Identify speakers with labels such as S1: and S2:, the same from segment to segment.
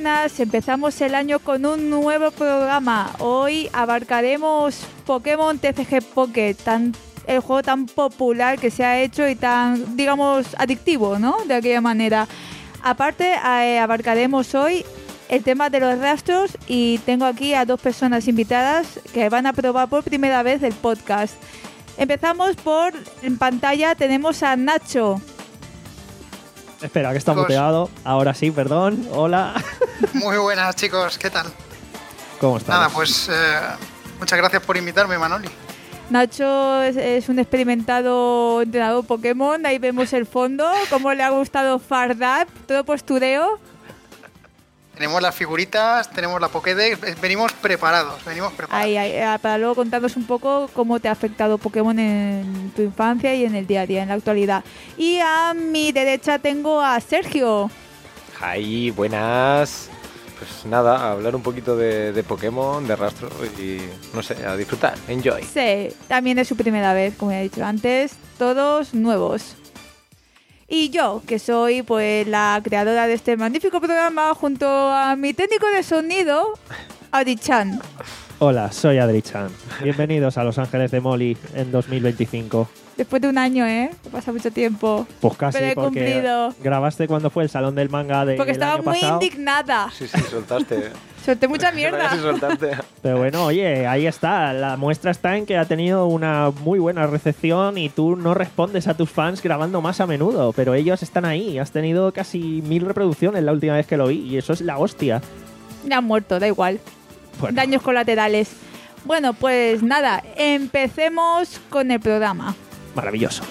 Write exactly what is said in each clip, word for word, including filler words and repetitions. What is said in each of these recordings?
S1: buenas. Empezamos el año con un nuevo programa. Hoy abarcaremos Pokémon T C G Pocket, tan, el juego tan popular que se ha hecho y tan, digamos, adictivo, ¿no? De aquella manera. Aparte, eh, abarcaremos hoy el tema de los rastros y tengo aquí a dos personas invitadas que van a probar por primera vez el podcast. Empezamos por, en pantalla tenemos a Nacho.
S2: Espera, que está chicos. Muteado. Ahora sí, perdón. Hola.
S3: Muy buenas, chicos. ¿Qué tal?
S2: ¿Cómo estás?
S3: Nada, pues eh, muchas gracias por invitarme, Manoli.
S1: Nacho es, es un experimentado entrenador Pokémon. Ahí vemos el fondo. Cómo le ha gustado Fardath. Todo postureo.
S3: Tenemos las figuritas, tenemos la Pokédex. Venimos preparados, venimos preparados.
S1: Ahí, ahí, para luego contarnos un poco cómo te ha afectado Pokémon en tu infancia y en el día a día, en la actualidad. Y a mi derecha tengo a Sergio.
S4: Ahí, buenas. Pues nada, a hablar un poquito de, de Pokémon, de rastro y no sé, a disfrutar, enjoy.
S1: Sí, también es su primera vez, como ya he dicho antes, todos nuevos. Y yo, que soy pues la creadora de este magnífico programa, junto a mi técnico de sonido, Adri-chan.
S2: Hola, soy Adri-chan. Bienvenidos a Los Ángeles de Molly en dos mil veinticinco.
S1: Después de un año, ¿eh? Pasa mucho tiempo.
S2: Pues casi,
S1: pero he
S2: porque
S1: cumplido.
S2: Grabaste cuando fue el Salón del Manga de
S1: Porque estaba
S2: año
S1: muy
S2: pasado.
S1: indignada.
S4: Sí, sí, soltaste.
S1: Solté mucha mierda.
S4: Sí, soltaste.
S2: Pero bueno, oye, ahí está. La muestra está en que ha tenido una muy buena recepción y tú no respondes a tus fans grabando más a menudo, pero ellos están ahí. Has tenido casi mil reproducciones la última vez que lo vi y eso es la hostia.
S1: Ya han muerto, da igual.
S2: Bueno.
S1: Daños colaterales. Bueno, pues nada, empecemos con el programa.
S2: Maravilloso.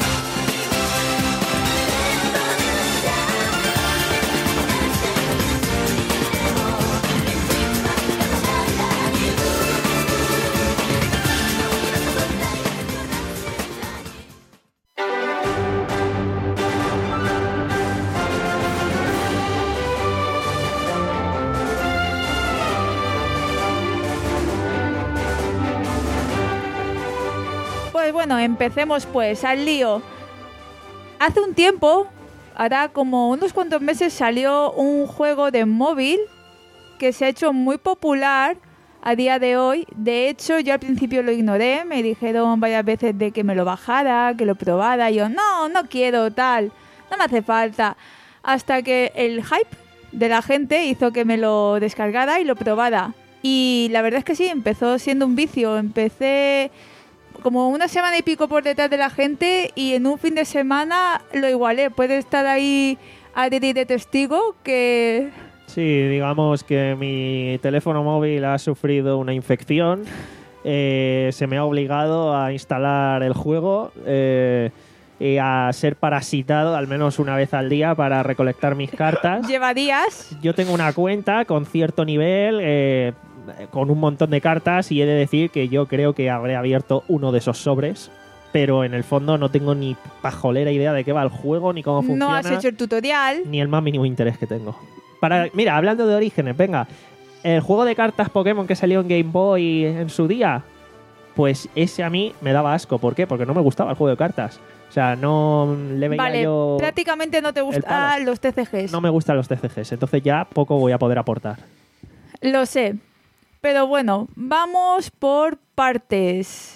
S1: Pues bueno, empecemos pues al lío. Hace un tiempo, ahora como unos cuantos meses, salió un juego de móvil que se ha hecho muy popular a día de hoy. De hecho, yo al principio lo ignoré, me dijeron varias veces de que me lo bajara, que lo probara. Y yo, no, no quiero, tal, no me hace falta. Hasta que el hype de la gente hizo que me lo descargara y lo probara. Y la verdad es que sí, empezó siendo un vicio. Empecé como una semana y pico por detrás de la gente y en un fin de semana lo igualé. Puede estar ahí Adri de testigo que...
S2: Sí, digamos que mi teléfono móvil ha sufrido una infección. Eh, se me ha obligado a instalar el juego eh, y a ser parasitado al menos una vez al día para recolectar mis cartas.
S1: Lleva días.
S2: Yo tengo una cuenta con cierto nivel... Eh, con un montón de cartas y he de decir que yo creo que habré abierto uno de esos sobres, pero en el fondo no tengo ni pajolera idea de qué va el juego, ni cómo funciona.
S1: No has hecho el tutorial.
S2: Ni el más mínimo interés que tengo. Para, mira, hablando de orígenes, venga, el juego de cartas Pokémon que salió en Game Boy en su día, pues ese a mí me daba asco. ¿Por qué? Porque no me gustaba el juego de cartas. O sea, no le veía
S1: vale,
S2: yo...
S1: prácticamente no te gustan los T C Gs.
S2: No me gustan los T C Gs, entonces ya poco voy a poder aportar.
S1: Lo sé. Pero bueno, vamos por partes.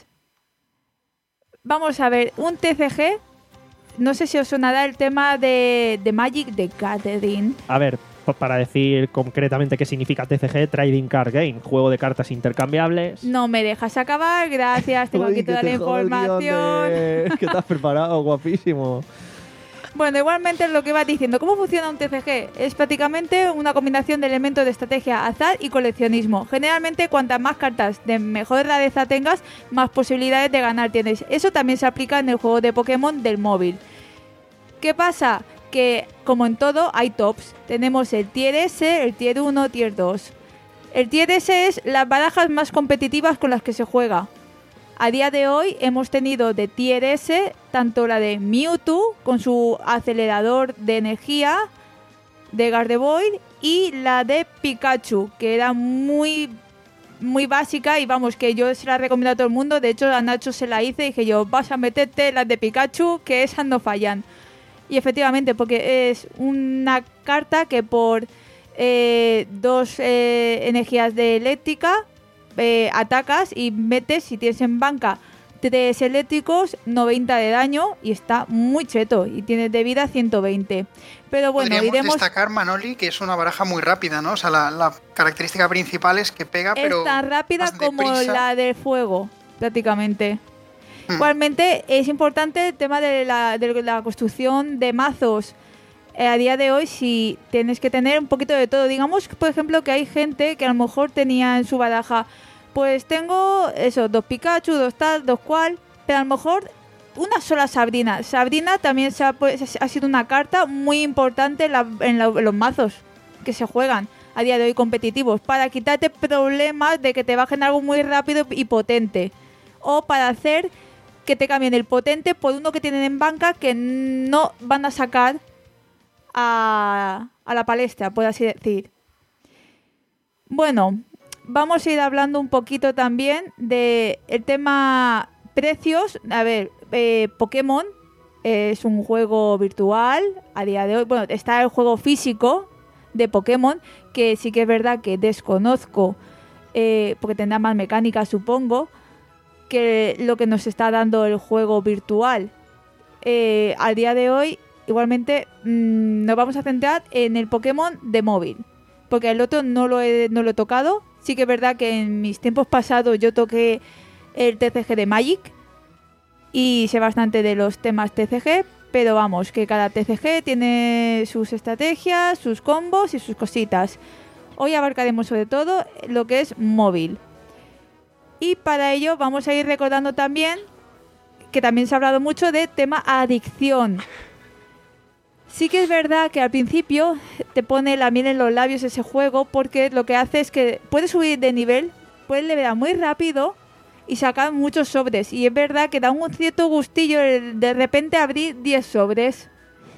S1: Vamos a ver, un T C G, no sé si os sonará el tema de, de Magic the Gathering.
S2: A ver, para decir concretamente qué significa T C G, Trading Card Game, juego de cartas intercambiables.
S1: No me dejas acabar, gracias, tengo aquí toda la información.
S2: De... ¿Qué te has preparado? Guapísimo.
S1: Bueno, igualmente es lo que vas diciendo. ¿Cómo funciona un T C G? Es prácticamente una combinación de elementos de estrategia, azar y coleccionismo. Generalmente, cuantas más cartas de mejor rareza tengas, más posibilidades de ganar tienes. Eso también se aplica en el juego de Pokémon del móvil. ¿Qué pasa? Que, como en todo, hay tops. Tenemos el Tier S, el Tier uno, Tier dos. El Tier S es las barajas más competitivas con las que se juega. A día de hoy hemos tenido de Tier S tanto la de Mewtwo con su acelerador de energía de Gardevoir y la de Pikachu, que era muy muy básica y vamos, que yo se la recomiendo a todo el mundo. De hecho, a Nacho se la hice y dije yo, vas a meterte las de Pikachu, que esas no fallan. Y efectivamente, porque es una carta que por eh, dos eh, energías de eléctrica, eh, atacas y metes, si tienes en banca tres eléctricos, noventa de daño y está muy cheto y tienes de vida ciento veinte. Pero bueno,
S3: Podríamos
S1: iremos...
S3: destacar, Manoli, que es una baraja muy rápida, ¿no? O sea, la, la característica principal es que pega,
S1: es
S3: pero
S1: tan rápida
S3: más
S1: como
S3: deprisa.
S1: la del fuego, prácticamente.
S3: Hmm.
S1: Igualmente es importante el tema de la, de la construcción de mazos. Eh, a día de hoy, si tienes que tener un poquito de todo. Digamos, por ejemplo, que hay gente que a lo mejor tenía en su baraja, pues tengo eso, dos Pikachu, dos tal, dos cual, pero a lo mejor una sola Sabrina. Sabrina también se ha, pues, ha sido una carta muy importante en, la, en, la, en los mazos que se juegan a día de hoy competitivos, para quitarte problemas de que te bajen algo muy rápido y potente, o para hacer que te cambien el potente por uno que tienen en banca que no van a sacar a, a la palestra, por así decir. Bueno, vamos a ir hablando un poquito también de el tema precios. A ver, eh, Pokémon es un juego virtual a día de hoy. Bueno, está el juego físico de Pokémon, que sí que es verdad que desconozco, eh, porque tendrá más mecánica, supongo, que lo que nos está dando el juego virtual. Eh, al día de hoy, igualmente, mmm, nos vamos a centrar en el Pokémon de móvil, porque el otro no lo he, no lo he tocado. Sí que es verdad que en mis tiempos pasados yo toqué el T C G de Magic y sé bastante de los temas T C G, pero vamos, que cada T C G tiene sus estrategias, sus combos y sus cositas. Hoy abarcaremos sobre todo lo que es móvil. Y para ello vamos a ir recordando también que también se ha hablado mucho de tema adicción. Sí que es verdad que al principio te pone la miel en los labios ese juego, porque lo que hace es que puedes subir de nivel, puedes levelar muy rápido y sacar muchos sobres. Y es verdad que da un cierto gustillo el de repente abrir diez sobres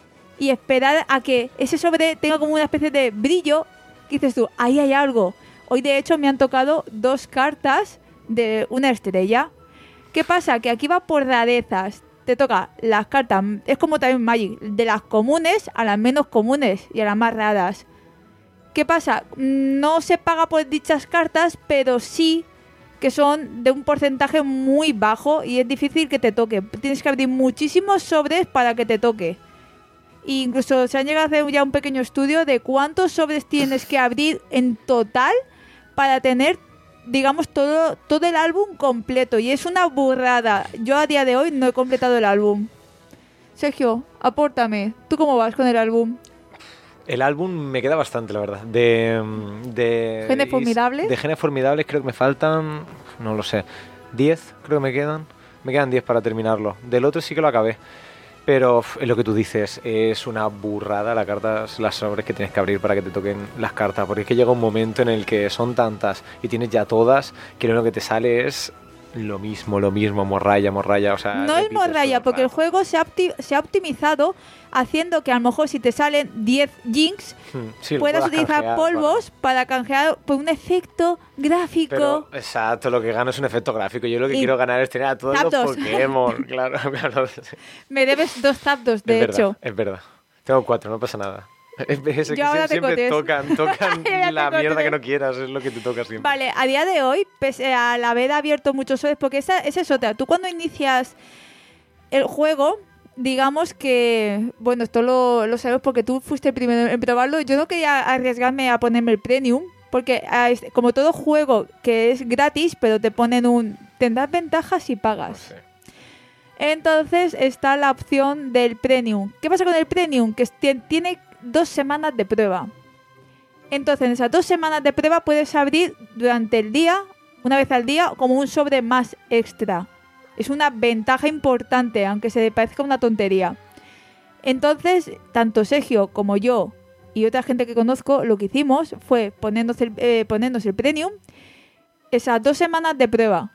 S1: y esperar a que ese sobre tenga como una especie de brillo. Y dices tú, ahí hay algo. Hoy de hecho me han tocado dos cartas de una estrella. ¿Qué pasa? Que aquí va por rarezas. Te toca las cartas, es como también Magic, de las comunes a las menos comunes y a las más raras. ¿Qué pasa? No se paga por dichas cartas, pero sí que son de un porcentaje muy bajo y es difícil que te toque. Tienes que abrir muchísimos sobres para que te toque. E incluso se han llegado a hacer ya un pequeño estudio de cuántos sobres tienes que abrir en total para tener, digamos, todo, todo el álbum completo. Y es una burrada. Yo a día de hoy no he completado el álbum. Sergio, apórtame. ¿Tú cómo vas con el álbum?
S4: El álbum me queda bastante, la verdad. De, de
S1: ¿Genes formidables?
S4: De genes formidables creo que me faltan, no lo sé, diez creo que me quedan. Me quedan diez para terminarlo. Del otro sí que lo acabé. Pero es lo que tú dices, es una burrada las cartas, las sobres que tienes que abrir para que te toquen las cartas, porque es que llega un momento en el que son tantas y tienes ya todas, que lo único que te sale es lo mismo, lo mismo, morralla, morralla, o sea...
S1: No es morralla, porque el juego se ha, opti- se ha optimizado haciendo que a lo mejor si te salen diez Jinx,
S4: sí,
S1: puedas utilizar
S4: canjear,
S1: polvos para... para canjear por un efecto gráfico.
S4: Pero, exacto, lo que gano es un efecto gráfico. Yo lo que
S1: Y
S4: quiero ganar es tener a todos
S1: Zapdos.
S4: los Pokémon. Claro, claro.
S1: Me debes dos Zapdos, de
S4: es
S1: hecho.
S4: Verdad, es verdad. Tengo cuatro, no pasa nada. Es, es
S1: Yo
S4: que
S1: ahora
S4: sie-
S1: tengo
S4: siempre
S1: tres.
S4: tocan, tocan
S1: Yo ya
S4: la
S1: tengo
S4: mierda
S1: tres.
S4: que no quieras, es lo que te toca siempre.
S1: Vale, a día de hoy, pese a haber abierto muchos sobres, porque esa, esa es otra. Tú cuando inicias el juego, digamos que, bueno, esto lo, lo sabes porque tú fuiste el primero en probarlo. Yo no quería arriesgarme a ponerme el Premium, porque a este- como todo juego que es gratis, pero te ponen un... Tendrás ventajas si
S4: No
S1: pagas.
S4: sé.
S1: Entonces está la opción del Premium. ¿Qué pasa con el Premium? Que ti- tiene dos semanas de prueba. Entonces en esas dos semanas de prueba puedes abrir durante el día, una vez al día, como un sobre más extra. Es una ventaja importante, aunque se parezca una tontería. Entonces, tanto Sergio como yo y otra gente que conozco, lo que hicimos fue ponernos el, eh, ponernos el Premium, esas dos semanas de prueba.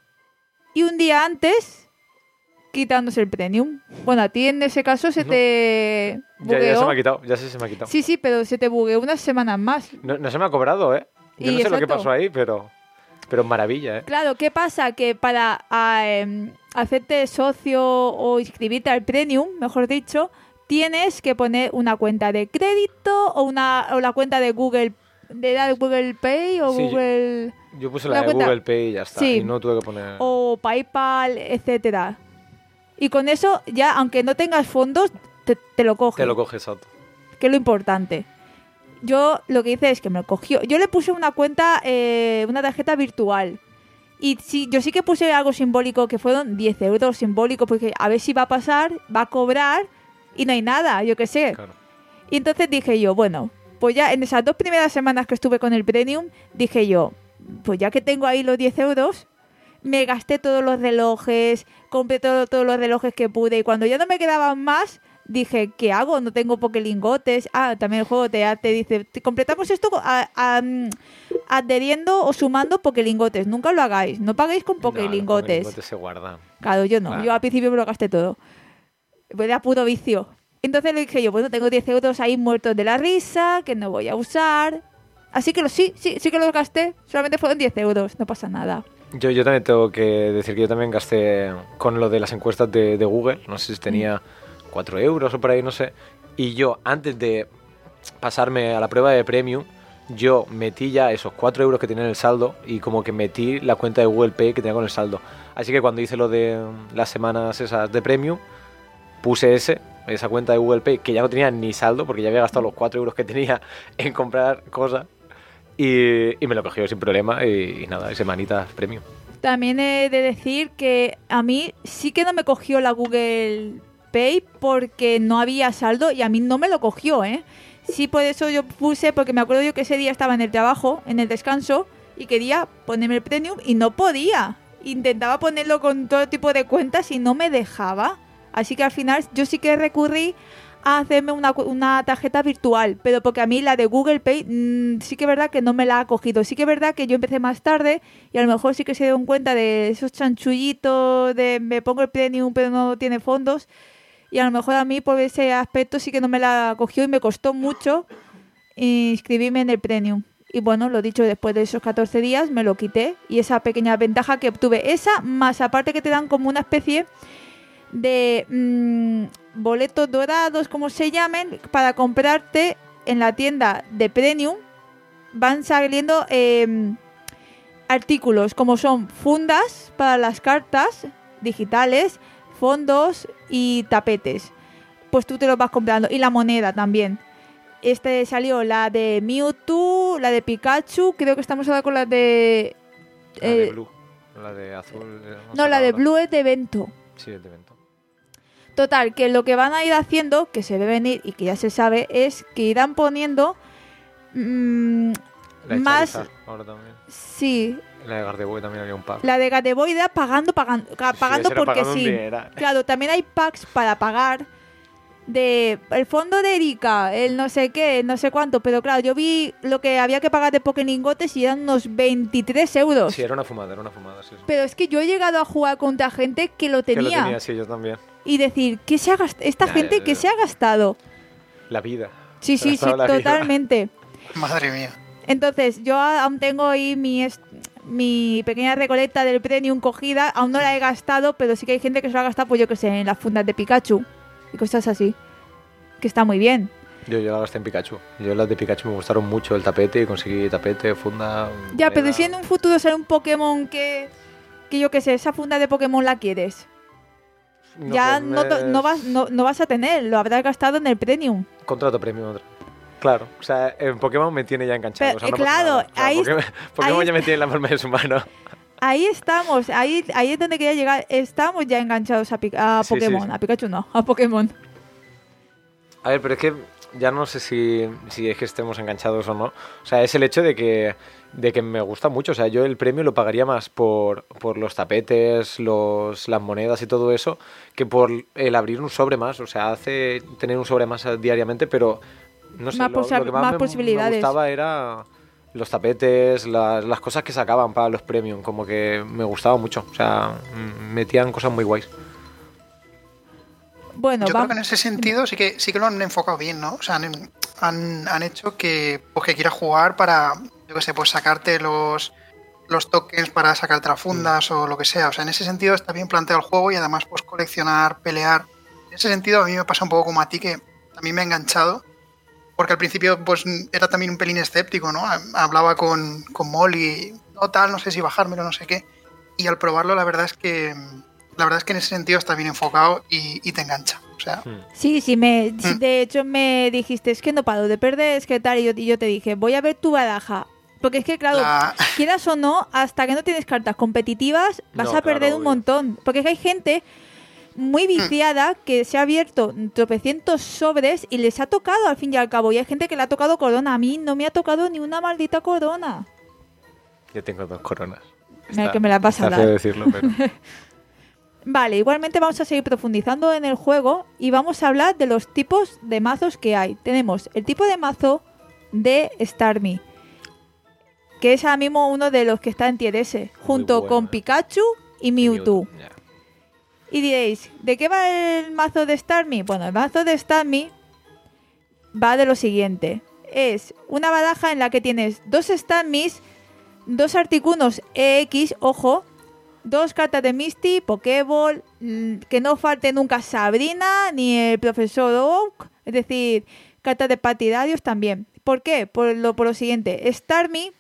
S1: Y un día antes, quitándose el Premium. Bueno, a ti en ese caso se
S4: No.
S1: te
S4: Ya,
S1: bugueó.
S4: ya se me ha quitado, ya sí se me ha quitado.
S1: Sí, sí, pero se te bugueó unas semanas más.
S4: No, no se me ha cobrado, ¿eh? Yo
S1: Y
S4: no sé lo que
S1: exacto.
S4: pasó ahí, pero... Pero maravilla, ¿eh?
S1: Claro, ¿qué pasa? Que para a, em, hacerte socio o inscribirte al Premium, mejor dicho, tienes que poner una cuenta de crédito o una o la cuenta de Google, de la de Google Pay o
S4: Sí, yo-
S1: Google
S4: Yo puse
S1: La
S4: la de
S1: cuenta-
S4: Google Pay y ya está.
S1: Sí.
S4: Y no tuve que poner...
S1: o PayPal, etcétera. Y con eso ya, aunque no tengas fondos, te, te lo coge,
S4: Te lo coges, exacto.
S1: que es lo importante. Yo lo que hice es que me lo cogió. Yo le puse una cuenta, eh, una tarjeta virtual. Y sí, yo sí que puse algo simbólico, que fueron diez euros simbólicos, porque a ver si va a pasar, va a cobrar y no hay nada, yo qué sé.
S4: Claro.
S1: Y entonces dije yo, bueno, pues ya en esas dos primeras semanas que estuve con el Premium, dije yo, pues ya que tengo ahí los diez euros, me gasté todos los relojes, compré todo- todos los relojes que pude, y cuando ya no me quedaban más, dije, ¿qué hago? No tengo pokelingotes. Ah, también el juego te, te dice, "Te completamos esto a- a- mm, adheriendo o sumando pokelingotes. Nunca lo hagáis, no paguéis con
S4: No, los
S1: pokelingotes.
S4: pokelingotes se guardan.
S1: Claro, yo no.
S4: Claro.
S1: Yo al principio me lo gasté todo. Era puro vicio. Entonces le dije yo, bueno, tengo diez euros ahí muertos de la risa, que no voy a usar. Así que lo, sí, sí, sí que los gasté. Solamente fueron diez euros, no pasa nada.
S4: Yo, yo también tengo que decir que yo también gasté con lo de las encuestas de, de Google. No sé si tenía cuatro euros o por ahí, no sé. Y yo, antes de pasarme a la prueba de Premium, yo metí ya esos cuatro euros que tenía en el saldo y como que metí la cuenta de Google Pay que tenía con el saldo. Así que cuando hice lo de las semanas esas de Premium, puse ese, esa cuenta de Google Pay, que ya no tenía ni saldo porque ya había gastado los cuatro euros que tenía en comprar cosas. Y, y me lo cogió sin problema y, y nada, y semanitas Premium.
S1: También he de decir que a mí sí que no me cogió la Google Pay porque no había saldo y a mí no me lo cogió, ¿eh? Sí, por eso yo puse, porque me acuerdo yo que ese día estaba en el trabajo, en el descanso, y quería ponerme el Premium y no podía. Intentaba ponerlo con todo tipo de cuentas y no me dejaba. Así que al final yo sí que recurrí a hacerme una, cu- una tarjeta virtual, pero porque a mí la de Google Pay mmm, sí que es verdad que no me la ha cogido. Sí que es verdad que yo empecé más tarde y a lo mejor sí que se dieron cuenta de esos chanchullitos de me pongo el Premium pero no tiene fondos, y a lo mejor a mí por ese aspecto sí que no me la cogió y me costó mucho inscribirme en el Premium. Y bueno, lo dicho, después de esos catorce días me lo quité y esa pequeña ventaja que obtuve, esa más aparte que te dan como una especie de mmm, boletos dorados, como se llamen, para comprarte en la tienda de Premium. Van saliendo eh, artículos como son fundas para las cartas digitales, fondos y tapetes. Pues tú te los vas comprando. Y la moneda también. Este salió la de Mewtwo, la de Pikachu. Creo que estamos ahora con la de...
S4: La de
S1: eh,
S4: Blue, la de azul. eh,
S1: no,
S4: sé
S1: la de
S4: ahora.
S1: Blue es de evento.
S4: Sí, es de evento.
S1: Total, que lo que van a ir haciendo, que se ve venir y que ya se sabe, es que irán poniendo mmm,
S4: La de
S1: más...
S4: Charizard, ahora también.
S1: Sí,
S4: La de Gardevoir también había un pack.
S1: la de Gardevoir pagando, pagando, ca-
S4: Sí,
S1: pagando
S4: ese era
S1: porque
S4: pagando un
S1: sí.
S4: dineral.
S1: Claro, también hay packs para pagar de el fondo de Erika, el no sé qué, el no sé cuánto, pero claro, yo vi lo que había que pagar de Pokélingotes y eran unos veintitrés euros.
S4: Sí, era una fumada, era una fumada, sí. sí.
S1: Pero es que yo he llegado a jugar contra gente que lo
S4: Que
S1: tenía,
S4: lo tenía, sí, yo también.
S1: y decir, ¿qué se ha gast- esta
S4: Ya,
S1: gente
S4: ya,
S1: que
S4: ya.
S1: se ha gastado?
S4: La vida.
S1: Sí,
S4: Se ha
S1: sí, sí,
S4: gastado la vida.
S1: totalmente.
S3: Madre mía.
S1: Entonces, yo aún tengo ahí mi, est- mi pequeña recoleta del Premium cogida. Aún no la he gastado, pero sí que hay gente que se lo ha gastado, pues yo que sé, en las fundas de Pikachu y cosas así. Que está muy bien.
S4: Yo, yo la gasté en Pikachu. Yo las de Pikachu me gustaron mucho, el tapete, conseguí tapete, funda...
S1: Ya, pero
S4: moneda.
S1: si en un futuro sale un Pokémon que, que yo que sé, esa funda de Pokémon la quieres,
S4: No
S1: ya
S4: sé,
S1: no, to-
S4: me-
S1: no, vas, no, no vas a tener, lo habrás gastado en el Premium.
S4: Contrato premium otra. Claro, o sea, en Pokémon me tiene ya enganchado.
S1: Pero,
S4: o sea, no
S1: eh,
S4: pasa
S1: claro,
S4: nada. O sea,
S1: ahí-
S4: Pokémon, Pokémon
S1: ahí-
S4: ya me tiene en la palma de su mano.
S1: Ahí estamos, ahí, ahí es donde quería llegar. Estamos ya enganchados a, Pi- a
S4: Sí, sí,
S1: Pokémon,
S4: sí.
S1: a Pikachu no, a Pokémon.
S4: A ver, pero es que ya no sé si, si es que estemos enganchados o no. O sea, es el hecho de que, de que me gusta mucho. O sea, yo el premio lo pagaría más por, por los tapetes, los, las monedas y todo eso, que por el abrir un sobre más. O sea, hace tener un sobre más diariamente, pero no sé,
S1: Más
S4: lo,
S1: posa-
S4: lo que más,
S1: más
S4: me,
S1: posibilidades.
S4: me gustaba era los tapetes, las, las cosas que sacaban para los premium. Como que me gustaba mucho. O sea, mm, metían cosas muy guays.
S1: Bueno,
S3: Yo creo
S1: vamos.
S3: que en ese sentido sí que sí que lo han enfocado bien, ¿no? O sea, han, han, han hecho que pues que quieras jugar para, yo qué sé, pues sacarte los los tokens para sacarte las fundas o lo que sea. O sea, en ese sentido está bien planteado el juego y además pues coleccionar, pelear en ese sentido a mí me pasa un poco como a ti, que a mí me ha enganchado, porque al principio pues era también un pelín escéptico, ¿no? Hablaba con, con Molly, no tal, no sé si bajármelo, no sé qué, y al probarlo la verdad es que la verdad es que en ese sentido está bien enfocado y, y te engancha. O sea,
S1: sí, sí, me,
S3: Mm.
S1: de hecho me dijiste, es que no paro de perder, es que tal, y yo, y yo te dije, voy a ver tu baraja. Porque es que, claro,
S3: la-
S1: quieras o no, hasta que no tienes cartas competitivas, vas
S4: No,
S1: a perder
S4: claro,
S1: un
S4: obvio.
S1: montón. Porque es que hay gente muy viciada que se ha abierto tropecientos sobres y les ha tocado al fin y al cabo. Y hay gente que le ha tocado corona. A mí no me ha tocado ni una maldita corona.
S4: Yo tengo dos coronas.
S1: Mira que me la vas a
S4: está
S1: dar.
S4: feo decirlo, pero...
S1: Vale, igualmente vamos a seguir profundizando en el juego y vamos a hablar de los tipos de mazos que hay. Tenemos el tipo de mazo de Starmie, que es ahora mismo uno de los que está en Tier S, junto
S4: bueno,
S1: con
S4: eh.
S1: Pikachu y Mewtwo.
S4: Ya.
S1: Y diréis, ¿de qué va el mazo de Starmie? Bueno, el mazo de Starmie va de lo siguiente. Es una baraja en la que tienes dos Starmies, dos Articunos E X, ojo, dos cartas de Misty, Pokéball, mm, que no falte nunca Sabrina ni el Profesor Oak, es decir, cartas de partidarios también. ¿Por qué? Por lo, por lo siguiente, Starmie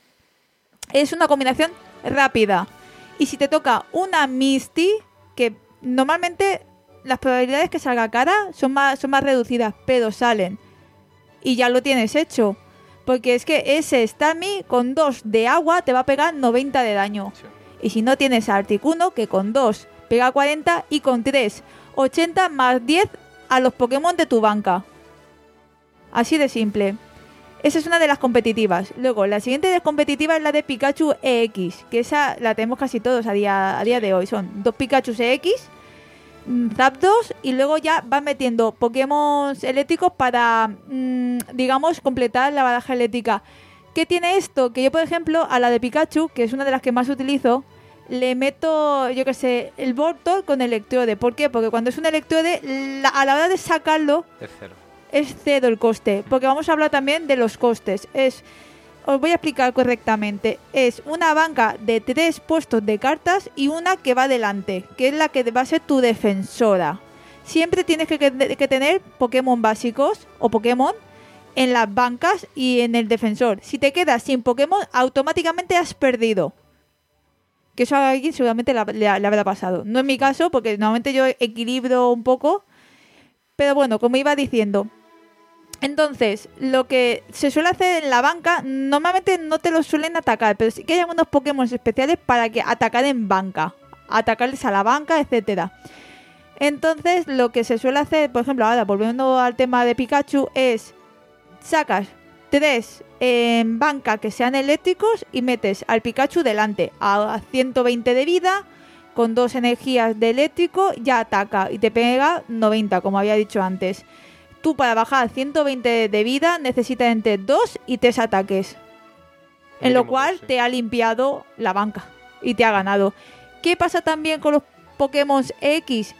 S1: es una combinación rápida. Y si te toca una Misty, que normalmente las probabilidades que salga cara son más, son más reducidas, pero salen. Y ya lo tienes hecho. Porque es que ese Starmie con dos de agua te va a pegar noventa de daño.
S4: Sí.
S1: Y si no tienes a Articuno, que con dos pega cuarenta y con tres, ochenta más diez a los Pokémon de tu banca. Así de simple. Esa es una de las competitivas. Luego, la siguiente de competitiva es la de Pikachu E X, que esa la tenemos casi todos a día, a día de hoy. Son dos Pikachus E X, mm, Zapdos, y luego ya van metiendo Pokémon eléctricos para, mmm, digamos, completar la baraja eléctrica. ¿Qué tiene esto? Que yo, por ejemplo, a la de Pikachu, que es una de las que más utilizo, le meto, yo qué sé, el Voltorb con Electrode. ¿Por qué? Porque cuando es un Electrode, la- a la hora de sacarlo,
S4: Es cero.
S1: es cero el coste, porque vamos a hablar también de los costes. Es, os voy a explicar correctamente. Es una banca de tres puestos de cartas y una que va delante, que es la que va a ser tu defensora. Siempre tienes que, que, que tener Pokémon básicos o Pokémon en las bancas y en el defensor. Si te quedas sin Pokémon, automáticamente has perdido. Que eso a alguien seguramente le, le, le habrá pasado. No es mi caso, porque normalmente yo equilibro un poco. Pero bueno, como iba diciendo, entonces, lo que se suele hacer en la banca, normalmente no te lo suelen atacar, pero sí que hay algunos Pokémon especiales para que atacar en banca, atacarles a la banca, etcétera. Entonces, lo que se suele hacer, por ejemplo, ahora volviendo al tema de Pikachu, es sacas tres en banca que sean eléctricos y metes al Pikachu delante a ciento veinte de vida, con dos energías de eléctrico, ya ataca y te pega noventa, como había dicho antes. Tú para bajar ciento veinte de vida necesitas entre dos y tres ataques. En lo
S4: Mínimo
S1: cual
S4: dos, sí.
S1: te ha limpiado la banca y te ha ganado. ¿Qué pasa también con los Pokémon X?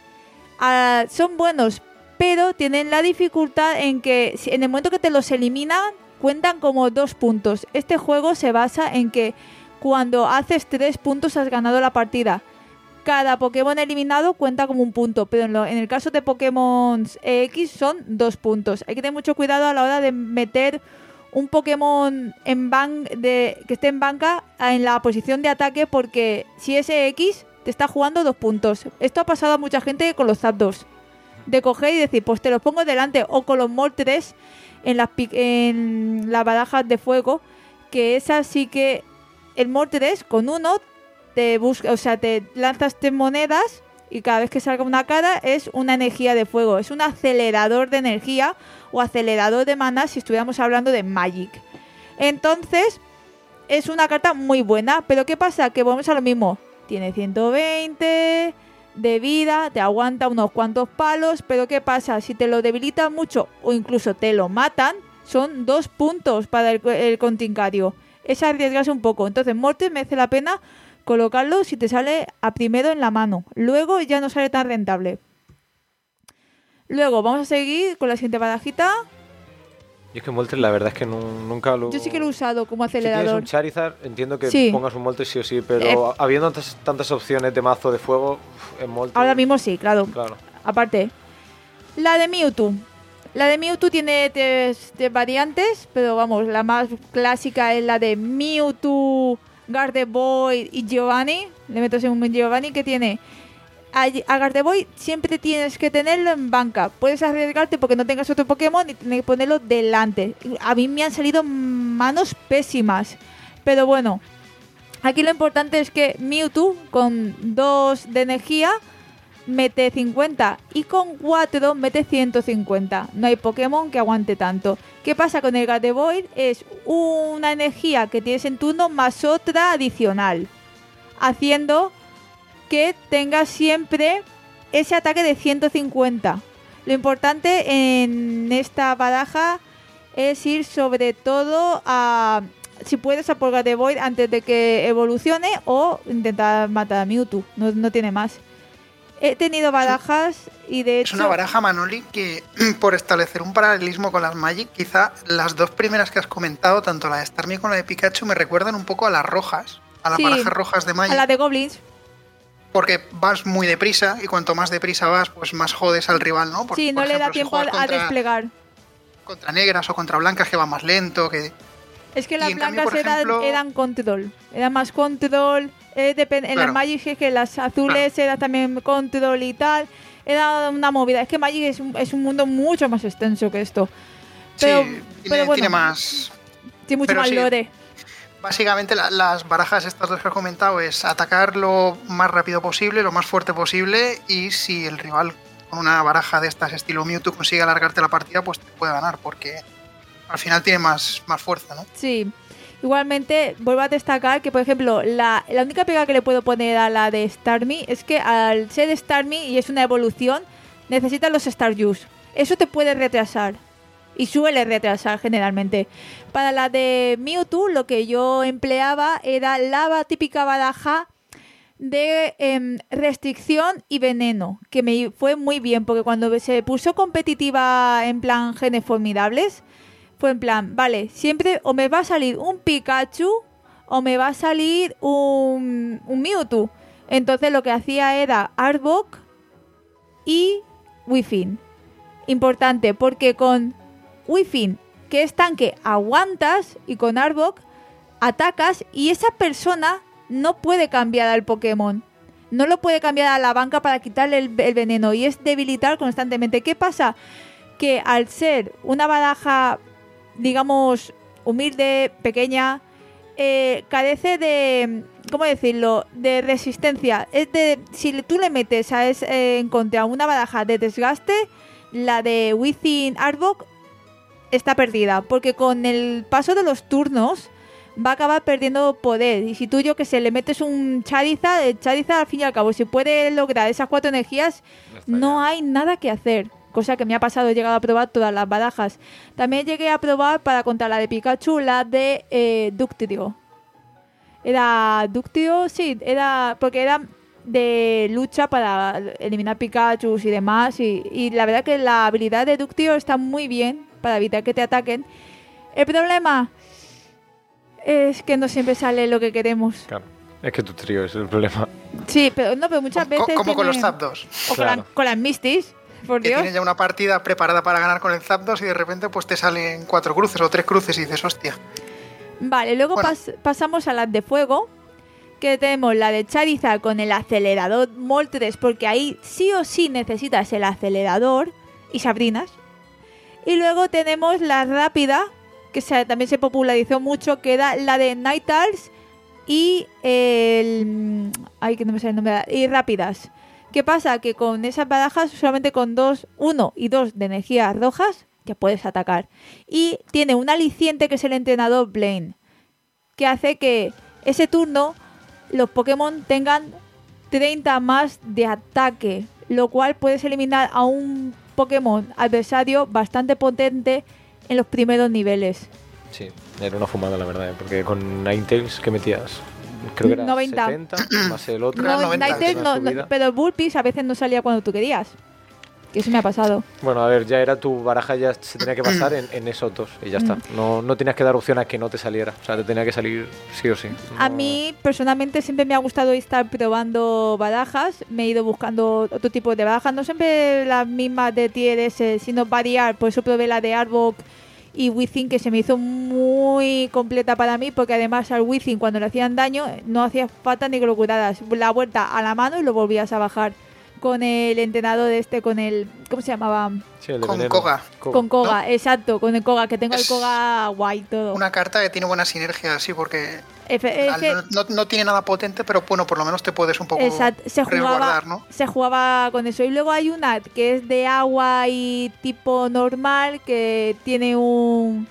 S1: Ah, son buenos, pero tienen la dificultad en que si- en el momento que te los eliminan, cuentan como dos puntos. Este juego se basa en que cuando haces tres puntos has ganado la partida. Cada Pokémon eliminado cuenta como un punto, pero en, lo- en el caso de Pokémon X son dos puntos. Hay que tener mucho cuidado a la hora de meter un Pokémon en ban de, que esté en banca en la posición de ataque, porque si es X te está jugando dos puntos. Esto ha pasado a mucha gente con los Zapdos, de coger y decir, pues te los pongo delante, o con los Moltres en las, pi- en las barajas de fuego, que esas sí que el Moltres con uno te busca, o sea, te lanzas tres monedas y cada vez que salga una cara es una energía de fuego. Es un acelerador de energía o acelerador de mana si estuviéramos hablando de Magic. Entonces, es una carta muy buena, pero ¿qué pasa? Que volvemos a lo mismo. Tiene ciento veinte de vida, te aguanta unos cuantos palos, pero ¿qué pasa? Si te lo debilitan mucho o incluso te lo matan, son dos puntos para el, el contrincante. Es arriesgarse un poco. Entonces, Mortis merece la pena colocarlo si te sale a primero en la mano. Luego ya no sale tan rentable. Luego vamos a seguir con la siguiente barajita.
S4: Y es que Moltres la verdad es que nu- nunca lo...
S1: Yo sí que lo he usado como
S4: Si tienes
S1: acelerador.
S4: un Charizard, entiendo que
S1: Sí.
S4: pongas un Moltres sí o sí, pero
S1: Eh.
S4: habiendo tantas, tantas opciones de mazo de fuego, uf, en Moltres...
S1: Ahora mismo sí, claro.
S4: Claro.
S1: Aparte. La de Mewtwo. La de Mewtwo tiene tres, tres variantes, pero vamos, la más clásica es la de Mewtwo, Gardevoir y Giovanni. Le meto un Giovanni que tiene... A, a Gardevoir siempre tienes que tenerlo en banca. Puedes arriesgarte porque no tengas otro Pokémon y tienes que ponerlo delante. A mí me han salido manos pésimas. Pero bueno, aquí lo importante es que Mewtwo con dos de energía mete cincuenta y con cuatro mete ciento cincuenta. No hay Pokémon que aguante tanto. ¿Qué pasa con el Gardevoir? Es una energía que tienes en turno más otra adicional, haciendo que tengas siempre ese ataque de ciento cincuenta. Lo importante en esta baraja es ir sobre todo a... Si puedes a por Gardevoir antes de que evolucione o intentar matar a Mewtwo. No, no tiene más. He tenido barajas y de hecho...
S3: Es una baraja, Manoli, que por establecer un paralelismo con las Magic, quizá las dos primeras que has comentado, tanto la de Starmie como la de Pikachu, me recuerdan un poco a las rojas, a las
S1: Sí,
S3: barajas rojas de Magic.
S1: a la de Goblins.
S3: Porque vas muy deprisa y cuanto más deprisa vas, pues más jodes al rival, ¿no? Por,
S1: Sí,
S3: por
S1: no le da
S3: ejemplo, si
S1: tiempo a,
S3: juegas
S1: a
S3: contra,
S1: desplegar.
S3: contra negras o contra blancas, que va más lento, que...
S1: Es que
S3: Y
S1: las
S3: en cambio,
S1: blancas
S3: por
S1: eran,
S3: ejemplo-
S1: eran control. Era más control. Eh, depen- en
S3: Claro.
S1: las Magic es que las azules era también control y tal. Era una movida. Es que Magic es un, es un mundo mucho más extenso que esto. Pero,
S3: sí, tiene,
S1: pero bueno,
S3: tiene más...
S1: tiene mucho
S3: pero
S1: más
S3: sí.
S1: lore.
S3: Básicamente la- las barajas estas dos que has comentado es atacar lo más rápido posible, lo más fuerte posible, y si el rival con una baraja de estas estilo Mewtwo consigue alargarte la partida, pues te puede ganar, porque al final tiene más, más fuerza, ¿no?
S1: Sí. Igualmente, vuelvo a destacar que, por ejemplo, la, la única pega que le puedo poner a la de Starmie es que al ser Starmie y es una evolución, necesita los Starjuice. Eso te puede retrasar. Y suele retrasar generalmente. Para la de Mewtwo, lo que yo empleaba era la típica baraja de eh, restricción y veneno, que me fue muy bien, porque cuando se puso competitiva en plan genes formidables, fue en plan, vale, siempre o me va a salir un Pikachu o me va a salir un, un Mewtwo. Entonces lo que hacía era Arbok y Wifin. Importante, porque con Wifin, que es tanque, aguantas, y con Arbok atacas y esa persona no puede cambiar al Pokémon. No lo puede cambiar a la banca para quitarle el, el veneno y es debilitar constantemente. ¿Qué pasa? Que al ser una baraja, digamos, humilde, pequeña, eh, carece de, ¿cómo decirlo?, de resistencia. Es de, si tú le metes a es, eh, en contra una baraja de desgaste, la de Within Arbok está perdida, porque con el paso de los turnos va a acabar perdiendo poder. Y si tú, yo que sé, le metes un Charizard, el Charizard al fin y al cabo, si puede lograr esas cuatro energías, no hay nada que hacer. Cosa que me ha pasado, he llegado a probar todas las barajas. También llegué a probar para contra la de Pikachu, la de eh, Dugtrio. Era Dugtrio, sí, era porque era de lucha para eliminar Pikachu y demás. Y, y la verdad que la habilidad de Dugtrio está muy bien para evitar que te ataquen. El problema es que no siempre sale lo que queremos.
S4: Claro, es que tu trío es el problema.
S1: Sí, pero no, pero muchas
S3: Co-
S1: veces
S3: como con
S1: tiene-
S3: los Zapdos,
S1: o con, la-
S4: Claro.
S1: con las Mistis, por
S3: que
S1: Dios.
S3: tienes ya una partida preparada para ganar con el Zapdos y de repente pues te salen cuatro cruces o tres cruces y dices, hostia.
S1: Vale, luego
S3: Bueno.
S1: pas- pasamos a las de fuego, que tenemos la de Charizard con el acelerador Moltres, porque ahí sí o sí necesitas el acelerador, y Sabrinas. Y luego tenemos la rápida, que se- también se popularizó mucho, que era la de Nightals y el... Ay, que no me sale el nombre. Y Rápidas. ¿Qué pasa? Que con esas barajas, solamente con dos, uno y dos de energías rojas, ya puedes atacar. Y tiene un aliciente que es el entrenador Blaine, que hace que ese turno los Pokémon tengan treinta más de ataque, lo cual puedes eliminar a un Pokémon adversario bastante potente en los primeros niveles.
S4: Sí, era una fumada la verdad, ¿eh? Porque con Ninetales que metías, creo que era
S1: noventa.
S4: setenta más el otro.
S3: Era
S1: No,
S3: noventa,
S1: Ninetales
S3: es
S1: no,
S4: una
S1: no,
S4: subida.
S1: pero Bullpix a veces no salía cuando tú querías. Que eso me ha pasado.
S4: Bueno, a ver, ya era tu baraja, ya se tenía que basar en, en esos dos y ya está. No, no tenías que dar opción a que no te saliera. O sea, te tenía que salir sí o sí. No...
S1: A mí, personalmente, siempre me ha gustado estar probando barajas. Me he ido buscando otro tipo de barajas. No siempre las mismas de tier ese, sino variar. Por eso probé la de Arbok y Within, que se me hizo muy completa para mí, porque además al Within, cuando le hacían daño, no hacía falta ni que lo curaras. La vuelta a la mano y lo volvías a bajar. Con el entrenador de este, con el... ¿Cómo se llamaba?
S4: Sí, el de
S3: Con
S4: veneno.
S3: Koga.
S1: Con Koga, ¿no? Exacto, con el Koga, que tengo
S3: Es
S1: el Koga guay y todo.
S3: Una carta que tiene buena sinergia, sí, porque
S1: Efe,
S3: al final no, no tiene nada potente, pero bueno, por lo menos te puedes un poco
S1: Exacto, se jugaba,
S3: resguardar, ¿no?
S1: se jugaba con eso. Y luego hay una que es de agua y tipo normal, que tiene un...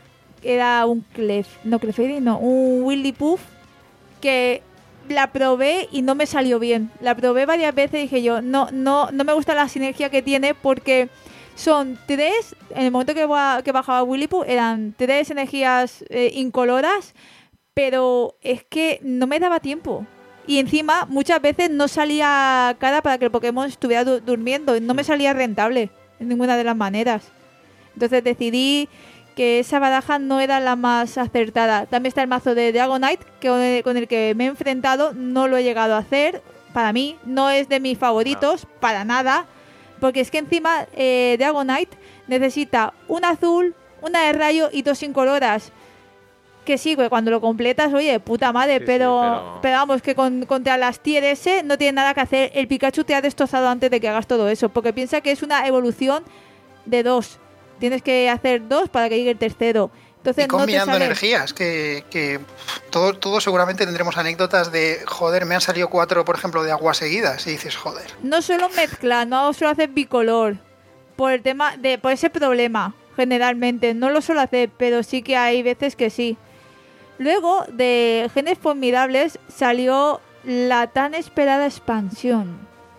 S1: Era un Clef... No, Clefairy, no. Un Wigglypuff, que... La probé y no me salió bien. La probé varias veces y dije yo, no, no, no me gusta la sinergia que tiene, porque son tres, en el momento que, va, que bajaba Wigglypuff, eran tres energías eh, incoloras, pero es que no me daba tiempo. Y encima, muchas veces no salía cara para que el Pokémon estuviera du- durmiendo. No me salía rentable en ninguna de las maneras. Entonces decidí que esa baraja no era la más acertada. También está el mazo de Dragonite, que con el que me he enfrentado, no lo he llegado a hacer. Para mí, no es de mis favoritos, no. Para nada. Porque es que encima eh, Dragonite necesita un azul, una de rayo y dos incoloras. Que sí, que cuando lo completas, oye, puta madre, sí, pero, sí, pero... pero vamos, que con, contra las tier S no tiene nada que hacer. El Pikachu te ha destrozado antes de que hagas todo eso, porque piensa que es una evolución de dos. Tienes que hacer dos para que llegue el tercero. Entonces,
S3: y combinando
S1: no te sale...
S3: energías, que, que todos todo seguramente tendremos anécdotas de, joder, me han salido cuatro, por ejemplo, de agua seguidas, y dices, joder.
S1: No solo mezclar, no solo hacer bicolor, por el tema de, por ese problema, generalmente. No lo suelo hacer, pero sí que hay veces que sí. Luego, de Genes Formidables, salió la tan esperada expansión.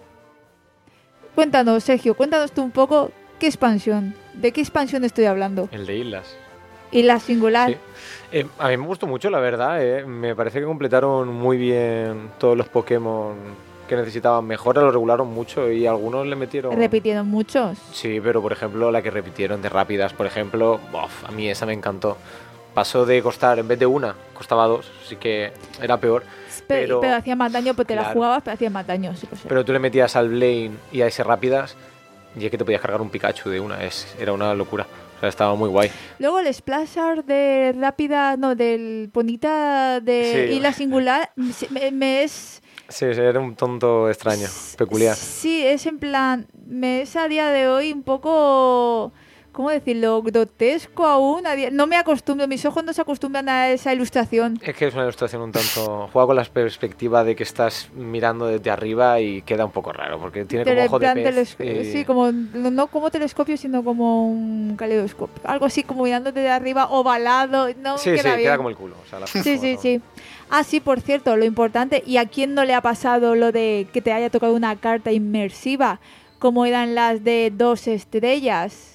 S1: Cuéntanos, Sergio, cuéntanos tú un poco qué expansión. ¿De qué expansión estoy hablando?
S4: El de Islas.
S1: Islas Singular.
S4: Sí. Eh, a mí me gustó mucho, la verdad. Eh. Me parece que completaron muy bien todos los Pokémon que necesitaban mejora, lo regularon mucho y algunos le metieron...
S1: ¿Repitieron muchos?
S4: Sí, pero por ejemplo la que repitieron de rápidas, por ejemplo, uf, a mí esa me encantó. Pasó de costar, en vez de una, costaba dos, así que era peor.
S1: Pero,
S4: pero,
S1: pero hacía más daño porque
S4: claro,
S1: la jugabas, pero hacía más daño. Sí, pues,
S4: pero tú le metías al Blaine y a ese rápidas y es que te podías cargar un Pikachu de una, es, era una locura. O sea, estaba muy guay.
S1: Luego el Splash Art de Rápida, no, del Bonita de
S4: sí.
S1: Isla Singular, me, me es...
S4: Sí, era un tonto extraño, peculiar.
S1: Sí, es en plan, me es a día de hoy un poco... ¿Cómo decirlo? Grotesco aún. No me acostumbro, mis ojos no se acostumbran a esa ilustración.
S4: Es que es una ilustración un tanto... Juega con la perspectiva de que estás mirando desde arriba y queda un poco raro, porque tiene como ojo de pez. Y...
S1: Sí, como, no como telescopio, sino como un caleidoscopio. Algo así, como mirando desde arriba, ovalado. No
S4: sí,
S1: queda
S4: sí,
S1: bien.
S4: queda como el culo. O sea, la
S1: sí, sí, sí. Ah, sí, por cierto, lo importante, ¿y a quién no le ha pasado lo de que te haya tocado una carta inmersiva, como eran las de dos estrellas?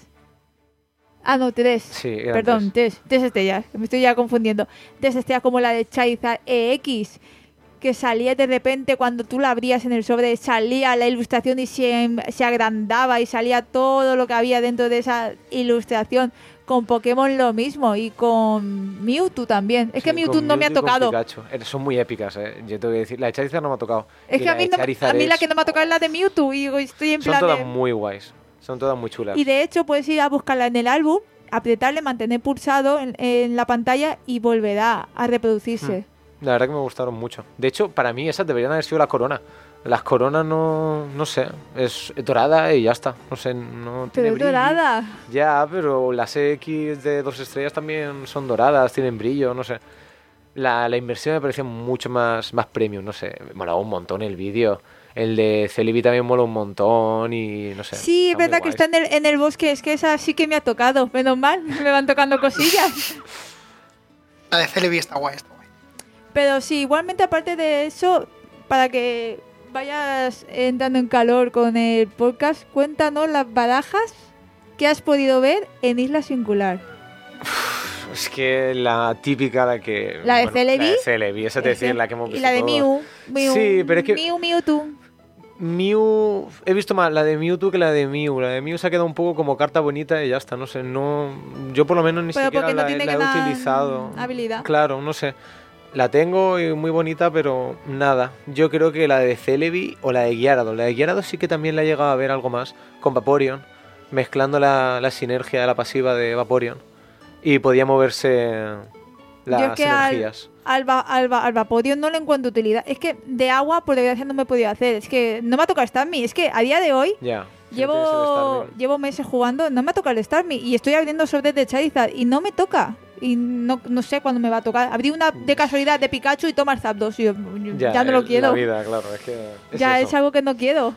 S1: Ah, no, tres.
S4: Sí,
S1: Perdón, tres. tres. Tres estrellas. Me estoy ya confundiendo. Tres estrellas como la de Charizard E X, que salía de repente cuando tú la abrías en el sobre, salía la ilustración y se, se agrandaba y salía todo lo que había dentro de esa ilustración. Con Pokémon lo mismo y con Mewtwo también. Es sí, que Mewtwo no Mewtwo me ha tocado.
S4: Son muy épicas, ¿eh? Yo tengo que decir, la de Charizard no me ha tocado.
S1: Es que a mí, no, a mí la que no me ha tocado es la de Mewtwo y estoy en
S4: son
S1: plan
S4: Son todas
S1: de...
S4: muy guays. Son todas muy chulas.
S1: Y de hecho puedes ir a buscarla en el álbum, apretarle, mantener pulsado en, en la pantalla y volverá a reproducirse.
S4: Hmm. La verdad que me gustaron mucho. De hecho, para mí esas deberían haber sido la corona. Las coronas no, no sé, es dorada y ya está. No sé, no tiene
S1: pero
S4: brillo.
S1: dorada.
S4: Ya, pero las X de dos estrellas también son doradas, tienen brillo, no sé. La, la inversión me parecía mucho más, más premium, no sé. Me molaba un montón el vídeo. El de Celebi también mola un montón y no sé.
S1: Sí, es verdad que está en el, en el bosque, es que esa sí que me ha tocado. Menos mal, me van tocando cosillas.
S3: La de Celebi está guay, está guay.
S1: Pero sí, igualmente aparte de eso, para que vayas entrando en calor con el podcast, cuéntanos las barajas que has podido ver en Isla Singular.
S4: Es que la típica, la que...
S1: La de
S4: bueno,
S1: Celebi.
S4: La de Celebi, esa te decía, la que hemos visto.
S1: Y la de Mew. Mew
S4: Sí, pero es que...
S1: Mew, Mewtwo.
S4: Mew he visto más la de Mewtwo que la de Mew. La de Mew se ha quedado un poco como carta bonita y ya está, no sé, no... Yo por lo menos ni
S1: Pero
S4: siquiera
S1: porque no
S4: la,
S1: tiene
S4: la he
S1: gran
S4: utilizado.
S1: habilidad.
S4: Claro, no sé. La tengo y muy bonita, pero nada. Yo creo que la de Celebi o la de Gyarados. La de Gyarados sí que también la he llegado a ver algo más con Vaporeon, mezclando la, la sinergia de la pasiva de Vaporeon. Y podía moverse las
S1: Yo es que
S4: energías.
S1: Al, al, va- al, va- al Vaporeon no le encuentro utilidad. Es que de agua, por desgracia, no me he podido hacer. Es que no me ha tocado Starmie. Es que a día de hoy
S4: Ya. si no tienes el
S1: llevo,
S4: Starmie.
S1: llevo meses jugando, no me ha tocado el Starmie. Y estoy abriendo sorteos de Charizard y no me toca. Y no, no sé cuándo me va a tocar. Abrí una de casualidad de Pikachu y toma el Zapdos. Y yo, yo ya, no lo
S4: es
S1: quiero.
S4: La vida, claro, es que es
S1: ya
S4: eso.
S1: es algo que no quiero.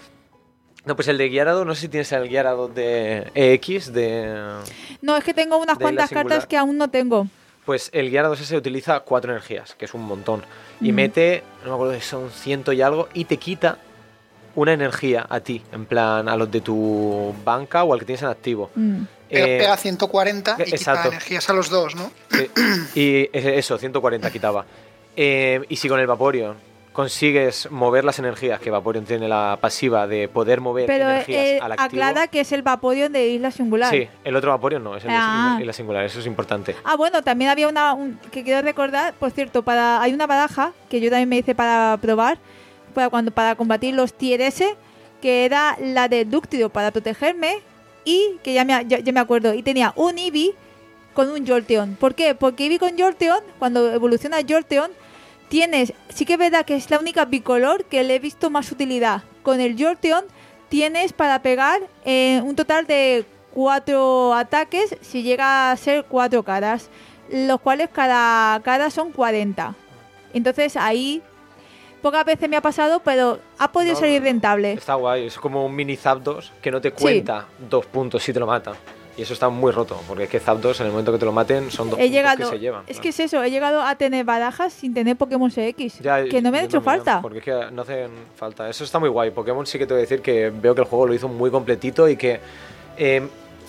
S4: No, pues el de Gyarados, no sé si tienes el Gyarados de E X, de...
S1: No, es que tengo unas
S4: De la
S1: cuantas
S4: singular.
S1: cartas que aún no tengo.
S4: Pues el Gyarados ese utiliza cuatro energías, que es un montón. Y
S1: Mm.
S4: mete, no me acuerdo si son ciento y algo, y te quita una energía a ti, en plan a los de tu banca o al que tienes en activo.
S1: Mm.
S3: Pega,
S4: Eh,
S3: pega ciento cuarenta y
S4: exacto.
S3: quita energías a los dos, ¿no?
S4: Sí, y ese- eso, ciento cuarenta quitaba. Eh, y si con el Vaporeon consigues mover las energías, que Vaporeon tiene la pasiva de poder mover
S1: Pero
S4: energías
S1: eh,
S4: al activo.
S1: aclara que es el Vaporeon de Isla Singular.
S4: Sí, el otro Vaporeon no, es el de
S1: Ah.
S4: Isla Singular, eso es importante.
S1: Ah, bueno, también había una un- que quiero recordar, por cierto, para hay una baraja que yo también me hice para probar, para cuando para combatir los tier S, que era la de Dúctilo para protegerme y que ya me, ya, ya me acuerdo, y tenía un Eevee con un Jolteon. ¿Por qué? Porque Eevee con Jolteon, cuando evoluciona Jolteon, tienes, sí que es verdad que es la única bicolor que le he visto más utilidad. Con el Jolteon tienes para pegar eh, un total de cuatro ataques si llega a ser cuatro caras, los cuales cada cara son cuarenta. Entonces ahí pocas veces me ha pasado, pero ha podido
S4: No,
S1: salir rentable.
S4: Está guay, es como un mini Zapdos que no te cuenta dos puntos si te lo mata. Y eso está muy roto, porque es que Zapdos en el momento que te lo maten son dos
S1: He
S4: puntos
S1: llegado,
S4: que se llevan.
S1: es
S4: ¿no?
S1: que es eso, he llegado a tener barajas sin tener Pokémon X,
S4: Ya,
S1: que no me han
S4: yo
S1: hecho
S4: también,
S1: falta.
S4: Porque es que no hacen falta. Eso está muy guay. Pokémon sí que te voy a decir que veo que el juego lo hizo muy completito y que eh,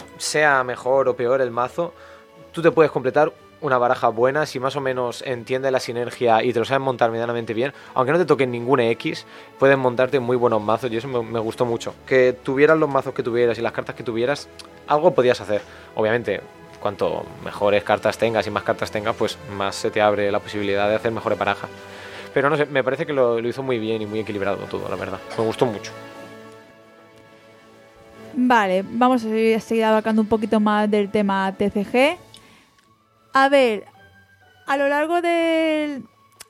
S4: sea mejor o peor el mazo, tú te puedes completar una baraja buena si más o menos entiendes la sinergia y te lo sabes montar medianamente bien. Aunque no te toquen ninguna X, puedes montarte muy buenos mazos y eso me, me gustó mucho. Que tuvieras los mazos que tuvieras y las cartas que tuvieras, algo podías hacer. Obviamente, cuanto mejores cartas tengas y más cartas tengas, pues más se te abre la posibilidad de hacer mejores barajas. Pero no sé, me parece que lo, lo hizo muy bien y muy equilibrado todo, la verdad. Me gustó mucho.
S1: Vale, vamos a seguir, a seguir abarcando un poquito más del tema T C G. A ver, a lo largo del,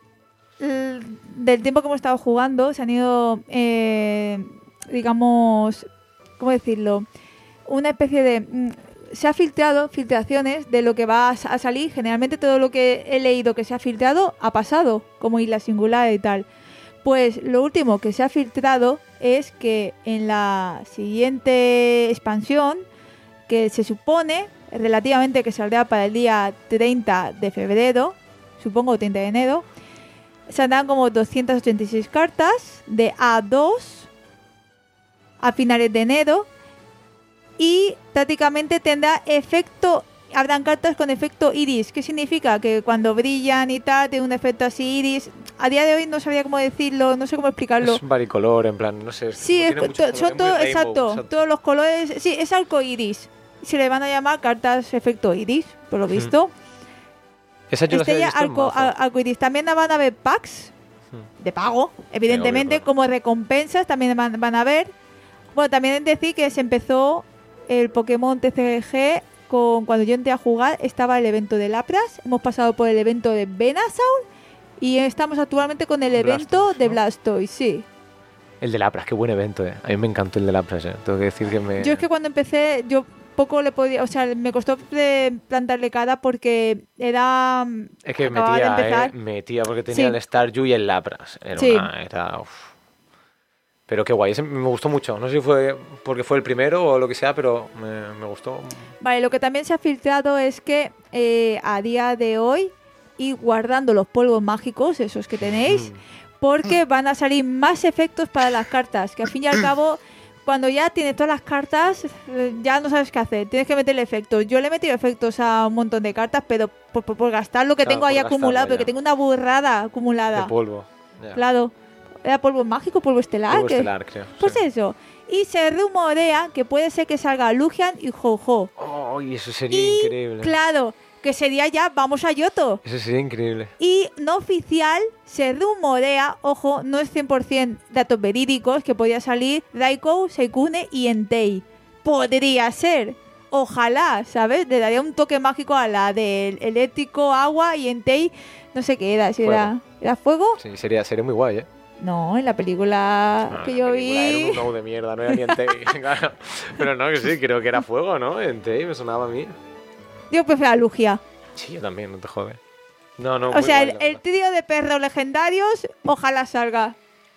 S1: el- del tiempo que hemos estado jugando, se han ido, eh, digamos, ¿cómo decirlo? Una especie de... mm, se ha filtrado filtraciones de lo que va a, sa- a salir. Generalmente todo lo que he leído que se ha filtrado ha pasado, como Isla Singular y tal. Pues lo último que se ha filtrado es que en la siguiente expansión, que se supone relativamente que saldrá para el día treinta de febrero, supongo treinta de enero, saldrán como doscientas ochenta y seis cartas de A dos a finales de enero y prácticamente tendrá efecto, habrán cartas con efecto iris. ¿Qué significa? Que cuando brillan y tal, tiene un efecto así iris. A día de hoy no sabría cómo decirlo, no sé cómo explicarlo.
S4: Es varicolor, en plan, no sé. es-
S1: Sí,
S4: tiene
S1: es-
S4: muchos
S1: to- son
S4: colores,
S1: todos,
S4: muy
S1: exacto,
S4: rainbow,
S1: todos los colores, sí, es arco iris. Se le van a llamar cartas efecto iris, por lo visto.
S4: Esa yo las he
S1: Estrella
S4: visto en
S1: arco,
S4: mazo.
S1: ar- arco iris. También van a haber packs
S4: Hmm.
S1: de pago, evidentemente,
S4: claro.
S1: como recompensas también van, van a haber. Bueno, también es decir que se empezó el Pokémon T C G con, cuando yo entré a jugar, estaba el evento de Lapras, hemos pasado por el evento de Venusaur y estamos actualmente con el evento
S4: Blastoise,
S1: de
S4: ¿no?
S1: Blastoise, sí.
S4: El de Lapras, qué buen evento, eh. A mí me encantó el de Lapras, eh. Tengo que decir que me...
S1: Yo es que cuando empecé, yo poco le podía, o sea, me costó de plantarle cara porque era...
S4: Es que
S1: acababa de
S4: metía,
S1: empezar.
S4: eh. Metía, porque tenía
S1: Sí.
S4: el Staryu y el Lapras. Era
S1: Sí.
S4: una... Era... uf. Pero qué guay, ese me gustó mucho. No sé si fue porque fue el primero o lo que sea, pero me, me gustó.
S1: Vale, lo que también se ha filtrado es que eh, a día de hoy, y guardando los polvos mágicos, esos que tenéis, porque van a salir más efectos para las cartas, que al fin y al cabo, cuando ya tienes todas las cartas, eh, ya no sabes qué hacer, tienes que meterle efectos. Yo le he metido efectos a un montón de cartas, pero por, por- por gastar lo que
S4: Claro,
S1: tengo ahí
S4: por gastarlo
S1: acumulado,
S4: ya.
S1: porque tengo una burrada acumulada.
S4: De polvo. Ya.
S1: Claro. ¿Era polvo mágico, polvo estelar?
S4: Polvo
S1: que-
S4: estelar, creo.
S1: Pues
S4: sí.
S1: eso. Y se rumorea que puede ser que salga Lugian y Ho-Ho.
S4: Oh, y eso sería
S1: Y,
S4: increíble.
S1: claro, que sería ya vamos a Yoto.
S4: Eso sería increíble.
S1: Y no oficial, se rumorea, ojo, no es cien por ciento datos verídicos, que podría salir Raikou, Seikune y Entei. Podría ser. Ojalá, ¿sabes? Le daría un toque mágico a la del eléctrico, agua y Entei, no sé qué era, si
S4: Fuego.
S1: era, ¿era fuego?
S4: Sí, sería, sería muy guay, ¿eh?
S1: No, en la película
S4: No,
S1: que
S4: la
S1: yo
S4: película
S1: vi...
S4: Era un no de mierda, no era ni Entei. Claro. Pero no, que sí, creo que era fuego, ¿no? Entei me sonaba a mí.
S1: Yo prefiero a Lugia.
S4: Sí, yo también, no te jode. No, no,
S1: O
S4: muy
S1: sea,
S4: guay,
S1: el,
S4: la
S1: el
S4: verdad.
S1: trío de perros legendarios, ojalá salga.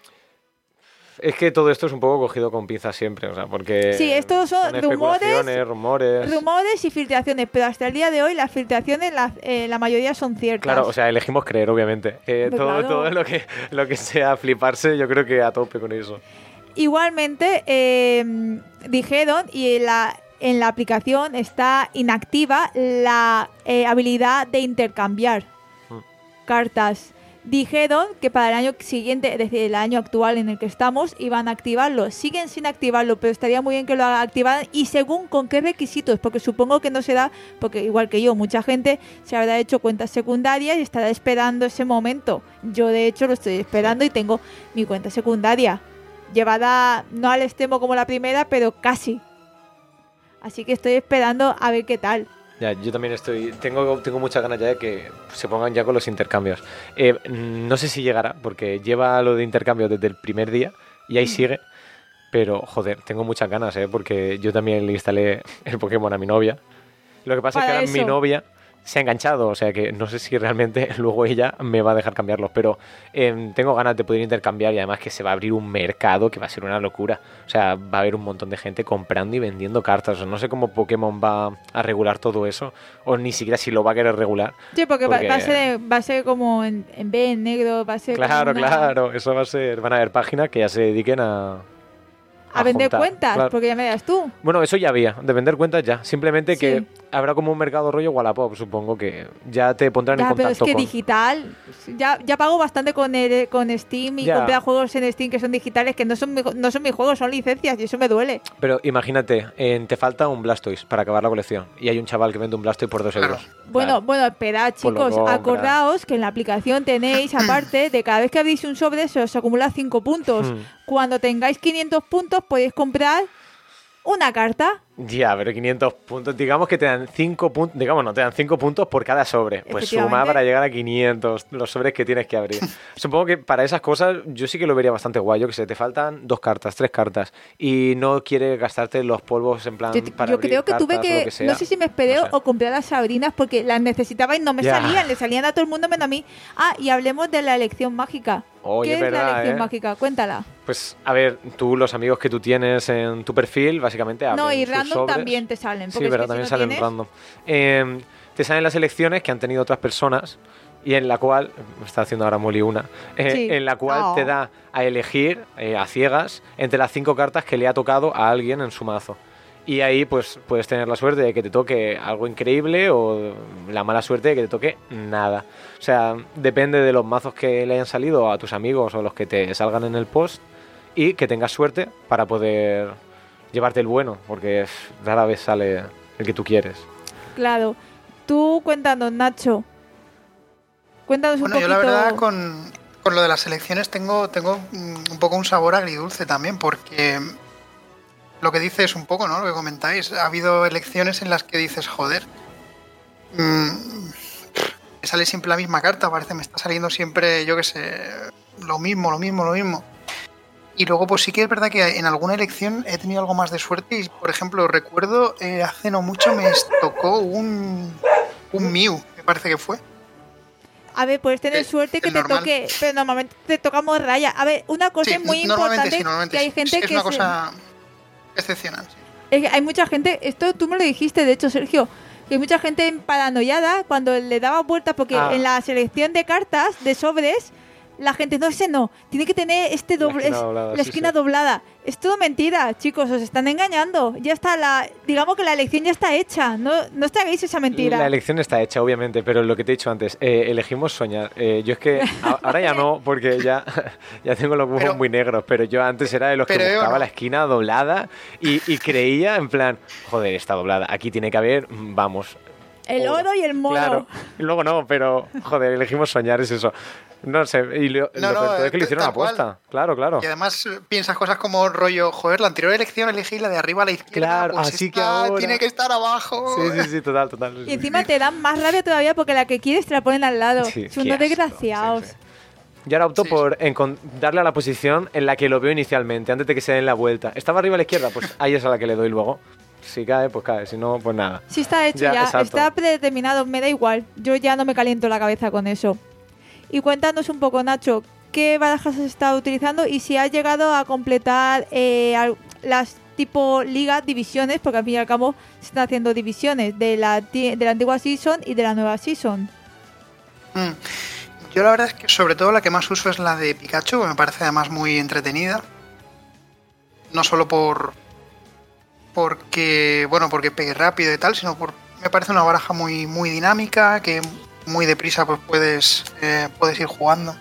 S4: Es que todo esto es un poco cogido con pinzas siempre, o sea, porque...
S1: Sí, estos son rumores,
S4: especulaciones, rumores...
S1: Rumores y filtraciones, pero hasta el día de hoy las filtraciones, la, eh, la mayoría son ciertas.
S4: Claro, o sea, elegimos creer, obviamente. Eh,
S1: Hombre,
S4: todo,
S1: claro.
S4: todo lo que lo que sea fliparse, yo creo que a tope con eso.
S1: Igualmente, eh, dijeron, y en la, en la aplicación está inactiva la eh, habilidad de intercambiar
S4: Mm.
S1: cartas. Dijeron que para el año siguiente, es decir, el año actual en el que estamos, iban a activarlo. Siguen sin activarlo, pero estaría muy bien que lo activaran y según con qué requisitos, porque supongo que no será, porque igual que yo, mucha gente se habrá hecho cuentas secundarias y estará esperando ese momento. Yo de hecho lo estoy esperando y tengo mi cuenta secundaria, llevada no al extremo como la primera, pero casi. Así que estoy esperando a ver qué tal.
S4: Ya, yo también estoy... Tengo, tengo muchas ganas ya de que se pongan ya con los intercambios. Eh, no sé si llegará, porque lleva lo de intercambio desde el primer día y ahí sigue. Pero, joder, tengo muchas ganas, ¿eh? Porque yo también le instalé el Pokémon a mi novia. Lo que pasa
S1: Para
S4: es que ahora
S1: eso.
S4: mi novia se ha enganchado, o sea que no sé si realmente luego ella me va a dejar cambiarlos, pero eh, tengo ganas de poder intercambiar y además que se va a abrir un mercado que va a ser una locura. O sea, va a haber un montón de gente comprando y vendiendo cartas. O sea, no sé cómo Pokémon va a regular todo eso, o ni siquiera si lo va a querer regular.
S1: Sí, porque, va-
S4: Porque-
S1: Va, a ser, va a ser como en, en B, en negro, va a ser como
S4: Claro,
S1: una-
S4: claro, eso va a ser... Van a haber páginas que ya se dediquen a...
S1: a vender
S4: juntar,
S1: cuentas,
S4: claro.
S1: porque ya me das tú.
S4: Bueno, eso ya había, de vender cuentas ya. Simplemente que
S1: Sí.
S4: habrá como un mercado rollo Wallapop, supongo que ya te pondrán en
S1: Ya, pero es
S4: contacto
S1: que
S4: con...
S1: digital, ya, ya pago bastante con el, con Steam y
S4: Ya.
S1: comprar juegos en Steam que son digitales, que no son, mi- no son mis juegos, son licencias y eso me duele.
S4: Pero imagínate, en- te falta un Blastoise para acabar la colección y hay un chaval que vende un Blastoise por dos
S3: Claro.
S4: euros.
S1: Bueno,
S4: Claro.
S1: bueno, esperad
S4: Pues lo
S1: chicos,
S4: compras.
S1: acordaos que en la aplicación tenéis, aparte de cada vez que abrís un sobre, se os acumula cinco puntos.
S4: Hmm.
S1: Cuando tengáis quinientos puntos podéis comprar una carta.
S4: Ya, pero quinientos puntos, digamos que te dan cinco puntos, digamos, no, te dan cinco puntos por cada sobre. Pues suma
S1: Efectivamente.
S4: para llegar a quinientos los sobres que tienes que abrir. Supongo que para esas cosas yo sí que lo vería bastante guay. Yo que sé, te faltan dos cartas, tres cartas y no quieres gastarte los polvos en plan
S1: Yo,
S4: para
S1: yo
S4: abrir
S1: creo que tuve
S4: cartas o lo
S1: que,
S4: que sea.
S1: no sé si me esperé
S4: No sé.
S1: o compré las sabrinas porque las necesitaba y no me
S4: Ya.
S1: salían, le salían a todo el mundo menos a mí. Ah, y hablemos de la elección mágica.
S4: Oye,
S1: ¿Qué
S4: es
S1: es la
S4: verdad,
S1: elección
S4: ¿eh?
S1: mágica? Cuéntala.
S4: Pues, a ver, tú, los amigos que tú tienes en tu perfil, básicamente abren
S1: No, y
S4: sus
S1: random
S4: sobres.
S1: también te salen.
S4: Sí,
S1: Porque es
S4: pero
S1: que si
S4: también
S1: no
S4: salen
S1: tienes-
S4: random. Eh, te salen las elecciones que han tenido otras personas y en la cual, me está haciendo ahora Molly una, eh,
S1: Sí.
S4: en la cual
S1: Oh.
S4: te da a elegir eh, a ciegas entre las cinco cartas que le ha tocado a alguien en su mazo. Y ahí pues puedes tener la suerte de que te toque algo increíble o la mala suerte de que te toque nada. O sea, depende de los mazos que le hayan salido a tus amigos o los que te salgan en el post y que tengas suerte para poder llevarte el bueno, porque rara vez sale el que tú quieres.
S1: Claro. Tú cuéntanos, Nacho. Cuéntanos
S3: Bueno,
S1: un
S3: yo
S1: poquito.
S3: la verdad con, con lo de las elecciones tengo, tengo mm, un poco un sabor agridulce también, porque lo que dices un poco, ¿no? Lo que comentáis, ha habido elecciones en las que dices, joder, mm, me sale siempre la misma carta, parece me está saliendo siempre, yo qué sé, lo mismo, lo mismo, lo mismo. Y luego, pues sí que es verdad que en alguna elección he tenido algo más de suerte y, por ejemplo, recuerdo, eh, hace no mucho me tocó un, un Mew, me parece que fue.
S1: A ver, puedes tener
S3: El-
S1: suerte que
S3: el
S1: te
S3: normal.
S1: toque, pero normalmente te tocamos raya. A ver, una cosa
S3: Sí,
S1: muy
S3: normalmente
S1: importante
S3: sí, normalmente
S1: que hay
S3: sí.
S1: gente
S3: es, es
S1: que
S3: una
S1: se-
S3: cosa excepcional. sí.
S1: es que hay mucha gente, esto tú me lo dijiste, de hecho, Sergio, que hay mucha gente paranoiada cuando le daba vueltas porque
S4: Ah.
S1: en la selección de cartas de sobres La gente, no, ese no, tiene que tener este doble,
S4: esquina
S1: es-
S4: doblada,
S1: la
S4: sí,
S1: esquina
S4: sí.
S1: doblada. Es todo mentira, chicos, os están engañando. Ya está, la, digamos que la elección ya está hecha, no, no os hagáis esa mentira.
S4: La elección está hecha, obviamente, pero lo que te he dicho antes, eh, elegimos soñar. Eh, yo es que a- ahora ya no, porque ya, ya tengo los huevos
S3: Pero-
S4: muy negros, pero yo antes era de los que
S3: pero yo
S4: buscaba
S3: no.
S4: la esquina doblada y, y creía en plan, joder, está doblada, aquí tiene que haber, mm, vamos.
S1: El oro y el mono.
S4: Claro, y luego no, pero joder, elegimos soñar, es eso. No sé, y lo,
S3: No,
S4: lo
S3: no,
S4: peor todo es que le
S3: eh,
S4: hicieron
S3: tal cual.
S4: apuesta. Claro, claro.
S3: Y además eh, piensas cosas como rollo, joder, la anterior elección elegí la de arriba a la izquierda,
S4: Claro,
S3: pues
S4: así que
S3: esta
S4: ahora-
S3: tiene que estar abajo.
S4: Sí, sí, sí, total, total.
S1: Y encima te dan más rabia todavía porque la que quieres te la ponen al lado.
S4: Sí,
S1: Son
S4: qué
S1: unos
S4: asco,
S1: desgraciados.
S4: sí, sí. Yo ahora opto
S3: Sí,
S4: por encon- darle a la posición en la que lo veo inicialmente, antes de que se den la vuelta. ¿Estaba arriba a la izquierda? Pues ahí es a la que le doy luego. Si cae, pues cae. Si no, pues nada.
S1: Si está hecho
S4: Ya,
S1: ya,
S4: exacto.
S1: está predeterminado, me da igual. Yo ya no me caliento la cabeza con eso. Y cuéntanos un poco, Nacho, ¿qué barajas has estado utilizando y si has llegado a completar eh, al- las tipo liga divisiones? Porque al fin y al cabo se están haciendo divisiones de la, ti- de la antigua season y de la nueva season.
S3: Mm. Yo la verdad es que sobre todo la que más uso es la de Pikachu, que me parece además muy entretenida. No solo por porque bueno porque pegue rápido y tal, sino por me parece una baraja muy muy dinámica, que muy deprisa pues puedes eh, puedes ir jugando.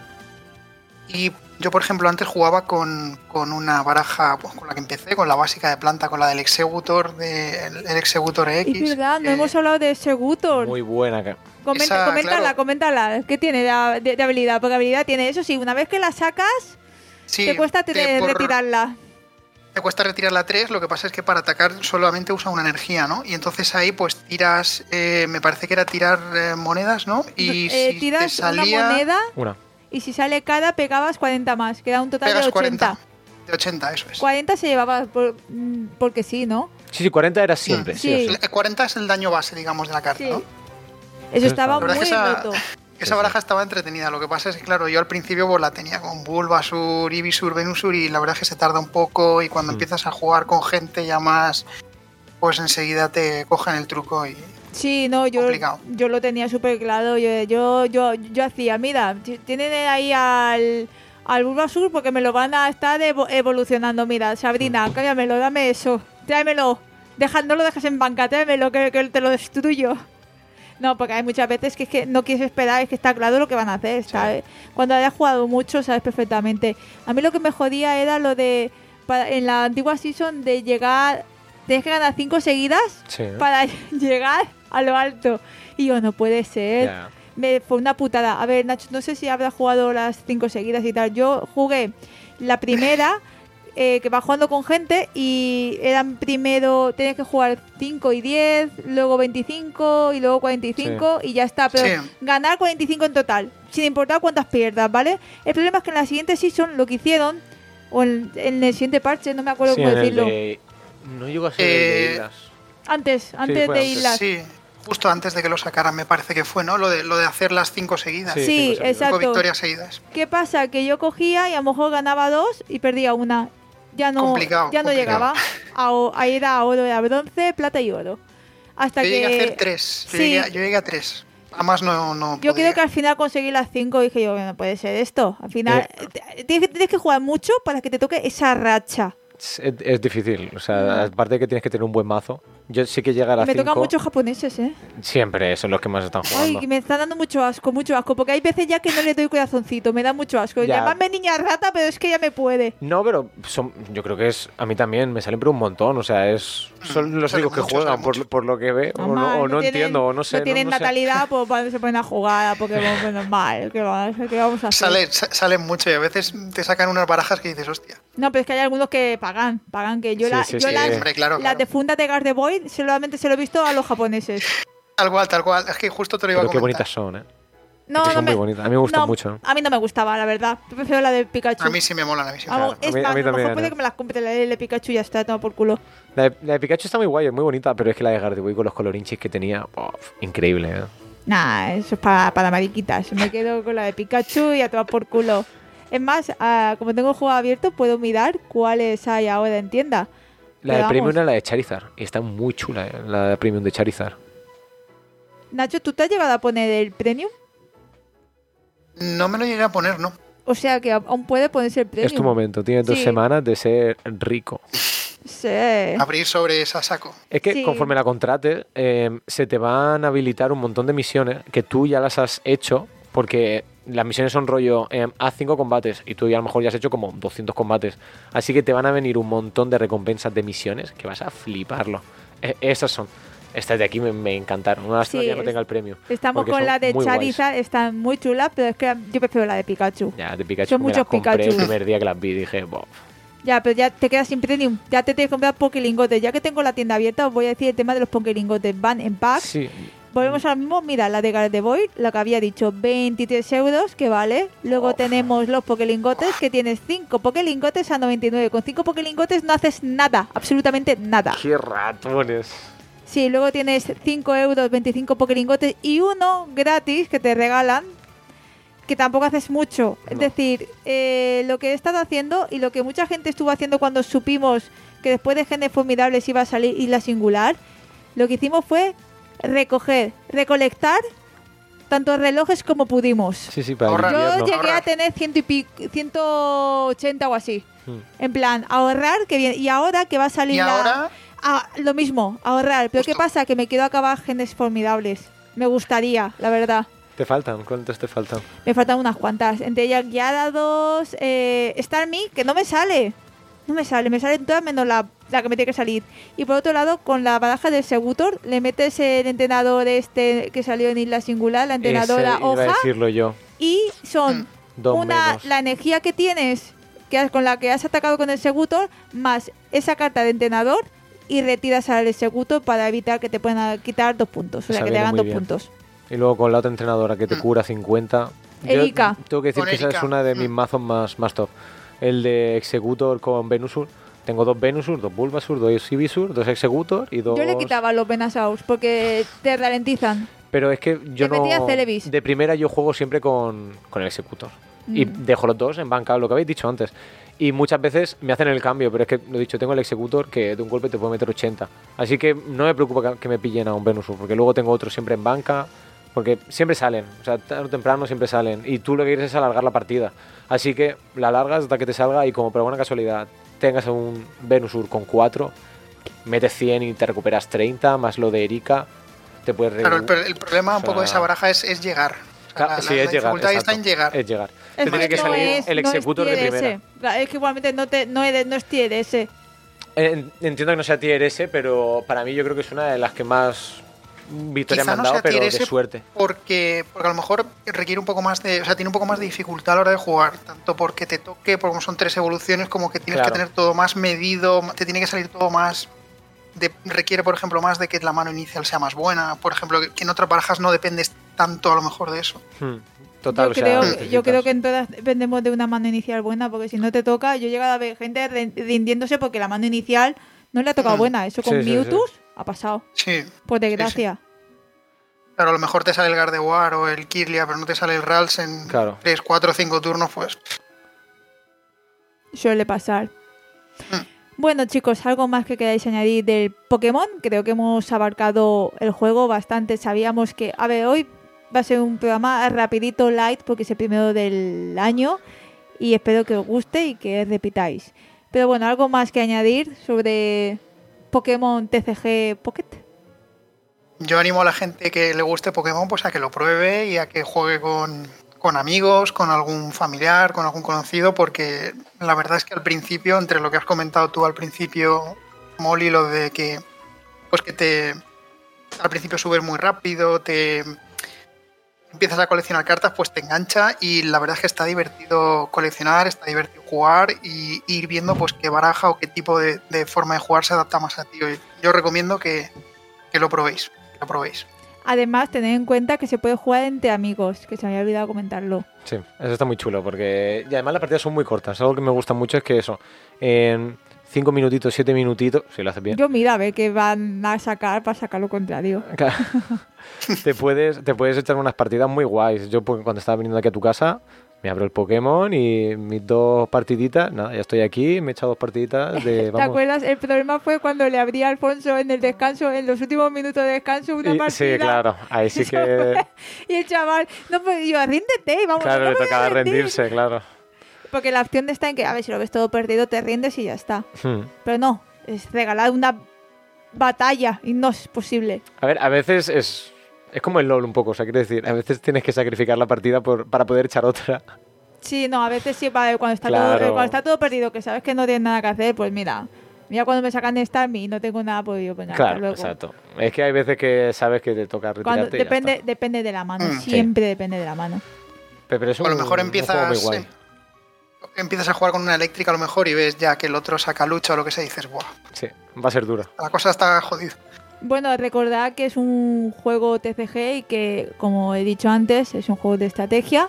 S3: Y yo por ejemplo antes jugaba con, con una baraja pues, con la que empecé, con la básica de planta, con la del Executor, de, el, el Executor X.
S1: Es verdad, no
S3: que-
S1: hemos hablado de Segutor.
S4: Muy buena. ca-
S1: Comenta,
S3: esa,
S1: coméntala,
S3: claro.
S1: coméntala. ¿Qué tiene de, de- de habilidad? Porque habilidad tiene eso, sí, una vez que la sacas,
S3: sí,
S1: te cuesta te-
S3: te- por-
S1: retirarla.
S3: Te cuesta retirar la tres, lo que pasa es que para atacar solamente usa una energía, ¿no? Y entonces ahí pues tiras, eh, me parece que era tirar eh, monedas, ¿no? Y
S1: Eh,
S3: si
S1: tiras
S3: te salía,
S1: una moneda
S4: Una.
S1: y si sale cada pegabas cuarenta más, queda un total
S3: pegas
S1: de ochenta.
S3: cuarenta. De ochenta, eso es.
S1: cuarenta se llevaba por- mm, porque sí, ¿no?
S4: Sí, sí, cuarenta era siempre.
S3: Mm,
S4: sí, o
S1: sí.
S4: sí.
S3: El cuarenta es el daño base, digamos, de la carta,
S1: Sí.
S3: ¿no?
S1: Eso
S4: Eso
S1: estaba
S4: está
S1: muy
S3: bien. La verdad es que
S1: roto.
S3: Esa
S4: sí.
S3: baraja estaba entretenida, lo que pasa es que, claro, yo al principio pues la tenía con Bulbasur, Ivysaur, Venusaur y la verdad es que se tarda un poco y cuando
S4: Mm.
S3: empiezas a jugar con gente ya más, pues enseguida te cogen el truco y...
S1: Sí, no, yo,
S3: Complicado.
S1: yo lo tenía súper claro. Yo, yo, yo, yo hacía, mira, t- tienen ahí al, al Bulbasaur porque me lo van a estar evo- evolucionando. Mira, Sabrina, cámbiamelo, dame eso, tráemelo. Deja, no lo dejes en banca, tráemelo, que, que te lo destruyo. No, porque hay muchas veces que es que no quieres esperar, es que está claro lo que van a hacer, ¿sabes? Cuando hayas jugado mucho, sabes perfectamente. A mí lo que me jodía era lo de, para- en la antigua season, de llegar, tienes que ganar cinco seguidas
S4: Sí, ¿eh?
S1: para llegar a lo alto. Y yo, no puede ser.
S4: Ya.
S1: Me fue una putada. A ver, Nacho, no sé si habrás jugado las cinco seguidas y tal. Yo jugué la primera, eh, que va jugando con gente, y eran primero, tenías que jugar cinco y diez, luego veinticinco y luego cuarenta y cinco y ya está. Pero
S3: Sí.
S1: ganar cuarenta y cinco en total, sin importar cuántas pierdas, ¿vale? El problema es que en la siguiente season lo que hicieron, o en, en el siguiente parche, no me acuerdo
S4: Sí,
S1: cómo
S4: en el
S1: decirlo.
S4: de- No llegó a ser el de
S3: Eh,
S4: Islas.
S1: Antes, antes
S4: fue
S1: de
S4: antes.
S1: Islas.
S3: Sí, justo antes de que lo sacaran me parece que fue, ¿no? Lo de, lo de hacer las cinco seguidas.
S4: Sí,
S1: Sí,
S4: cinco seguidas.
S1: exacto.
S3: Cinco victorias seguidas.
S1: ¿Qué pasa? Que yo cogía y a lo mejor ganaba dos y perdía una. Ya no,
S3: Complicado,
S1: ya no
S3: complicado.
S1: llegaba. A, o- ahí era oro, era bronce, plata y oro. Hasta
S3: Yo
S1: que.
S3: llegué a hacer tres. Yo,
S1: Sí.
S3: llegué, a- yo llegué a tres. Además no, no
S1: Yo
S3: podía.
S1: creo que al final conseguí las cinco y dije yo, no puede ser esto. Al final, te- tienes, que- tienes que jugar mucho para que te toque esa racha.
S4: Es, es difícil, o sea, aparte de que tienes que tener un buen mazo. Yo sí que llegar a
S1: Y me tocan
S4: cinco.
S1: muchos japoneses, ¿eh?
S4: Siempre son los que más están jugando.
S1: Ay, que me están dando mucho asco, mucho asco. Porque hay veces ya que no le doy corazoncito, me da mucho asco.
S4: Ya.
S1: Llamadme niña rata, pero es que ya me puede.
S4: No, pero son, yo creo que es. A mí también me salen pero un montón. O sea, es son los
S3: Salen
S4: únicos que
S3: muchos,
S4: juegan
S3: salen
S4: por,
S3: muchos.
S4: por lo que veo. O
S1: Mamá,
S4: no, o no
S1: tienen-
S4: entiendo, o no sé.
S1: No tienen
S4: no, no sé.
S1: natalidad, pues para se ponen a jugar a Pokémon, pues normal. ¿Qué vamos, qué vamos a hacer?
S3: Sale, sa- salen mucho y a veces te sacan unas barajas que dices, hostia.
S1: No, pero es que hay algunos que pagan, pagan que yo,
S4: Sí,
S1: la,
S4: sí,
S1: yo
S4: sí.
S1: las,
S3: Hombre, claro,
S1: las
S3: claro.
S1: de funda de Garde Boy solamente se lo he visto a los japoneses.
S3: Tal cual, tal cual. Es que justo te lo iba
S4: Pero
S3: a
S4: qué
S3: comentar.
S4: bonitas son, ¿eh?
S1: No,
S4: Es que
S1: no
S4: son
S1: me,
S4: muy bonitas. A mí me gustan
S1: no,
S4: mucho.
S1: A mí no me gustaba, la verdad. Yo prefiero la de Pikachu.
S3: A mí sí me molan, a mí sí me
S1: Vamos,
S3: molan.
S4: A
S1: es
S4: mí- a
S1: más,
S4: mí
S1: a lo mejor
S4: también,
S1: puede
S4: ¿eh?
S1: que me las compre la de Pikachu y ya está, toma por culo.
S4: La de, la de Pikachu está muy guay, es muy bonita, pero es que la de Gardevoir con los colorinchis que tenía, uf, increíble, ¿eh?
S1: Nah, eso es para, para mariquitas. Me quedo con la de Pikachu y a tomar por culo. Es más, ah, como tengo el juego abierto, puedo mirar cuáles hay ahora en tienda.
S4: La
S1: Pero
S4: de Premium
S1: vamos.
S4: era la de Charizard, y está muy chula, ¿eh? La de Premium de Charizard.
S1: Nacho, ¿tú te has llegado a poner el Premium?
S3: No me lo llegué a poner, ¿no?
S1: O sea que aún puede ponerse el premio.
S4: Es tu momento, tienes dos
S1: Sí.
S4: semanas de ser rico.
S1: Sí.
S3: Abrir sobre esa saco.
S4: Es que
S1: Sí.
S4: conforme la contrates, eh, se te van a habilitar un montón de misiones que tú ya las has hecho, porque las misiones son rollo, eh, haz cinco combates y tú ya a lo mejor ya has hecho como doscientos combates. Así que te van a venir un montón de recompensas de misiones que vas a fliparlo. Eh, esas son. Estas de aquí me, me encantaron. Una lástima
S1: Sí,
S4: que ya no
S1: es-
S4: tenga el premio.
S1: Estamos
S4: porque
S1: con
S4: son
S1: la de
S4: muy guays.
S1: Charizard, están muy chulas, pero es que yo prefiero la de Pikachu.
S4: Ya, de Pikachu
S1: Son
S4: me las
S1: muchos
S4: compré
S1: Pikachu.
S4: el primer día que las vi. Dije, bof.
S1: Ya, pero ya te quedas sin premium. Ya te tienes que comprar Pokélingotes. Ya que tengo la tienda abierta, os voy a decir el tema de los Pokélingotes. Van en packs.
S4: Sí.
S1: Volvemos ahora mismo. Mira, la de Gardevoir, la que había dicho, veintitrés euros, que vale. Luego
S4: Uf.
S1: tenemos los Pokélingotes, que tienes cinco Pokélingotes a noventa y nueve. Con cinco Pokélingotes no haces nada, absolutamente nada.
S4: Qué ratones.
S1: Sí, luego tienes cinco euros, veinticinco Pokélingotes y uno gratis que te regalan, que tampoco haces mucho. Es
S4: No.
S1: decir, eh, lo que he estado haciendo y lo que mucha gente estuvo haciendo cuando supimos que después de Genes Formidables iba a salir Isla Singular, lo que hicimos fue recoger, recolectar tantos relojes como pudimos.
S4: Sí, sí, para el
S3: Ahorrar.
S1: Yo
S4: invierno.
S1: llegué a
S3: Ahorrar.
S1: tener ciento y pico, ciento ochenta o así.
S4: Hmm.
S1: En plan, ahorrar, que bien. Y ahora que va a salir
S3: Y
S1: la...
S3: ahora,
S1: Ah, lo mismo, ahorrar. Pero ¿qué
S3: Justo.
S1: pasa? Que me quiero acabar Genes Formidables. Me gustaría, la verdad.
S4: ¿Te faltan? ¿Cuántos te faltan?
S1: Me faltan unas cuantas. Entre ellas Guiada dos, eh, Starmie, que no me sale. No me sale, me salen todas menos la, la que me tiene que salir. Y por otro lado, con la baraja del Segutor, le metes el entrenador este que salió en Isla Singular, la entrenadora
S4: Ese iba a
S1: hoja,
S4: decirlo yo.
S1: y son
S4: Dos
S1: una
S4: menos.
S1: la energía que tienes que has- con la que has atacado con el Segutor, más esa carta de entrenador, y retiras al Segutor para evitar que te puedan quitar dos puntos. O sea,
S4: Esa
S1: que te
S4: viene
S1: hagan
S4: muy
S1: dos
S4: bien.
S1: puntos.
S4: Y luego con la otra entrenadora que te
S3: Mm.
S4: cura cincuenta. Yo
S1: Erika.
S4: tengo que decir
S3: Con
S4: que esa es
S3: Erika.
S4: una de mis
S3: Mm.
S4: mazos más, más top. El de Executor con Venusaur. Tengo dos Venusaur, dos Bulbasaur, dos Ivysaur, dos Executor y dos...
S1: Yo le quitaba los Venusaurs porque te ralentizan.
S4: Pero es que yo
S1: Le metía
S4: no...
S1: Celebi.
S4: De primera yo juego siempre con, con el Executor. Y
S1: Mm.
S4: dejo los dos en banca, lo que habéis dicho antes. Y muchas veces me hacen el cambio, pero es que, lo he dicho, tengo el Executor que de un golpe te puede meter ochenta. Así que no me preocupa que- que me pillen a un Venusaur, porque luego tengo otro siempre en banca, porque siempre salen, o sea, tarde o temprano siempre salen. Y tú lo que quieres es alargar la partida. Así que la alargas hasta que te salga y como por buena casualidad tengas a un Venusaur con cuatro, metes cien y te recuperas treinta, más lo de Erika, te puedes...
S3: claro, el,
S4: recu-
S3: pro- el problema
S4: o
S3: un poco de
S4: sea-
S3: esa baraja es, es llegar. O sea,
S4: Claro,
S3: la,
S4: sí,
S3: la-
S4: es
S3: la
S4: llegar.
S3: dificultad ahí está
S4: exacto,
S3: en llegar.
S4: Es llegar.
S1: Es
S4: Te tiene que
S1: no
S4: salir
S1: es-
S4: el
S1: no es
S4: Executor de
S1: tier
S4: primera.
S1: S. Claro, es que igualmente no, te, no, es, no es tier S.
S4: En- Entiendo que no sea tier S, pero para mí yo creo que es una de las que más victorias me
S3: Quizá
S4: han
S3: no
S4: dado,
S3: sea
S4: pero
S3: tier
S4: de
S3: S
S4: suerte.
S3: Porque, porque a lo mejor requiere un poco más de. O sea, tiene un poco más de dificultad a la hora de jugar. Tanto porque te toque, porque como son tres evoluciones, como que tienes
S4: Claro.
S3: que tener todo más medido, te tiene que salir todo más. De, requiere, por ejemplo, más de que la mano inicial sea más buena. Por ejemplo, que, que en otras barajas no dependes tanto a lo mejor de eso.
S4: Hmm, Total,
S1: yo,
S4: o sea,
S1: creo,
S4: necesitas-
S1: yo creo que en todas dependemos de una mano inicial buena, porque si no te toca, yo he llegado a ver gente rin- rindiéndose porque la mano inicial no le ha tocado
S3: Mm.
S1: buena. Eso con
S4: Sí, sí,
S1: Mewtwo ha pasado,
S3: Sí.
S1: por desgracia.
S3: Claro, a lo mejor te sale el Gardevoir o el Kirlia, pero no te sale el Rals en
S4: Claro.
S3: tres, cuatro o cinco turnos, pues.
S1: Suele pasar.
S3: Mm.
S1: Bueno, chicos, ¿algo más que queráis añadir del Pokémon? Creo que hemos abarcado el juego bastante. Sabíamos que, a ver, hoy va a ser un programa rapidito, light, porque es el primero del año y espero que os guste y que repitáis. Pero bueno, ¿algo más que añadir sobre Pokémon T C G Pocket?
S3: Yo animo a la gente que le guste Pokémon pues a que lo pruebe y a que juegue con, con amigos, con algún familiar, con algún conocido, porque la verdad es que al principio, entre lo que has comentado tú al principio, Molly, lo de que pues que te al principio subes muy rápido, te empiezas a coleccionar cartas, pues te engancha y la verdad es que está divertido coleccionar, está divertido jugar y ir viendo pues qué baraja o qué tipo de, de forma de jugar se adapta más a ti. Yo recomiendo que, que lo probéis, que lo probéis.
S1: Además, tened en cuenta que se puede jugar entre amigos, que se me había olvidado comentarlo.
S4: Sí, eso está muy chulo, porque... Y además las partidas son muy cortas. Algo que me gusta mucho es que eso, en cinco minutitos, siete minutitos, si lo haces bien,
S1: Yo mira, a ver qué van a sacar para sacar lo contrario.
S4: claro, te puedes, te puedes echar unas partidas muy guays. Yo pues, cuando estaba viniendo aquí a tu casa, Me abro el Pokémon y mis dos partiditas, nada, ya estoy aquí, me he echado dos partiditas de...
S1: ¿Te
S4: Vamos.
S1: acuerdas? El problema fue cuando le abrí a Alfonso en el descanso, en los últimos minutos de descanso, una
S4: Y-
S1: partida.
S4: sí, claro, ahí sí que...
S1: Y el chaval, no, pues yo, ríndete, y vamos.
S4: Claro,
S1: no
S4: le
S1: me voy a
S4: tocaba
S1: rendir.
S4: rendirse, claro.
S1: Porque la opción está en que, a ver, si lo ves todo perdido, te rindes y ya está.
S4: Hmm.
S1: Pero no, es regalar una batalla y no es posible.
S4: A ver, a veces es... Es como el LoL un poco, o sea, quiero decir, a veces tienes que sacrificar la partida por, para poder echar otra.
S1: Sí, no, a veces sí, vale, cuando está,
S4: Claro.
S1: todo, cuando está todo perdido, que sabes que no tienes nada que hacer, pues mira, mira cuando me sacan de Starmie y no tengo nada, pues yo, pues nada, hasta
S4: Claro,
S1: luego.
S4: exacto. Es que hay veces que sabes que te toca
S1: Cuando,
S4: retirarte y ya
S1: depende,
S4: está.
S1: depende de la mano,
S3: Mm,
S4: sí.
S1: siempre depende de la mano.
S4: Pero, pero es
S3: O a lo
S4: un-
S3: mejor
S4: un juego muy
S3: empiezas,
S4: guay.
S3: em- empiezas a jugar con una eléctrica a lo mejor y ves ya que el otro saca lucha o lo que sea y dices, ¡buah!
S4: Sí, va a ser dura.
S3: La cosa está jodida.
S1: Bueno, recordad que es un juego T C G y que, como he dicho antes, es un juego de estrategia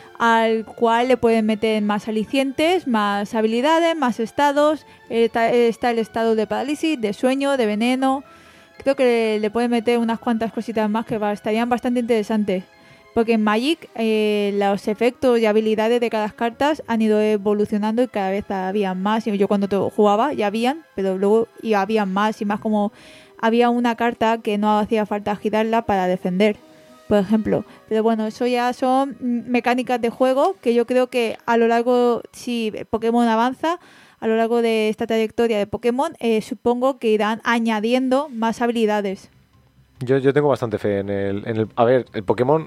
S1: al cual le pueden meter más alicientes, más habilidades, más estados. Está, está el estado de parálisis, de sueño, de veneno. Creo que le pueden meter unas cuantas cositas más que va- estarían bastante interesantes. Porque en Magic eh, los efectos y habilidades de cada cartas han ido evolucionando y cada vez había más. Y yo cuando to- jugaba ya habían, pero luego y había más y más, como había una carta que no hacía falta girarla para defender, por ejemplo. Pero bueno, eso ya son mm, mecánicas de juego que yo creo que a lo largo, si Pokémon avanza, a lo largo de esta trayectoria de Pokémon, eh, supongo que irán añadiendo más habilidades.
S4: Yo, yo tengo bastante fe en el, en el... A ver, el Pokémon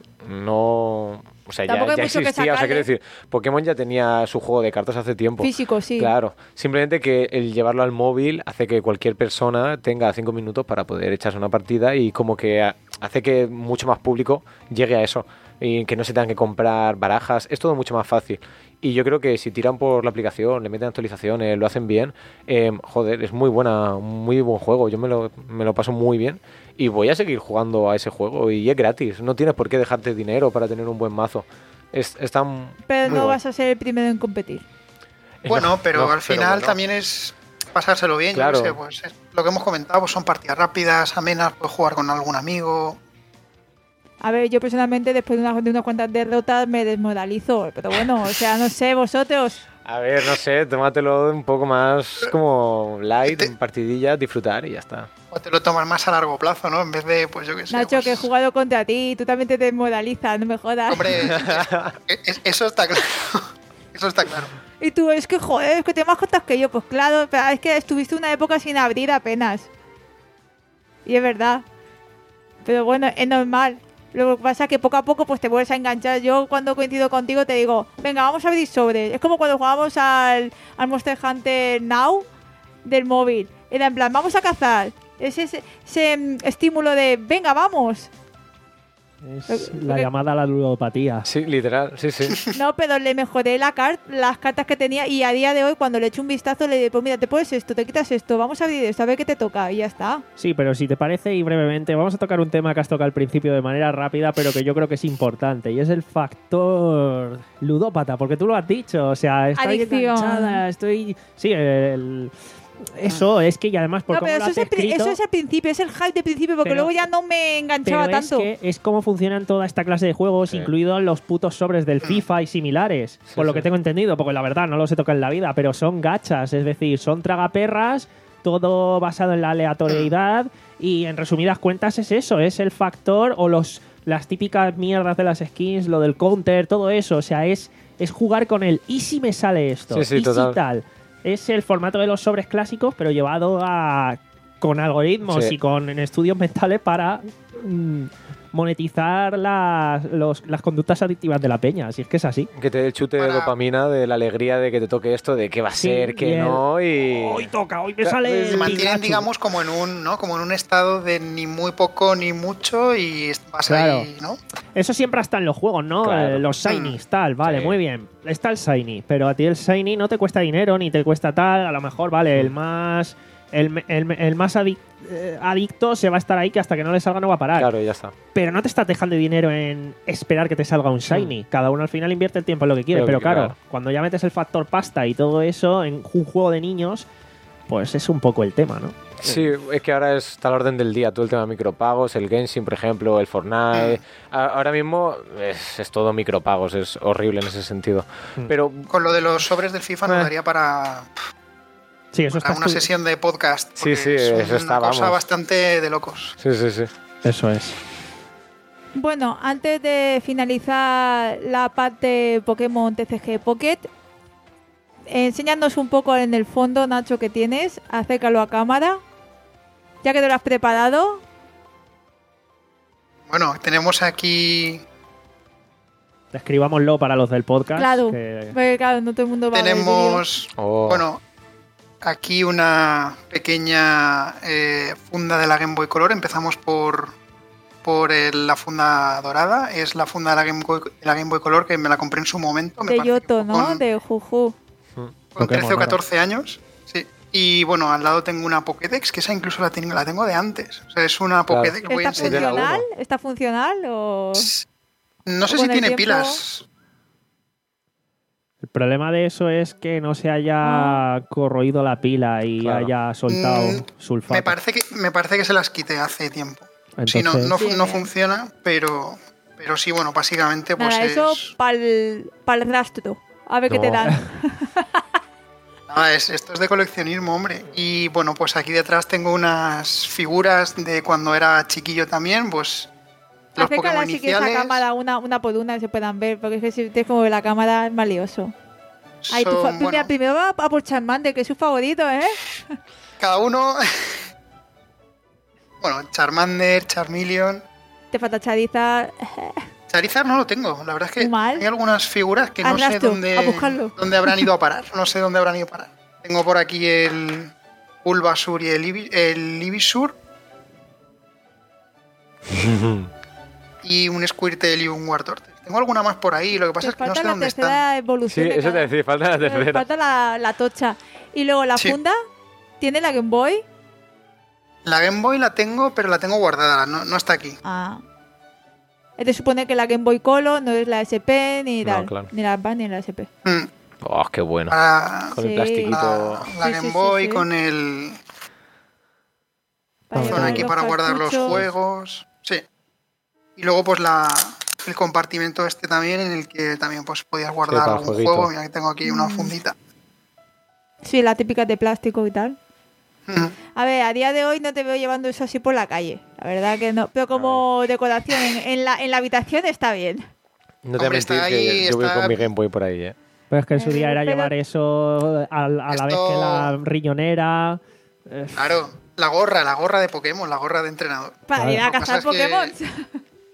S4: no... O sea, ya,
S1: Tampoco hay
S4: ya
S1: mucho que
S4: existía. O sea, quiero
S1: sacarle.
S4: decir, Pokémon ya tenía su juego de cartas hace tiempo.
S1: Físico, sí.
S4: Claro, simplemente que el llevarlo al móvil hace que cualquier persona tenga cinco minutos para poder echarse una partida y como que ha- hace que mucho más público llegue a eso y que no se tengan que comprar barajas, es todo mucho más fácil. Y yo creo que si tiran por la aplicación, le meten actualizaciones, lo hacen bien, eh, joder, es muy buena, muy buen juego, yo me lo, me lo paso muy bien y voy a seguir jugando a ese juego y es gratis, no tienes por qué dejarte dinero para tener un buen mazo. Es, está m-
S1: Pero
S4: muy
S1: no
S4: guay.
S1: vas a ser el primero en competir.
S3: Bueno,
S4: No,
S3: pero
S4: no,
S3: al final
S4: bueno.
S3: también es pasárselo bien,
S4: Claro.
S3: yo qué sé, pues es lo que hemos comentado, pues son partidas rápidas, amenas, puedes jugar con algún amigo.
S1: A ver, yo personalmente después de, una, de unas cuantas derrotas me desmoralizo. Pero bueno, o sea, no sé, vosotros.
S4: A ver, no sé, tómatelo un poco más como light,
S3: Te-
S4: en partidillas, disfrutar y ya está.
S3: O te lo tomas más a largo plazo, ¿no? En vez de, pues yo qué sé.
S1: Nacho,
S3: pues-
S1: que he jugado contra ti, tú también te desmoralizas, no me jodas.
S3: Hombre, es- es- eso está claro. Eso está claro.
S1: Y tú, es que joder, es que tienes más cosas que yo. Pues claro, pero es que estuviste una época sin abrir apenas. Y es verdad. Pero bueno, es normal. Lo que pasa es que poco a poco pues te vuelves a enganchar. Yo cuando coincido contigo te digo, venga, vamos a abrir sobres. Es como cuando jugábamos al, al Monster Hunter Now del móvil. Era en plan, vamos a cazar. Es ese, ese mm, estímulo de, venga, vamos.
S2: Es
S1: Lo- lo
S2: la
S1: que-
S2: llamada a la ludopatía.
S4: Sí, literal, sí, sí.
S1: No, pero le mejoré la car las cartas que tenía y a día de hoy cuando le echo un vistazo le digo, pues mira, te pones esto, te quitas esto, vamos a abrir esto, a ver qué te toca y ya está.
S2: Sí, pero si te parece y brevemente, vamos a tocar un tema que has tocado al principio de manera rápida, pero que yo creo que es importante, y es el factor ludópata, porque tú lo has dicho, o sea, estoy
S1: Adicción.
S2: enganchada, estoy... Sí, el... Eso, es que y además por
S1: No,
S2: cómo
S1: pero
S2: lo
S1: eso
S2: has
S1: es, el, pri-
S2: escrito,
S1: eso es el principio, es el hype de principio, porque
S2: Pero-
S1: luego ya no me enganchaba
S2: pero es
S1: tanto.
S2: que es como funcionan toda esta clase de juegos,
S4: Sí.
S2: incluidos los putos sobres del FIFA y similares,
S4: Sí,
S2: por lo
S4: sí.
S2: que tengo entendido, porque la verdad no los he tocado en la vida, pero son gachas, es decir, son tragaperras, todo basado en la aleatoriedad y en resumidas cuentas es eso, es el factor o los las típicas mierdas de las skins, lo del counter, todo eso, o sea, es, es jugar con el ¿y si me sale esto?
S4: Sí, sí,
S2: ¿y
S4: total.
S2: si tal? Es el formato de los sobres clásicos, pero llevado a con algoritmos
S4: Sí.
S2: y con en estudios mentales para mm, monetizar las, los- las conductas adictivas de la peña. Así es que es así.
S4: Que te dé el chute de
S3: Para-
S4: dopamina, de la alegría de que te toque esto, de qué va a
S2: Sí,
S4: ser, qué
S2: y el-
S4: no, y...
S2: Hoy toca, hoy me
S4: Claro,
S2: sale.
S4: se
S3: Se
S2: el
S3: mantienen,
S2: Pikachu.
S3: digamos, como en un, ¿no? Como en un estado de ni muy poco ni mucho y vas
S2: Claro.
S3: ahí, ¿no?
S2: Eso siempre está en los juegos, ¿no?
S4: Claro.
S2: Eh, los shinies, tal, vale,
S4: Sí.
S2: muy bien. Está el shiny, pero a ti el shiny no te cuesta dinero ni te cuesta tal. A lo mejor, vale, el más. El, el- el más adic- eh, adicto se va a estar ahí que hasta que no le salga no va a parar.
S4: Claro, ya está.
S2: Pero no te estás dejando dinero en esperar que te salga un shiny. Cada uno al final invierte el tiempo en lo que quiere.
S4: Lo que
S2: Pero claro,
S4: quiera.
S2: cuando ya metes el factor pasta y todo eso en un juego de niños, pues es un poco el tema, ¿no?
S4: Sí, es que ahora está al orden del día todo el tema de micropagos, el Genshin, por ejemplo, el Fortnite.
S3: Mm.
S4: A- Ahora mismo es, es todo micropagos, es horrible en ese sentido.
S2: Mm.
S4: Pero
S3: Con lo de los sobres del FIFA nos
S4: Eh.
S3: daría para,
S2: Sí, eso está
S3: para una
S2: estu-
S3: sesión de podcast.
S4: Sí,
S3: porque
S4: sí,
S3: es
S4: eso
S3: una
S4: está,
S3: cosa
S4: vamos.
S3: bastante de locos.
S4: sí, sí, sí.
S2: Eso es.
S1: Bueno, antes de finalizar la parte Pokémon T C G Pocket, enséñanos un poco en el fondo, Nacho, que tienes. Acércalo a cámara. Ya que te lo has preparado.
S3: Bueno, tenemos aquí
S2: Describámoslo para los del podcast.
S1: Claro,
S2: que-
S1: porque claro, no todo el mundo va a ver el vídeo.
S3: tenemos
S4: Oh.
S3: bueno, aquí una pequeña eh, funda de la Game Boy Color. Empezamos por, por el- la funda dorada. Es la funda de la Game Boy, de la Game Boy Color que me la compré en su momento. Me
S1: De
S3: parece que
S1: Yoto,
S3: fue
S1: ¿no?
S3: Con,
S1: De Juju.
S3: con
S2: Pokémon,
S3: trece o
S2: ¿no?
S3: catorce años. Sí. Y bueno, al lado tengo una Pokédex, que esa incluso la tengo, la tengo de antes. O sea, es una
S4: Claro.
S3: Pokédex. Voy a
S1: ¿Está
S4: es de la
S3: enseñar.
S1: funcional?
S4: uno.
S1: ¿Está funcional o...?
S3: No sé
S1: con
S3: si
S1: el
S3: tiene
S1: tiempo-
S3: pilas.
S2: El problema de eso es que no se haya corroído la pila y
S4: Claro.
S2: haya soltado
S3: Mm,
S2: sulfato.
S3: Me parece que me parece que se las quité hace tiempo. Sí, no,
S2: Entonces-
S3: no, fu-
S1: Bien,
S3: no
S1: bien.
S3: funciona, pero, pero sí, bueno, básicamente pues
S1: Nada, eso
S3: es,
S1: para el rastro. A ver qué te
S4: No.
S1: dan.
S3: nada, es- esto es de coleccionismo, hombre. Y bueno, pues aquí detrás tengo unas figuras de cuando era chiquillo también, pues los
S1: Acércala
S3: Pokémon
S1: si quieres a
S3: iniciales.
S1: cámara una, una por una y se puedan ver, porque es que si tienes como ver la cámara es más lioso. Ay, tu fa-
S3: son,
S1: mira,
S3: bueno,
S1: primero va a por Charmander, que es su favorito, ¿eh?
S3: cada uno. Bueno, Charmander, Charmeleon.
S1: Te falta Charizard.
S3: Charizard no lo tengo, la verdad es que
S1: Muy mal.
S3: hay algunas figuras que no sé
S1: Arrastro,
S3: dónde,
S1: a buscarlo.
S3: dónde habrán ido a parar. No sé dónde habrán ido a parar. Tengo por aquí el Bulbasur y el, Ibi- el Ivysaur y un Squirtle y un Wartortle. Tengo alguna más por ahí, lo que pasa
S1: Te
S3: es que no
S1: falta
S3: sé
S1: la
S3: dónde
S1: tercera
S3: están.
S4: Sí,
S1: evolución. de
S4: eso te
S1: cada-
S4: decía, falta la
S1: Te
S4: tercera.
S1: falta la, la tocha. Y luego la
S3: Sí.
S1: funda tiene la Game Boy.
S3: La Game Boy la tengo, pero la tengo guardada, no, no está aquí.
S1: Ah. Es de suponer que la Game Boy Color no es la S P ni
S4: No,
S1: tal.
S4: claro.
S1: Ni la Advance ni la S P.
S3: Mm,
S4: Oh, qué bueno.
S3: la
S4: Con
S1: Sí.
S4: el plastiquito.
S3: la- la
S1: Sí,
S3: Game
S1: sí, sí,
S3: Boy
S1: sí.
S3: con el
S1: Para
S2: Con
S3: con
S1: llevar
S3: aquí
S1: los
S3: para guardar los
S1: cartuchos.
S3: juegos. Sí. Y luego pues la el compartimento este también en el que también pues podías guardar
S4: para el
S3: algún
S4: jueguito.
S3: juego. Mira que tengo aquí una
S1: Mm.
S3: fundita.
S1: Sí, la típica de plástico y tal.
S3: Mm.
S1: A ver, a día de hoy no te veo llevando eso así por la calle. La verdad que no. Pero como decoración en, en la, en la habitación está bien.
S4: No te voy a
S3: Hombre, está
S4: mentir que
S3: ahí,
S4: yo voy
S3: está-
S4: con mi Game Boy por ahí, ¿eh?
S2: Pero es que en su
S1: Eh,
S2: día era
S1: pero-
S2: llevar eso a, a la vez
S3: Esto-
S2: que la riñonera. eh,
S3: Claro, la gorra, la gorra de Pokémon, la gorra de entrenador.
S1: Para
S2: Claro.
S1: ir a
S3: Lo que
S1: cazar
S3: pasa es que-
S1: Pokémon.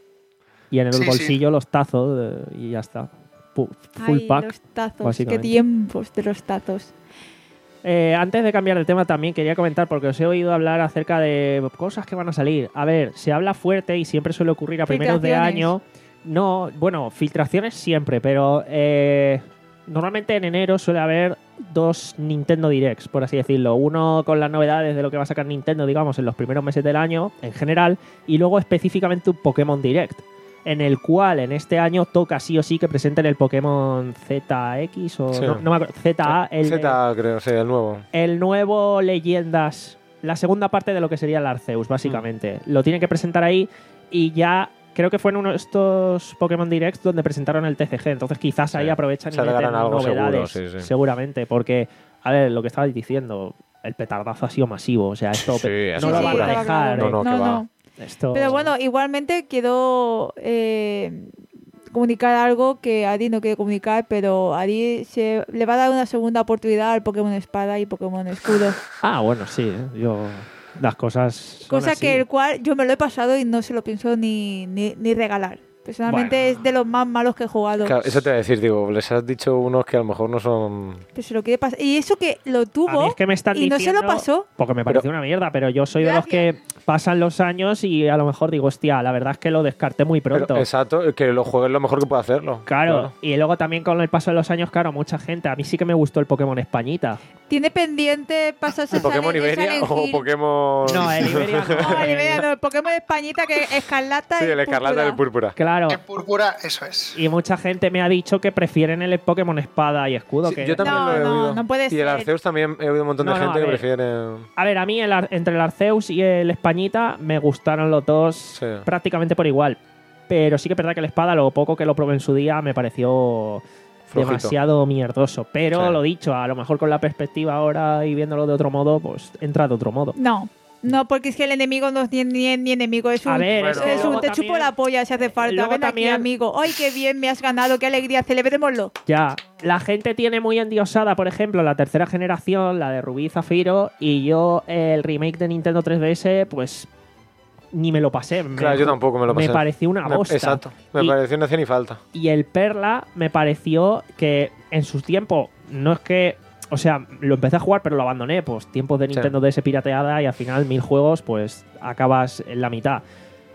S2: y en el
S3: Sí, sí.
S2: bolsillo los tazos eh, y ya está. Pu- Full
S1: Ay,
S2: pack.
S1: los tazos. Qué
S2: básicamente.
S1: tiempos de los tazos.
S2: Eh, antes de cambiar de tema también quería comentar, porque os he oído hablar acerca de cosas que van a salir. A ver, se habla fuerte y siempre suele ocurrir a primeros de
S1: Filtraciones.
S2: año. No, bueno, filtraciones siempre, pero eh, normalmente en enero suele haber dos Nintendo Directs, por así decirlo. Uno con las novedades de lo que va a sacar Nintendo, digamos, en los primeros meses del año en general, y luego específicamente un Pokémon Direct, en el cual en este año toca sí o sí que presenten el Pokémon Z X o
S4: Sí.
S2: no, no me acuerdo, Z A, el,
S4: Z, creo, sí, el nuevo.
S2: el nuevo Leyendas, la segunda parte de lo que sería el Arceus, básicamente. Lo tienen que presentar ahí y ya creo que fue en uno de estos Pokémon Directs donde presentaron el T C G. Entonces quizás
S4: Sí.
S2: ahí aprovechan y
S4: Se
S2: meten
S4: regalan algo
S2: novedades,
S4: seguro, sí, sí.
S2: seguramente. Porque, a ver, lo que estabais diciendo, el petardazo ha sido masivo. O sea, esto
S4: Sí,
S2: pe-
S4: eso
S2: no lo
S1: sí,
S2: van a
S1: estaba
S2: dejar.
S1: claro.
S4: No, no, que va.
S2: Esto-
S1: Pero bueno, igualmente quiero eh, comunicar algo que Adi no quiere comunicar, pero Adi se le va a dar una segunda oportunidad al Pokémon Espada y Pokémon Escudo.
S2: Ah, bueno, sí. Yo... Las cosas son
S1: Cosa
S2: así.
S1: que el cual yo me lo he pasado y no se lo pienso ni, ni, ni regalar. Personalmente
S2: Bueno.
S1: es de los más malos que he jugado.
S4: Claro, eso te voy a decir, digo, les has dicho unos que a lo mejor no son...
S1: Pero se lo quiere pasar. Y eso que lo
S2: A mí
S1: tuvo
S2: es que me están
S1: y no se lo
S2: diciendo-
S1: pasó.
S2: Porque me pareció una mierda, pero yo soy de los que pasan los años y a lo mejor digo, hostia, la verdad es que lo descarté muy
S4: Pero,
S2: pronto.
S4: exacto, que lo juegues lo mejor que puede hacerlo.
S2: Claro. y luego también con el paso de los años, claro, mucha gente. A mí sí que me gustó el Pokémon Españita.
S1: Tiene pendiente pasarse
S4: ¿Pokémon
S1: Silent-
S4: Iberia
S1: Silent
S4: o
S1: Hill.
S4: Pokémon...?
S2: No, el Iberia no.
S1: No, el Iberia no, el Pokémon Españita que es escarlata
S4: Sí,
S1: y
S4: el escarlata
S1: púrpura.
S4: del púrpura.
S2: Claro, Claro.
S3: El púrpura, eso es.
S2: Y mucha gente me ha dicho que prefieren el Pokémon Espada y Escudo.
S4: Sí,
S2: que...
S4: yo también
S1: No,
S4: lo he
S1: no,
S4: oído.
S1: no puede
S4: y
S1: ser.
S4: el Arceus también he oído un montón de
S2: No, no,
S4: gente
S2: a
S4: que
S2: ver.
S4: prefiere...
S2: A ver, a mí el Ar- entre el Arceus y el Españita me gustaron los dos
S4: Sí.
S2: prácticamente por igual. Pero sí que es verdad que el Espada, lo poco que lo probé en su día, me pareció
S4: Flojito.
S2: demasiado mierdoso. Pero
S4: Sí.
S2: lo dicho, a lo mejor con la perspectiva ahora y viéndolo de otro modo, pues entra de otro modo.
S1: No. No, porque es que el enemigo no es ni, ni, ni enemigo, es un,
S2: A ver,
S3: es
S1: es,
S3: que
S1: un
S2: luego
S1: te
S2: también-
S1: chupo la polla si hace falta.
S2: luego
S1: Ven
S2: también-
S1: aquí, amigo. ¡Ay, qué bien me has ganado! ¡Qué alegría! Celebrémoslo.
S2: Ya, la gente tiene muy endiosada, por ejemplo, la tercera generación, la de Rubí y Zafiro, y yo el remake de Nintendo tres D S, pues ni me lo pasé. Me-
S4: Claro, yo tampoco me lo pasé.
S2: Me pareció una
S4: Me-
S2: bosta.
S4: Exacto. Me
S2: Y-
S4: pareció no hacía ni falta.
S2: Y el Perla me pareció que en su tiempo, no es que... O sea, lo empecé a jugar, pero lo abandoné. Pues tiempos de Nintendo D S pirateada y al final mil juegos, pues acabas en la mitad.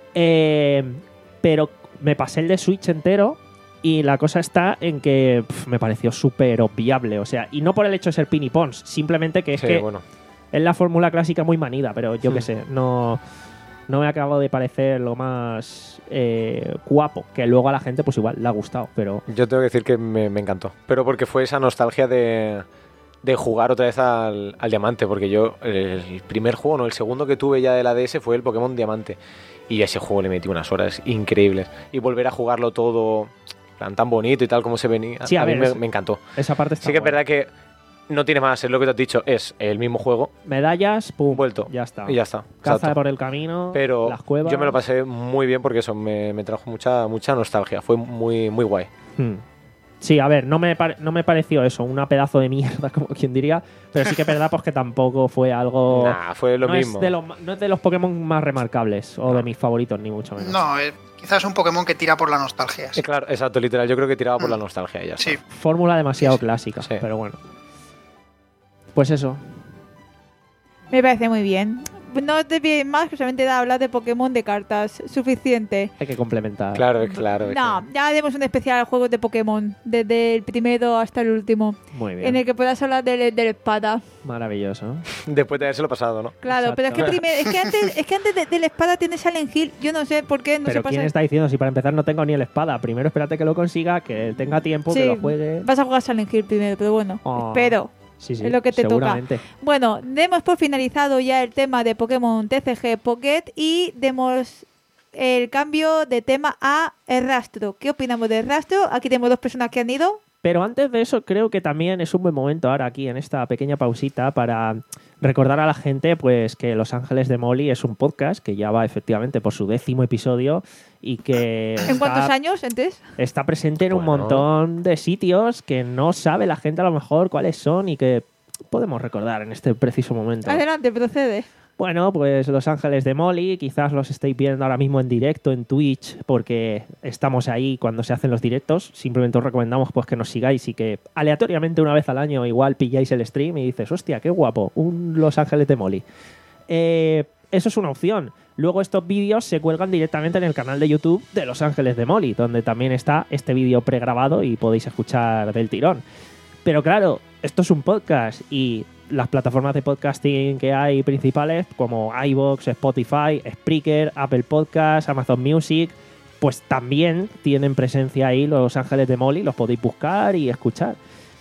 S2: Eh, pero me pasé el de Switch entero y la cosa está en que pf, me pareció súper obviable. O sea, y no por el hecho de ser pin y pons, simplemente que es
S4: Sí,
S2: que
S4: bueno.
S2: es la fórmula clásica muy manida, pero yo qué
S4: Hmm.
S2: sé, no, no me ha acabado de parecer lo más eh, guapo, que luego a la gente pues igual le ha gustado, pero...
S4: Yo tengo que decir que me, me encantó. Pero porque fue esa nostalgia de, de jugar otra vez al, al Diamante. Porque yo, el primer juego, no, el segundo que tuve ya de la D S fue el Pokémon Diamante. Y a ese juego le metí unas horas increíbles. Y volver a jugarlo todo tan, tan bonito y tal como se venía,
S2: Sí, a
S4: a, mí
S2: ver,
S4: me,
S2: es-
S4: me encantó.
S2: Esa parte está
S4: Sí que es
S2: guay.
S4: verdad que no tiene más, es lo que te has dicho, es el mismo juego
S2: Medallas, pum,
S4: vuelto.
S2: ya está.
S4: Y ya está.
S2: Caza
S4: exacto.
S2: por el camino,
S4: Pero
S2: las cuevas...
S4: yo me lo pasé muy bien porque eso me, me trajo mucha, mucha nostalgia. Fue muy, muy guay.
S2: Hmm. Sí, a ver, no me, pare- no me pareció eso, una pedazo de mierda, como quien diría, pero sí que es verdad pues que tampoco fue algo...
S4: Nah, fue lo
S2: no,
S4: mismo.
S2: Es de los, no es de los Pokémon más remarcables o de mis favoritos, ni mucho menos.
S3: No, eh, quizás un Pokémon que tira por la nostalgia.
S4: Sí, claro, exacto, literal. Yo creo que tiraba por la nostalgia y ya está.
S3: Sí,
S2: Fórmula demasiado
S3: Sí, sí.
S2: clásica,
S4: Sí.
S2: pero bueno. Pues eso.
S1: Me parece muy bien. No te pide más que solamente da hablar de Pokémon de cartas. Suficiente.
S2: Hay que complementar.
S4: Claro, claro.
S1: No, ya haremos un especial a juegos de Pokémon. Desde el primero hasta el último.
S2: Muy bien.
S1: En el que puedas hablar del, del espada.
S2: Maravilloso.
S4: Después de habérselo pasado, ¿no?
S1: Claro, pero es que,
S2: Exacto.
S1: primer- es que antes, es que antes de, del espada tienes Silent Hill. Yo no sé por qué no
S2: pero
S1: se pasa.
S2: ¿quién está diciendo? Si para empezar no tengo ni el espada. Primero espérate que lo consiga, que tenga tiempo,
S1: Sí,
S2: que lo juegue.
S1: vas a jugar Silent Hill primero, pero bueno.
S2: Oh.
S1: Espero.
S2: Sí, sí,
S1: es lo que te toca.
S2: seguramente.
S1: Bueno, demos por finalizado ya el tema de Pokémon T C G Pocket y demos el cambio de tema a el rastro. ¿Qué opinamos del rastro? Aquí tenemos dos personas que han ido.
S2: Pero antes de eso, creo que también es un buen momento ahora aquí en esta pequeña pausita para recordar a la gente pues que Los Ángeles de Molly es un podcast que ya va efectivamente por su décimo episodio y que
S1: ¿En
S2: está,
S1: cuántos años entonces?
S2: está presente en un
S4: Bueno.
S2: montón de sitios que no sabe la gente a lo mejor cuáles son y que podemos recordar en este preciso momento.
S1: Adelante, procede.
S2: Bueno, pues Los Ángeles de Molly, quizás los estéis viendo ahora mismo en directo en Twitch porque estamos ahí cuando se hacen los directos. Simplemente os recomendamos pues que nos sigáis y que aleatoriamente una vez al año igual pilláis el stream y dices, hostia, qué guapo, un Los Ángeles de Molly. Eh, eso es una opción. Luego estos vídeos se cuelgan directamente en el canal de YouTube de Los Ángeles de Molly, donde también está este vídeo pregrabado y podéis escuchar del tirón. Pero claro, esto es un podcast y las plataformas de podcasting que hay principales como iVoox, Spotify, Spreaker, Apple Podcasts, Amazon Music, pues también tienen presencia ahí Los Ángeles de Molly, los podéis buscar y escuchar.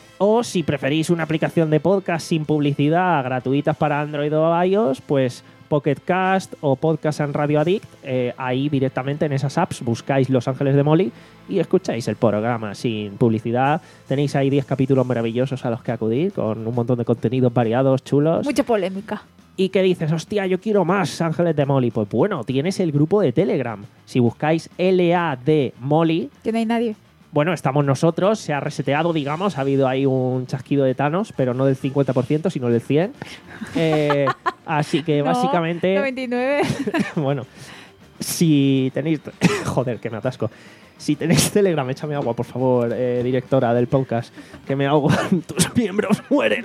S2: O si preferís una aplicación de podcast sin publicidad, gratuitas para Android o iOS, pues Pocket Cast o Podcast and Radio Addict, eh, ahí directamente en esas apps buscáis Los Ángeles de Molly y escucháis el programa sin publicidad. Tenéis ahí diez capítulos maravillosos a los que acudir con un montón de contenidos variados, chulos.
S1: Mucha polémica.
S2: Y que dices, hostia, yo quiero más Ángeles de Molly. Pues bueno, tienes el grupo de Telegram. Si buscáis L A D Molly,
S1: Que no hay nadie.
S2: bueno, estamos nosotros, se ha reseteado, digamos, ha habido ahí un chasquido de Thanos, pero no del cincuenta por ciento, sino del cien por ciento. Eh, así que
S1: No,
S2: básicamente,
S1: noventa y nueve.
S2: bueno, si tenéis... Joder, que me atasco. Si tenéis Telegram, échame agua, por favor, eh, directora del podcast, que me ahogo, tus miembros mueren.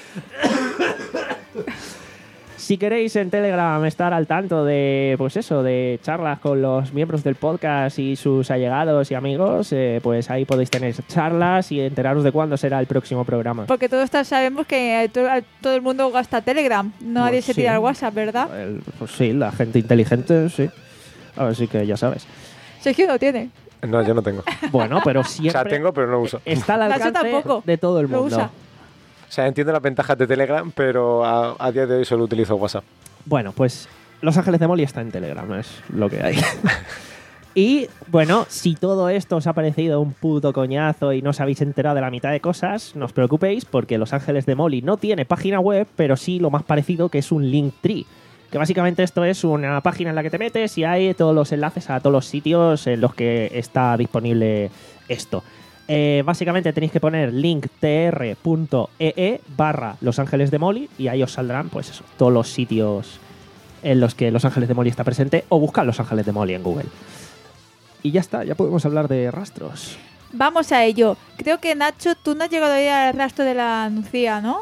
S2: Si queréis en Telegram estar al tanto de, pues eso, de charlas con los miembros del podcast y sus allegados y amigos, eh, pues ahí podéis tener charlas y enteraros de cuándo será el próximo programa.
S1: Porque todos está- sabemos que to- todo el mundo gasta Telegram. Nadie
S2: Pues
S1: se
S2: sí.
S1: tira al WhatsApp, ¿verdad?
S2: El- pues sí, la gente inteligente, sí. Así que ya sabes.
S1: Sergio no tiene.
S4: No, yo no tengo.
S2: Bueno, pero
S4: O
S2: siempre
S4: sea, tengo, pero no lo uso.
S2: está al
S1: Nacho
S2: alcance
S1: tampoco
S2: de todo el
S1: lo
S2: mundo.
S1: usa.
S4: O sea, entiendo las ventajas de Telegram, pero a, a día de hoy solo utilizo WhatsApp.
S2: Bueno, pues Los Ángeles de Molly está en Telegram, no es lo que hay. Y bueno, si todo esto os ha parecido un puto coñazo y no os habéis enterado de la mitad de cosas, no os preocupéis porque Los Ángeles de Molly no tiene página web, pero sí lo más parecido que es un Linktree. Que básicamente esto es una página en la que te metes y hay todos los enlaces a todos los sitios en los que está disponible esto. Eh, básicamente tenéis que poner linktr punto ee barra Los Ángeles de Molly y ahí os saldrán pues eso, todos los sitios en los que Los Ángeles de Molly está presente o buscad Los Ángeles de Molly en Google. Y ya está, ya podemos hablar de rastros.
S1: Vamos a ello. Creo que, Nacho, tú no has llegado a ir al rastro de la Nucía, ¿no?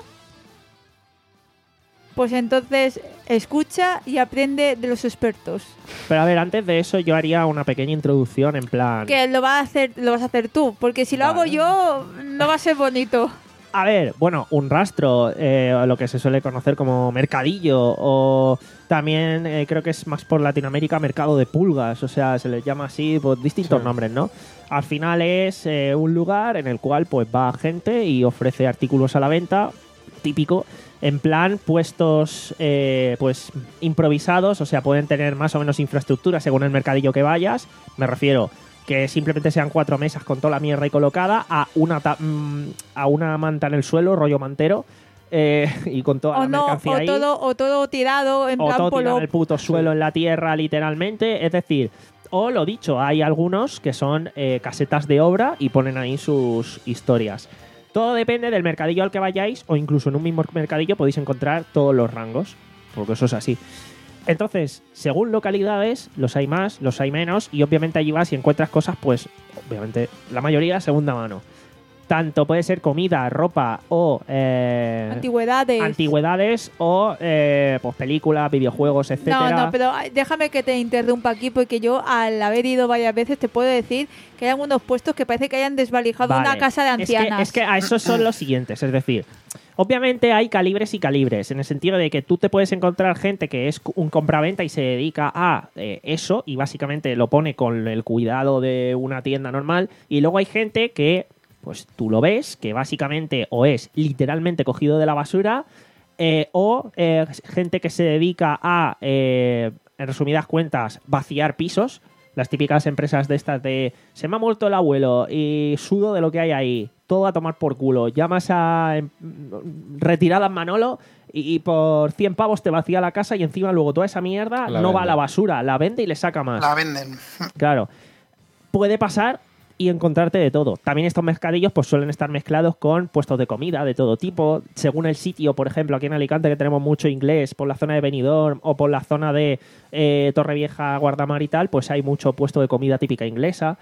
S1: Pues entonces escucha y aprende de los expertos.
S2: Pero a ver, antes de eso yo haría una pequeña introducción en plan...
S1: Que lo vas a hacer, lo vas a hacer tú, porque si lo
S2: Vale.
S1: hago yo no va a ser bonito.
S2: A ver, bueno, un rastro, eh, lo que se suele conocer como mercadillo, o también eh, creo que es más por Latinoamérica mercado de pulgas, o sea, se les llama así por distintos
S4: Sí.
S2: nombres, ¿no? Al final es eh, un lugar en el cual pues va gente y ofrece artículos a la venta, típico, en plan puestos eh, pues improvisados, o sea, pueden tener más o menos infraestructura según el mercadillo que vayas, me refiero... que simplemente sean cuatro mesas con toda la mierda ahí colocada a una ta- mm, a una manta en el suelo, rollo mantero, eh, y con toda
S1: O
S2: la
S1: no,
S2: mercancía
S1: o
S2: ahí.
S1: todo, o todo tirado en
S2: o
S1: plan
S2: todo tirado
S1: polo.
S2: en el puto suelo en la tierra, literalmente. Es decir, o lo dicho, hay algunos que son eh, casetas de obra y ponen ahí sus historias. Todo depende del mercadillo al que vayáis, o incluso en un mismo mercadillo podéis encontrar todos los rangos, porque eso es así. Entonces, según localidades, los hay más, los hay menos, y obviamente allí vas y encuentras cosas, pues, obviamente, la mayoría segunda mano. Tanto puede ser comida, ropa o eh,
S1: Antigüedades.
S2: antigüedades o eh, pues películas, videojuegos,
S1: No,
S2: etcétera.
S1: no, pero ay, déjame que te interrumpa aquí porque yo al haber ido varias veces te puedo decir que hay algunos puestos que parece que hayan desvalijado
S2: Vale.
S1: una casa de
S2: Es que-
S1: ancianas.
S2: Es que, a esos son los siguientes, es decir, obviamente hay calibres y calibres, en el sentido de que tú te puedes encontrar gente que es un compraventa y se dedica a eh, eso y básicamente lo pone con el cuidado de una tienda normal, y luego hay gente que, pues tú lo ves, que básicamente o es literalmente cogido de la basura eh, o eh, gente que se dedica a, eh, en resumidas cuentas, vaciar pisos. Las típicas empresas de estas de se me ha muerto el abuelo y sudo de lo que hay ahí, todo a tomar por culo. Llamas a em, retiradas Manolo y, y por cien pavos te vacía la casa y encima luego toda esa mierda
S4: La
S2: no va a
S4: vende.
S2: la basura, la vende y le saca más.
S3: La venden.
S2: Claro. Puede pasar y encontrarte de todo. También estos mercadillos pues suelen estar mezclados con puestos de comida de todo tipo. Según el sitio, por ejemplo, aquí en Alicante que tenemos mucho inglés, por la zona de Benidorm o por la zona de eh, Torrevieja, Guardamar y tal, pues hay mucho puesto de comida típica inglesa.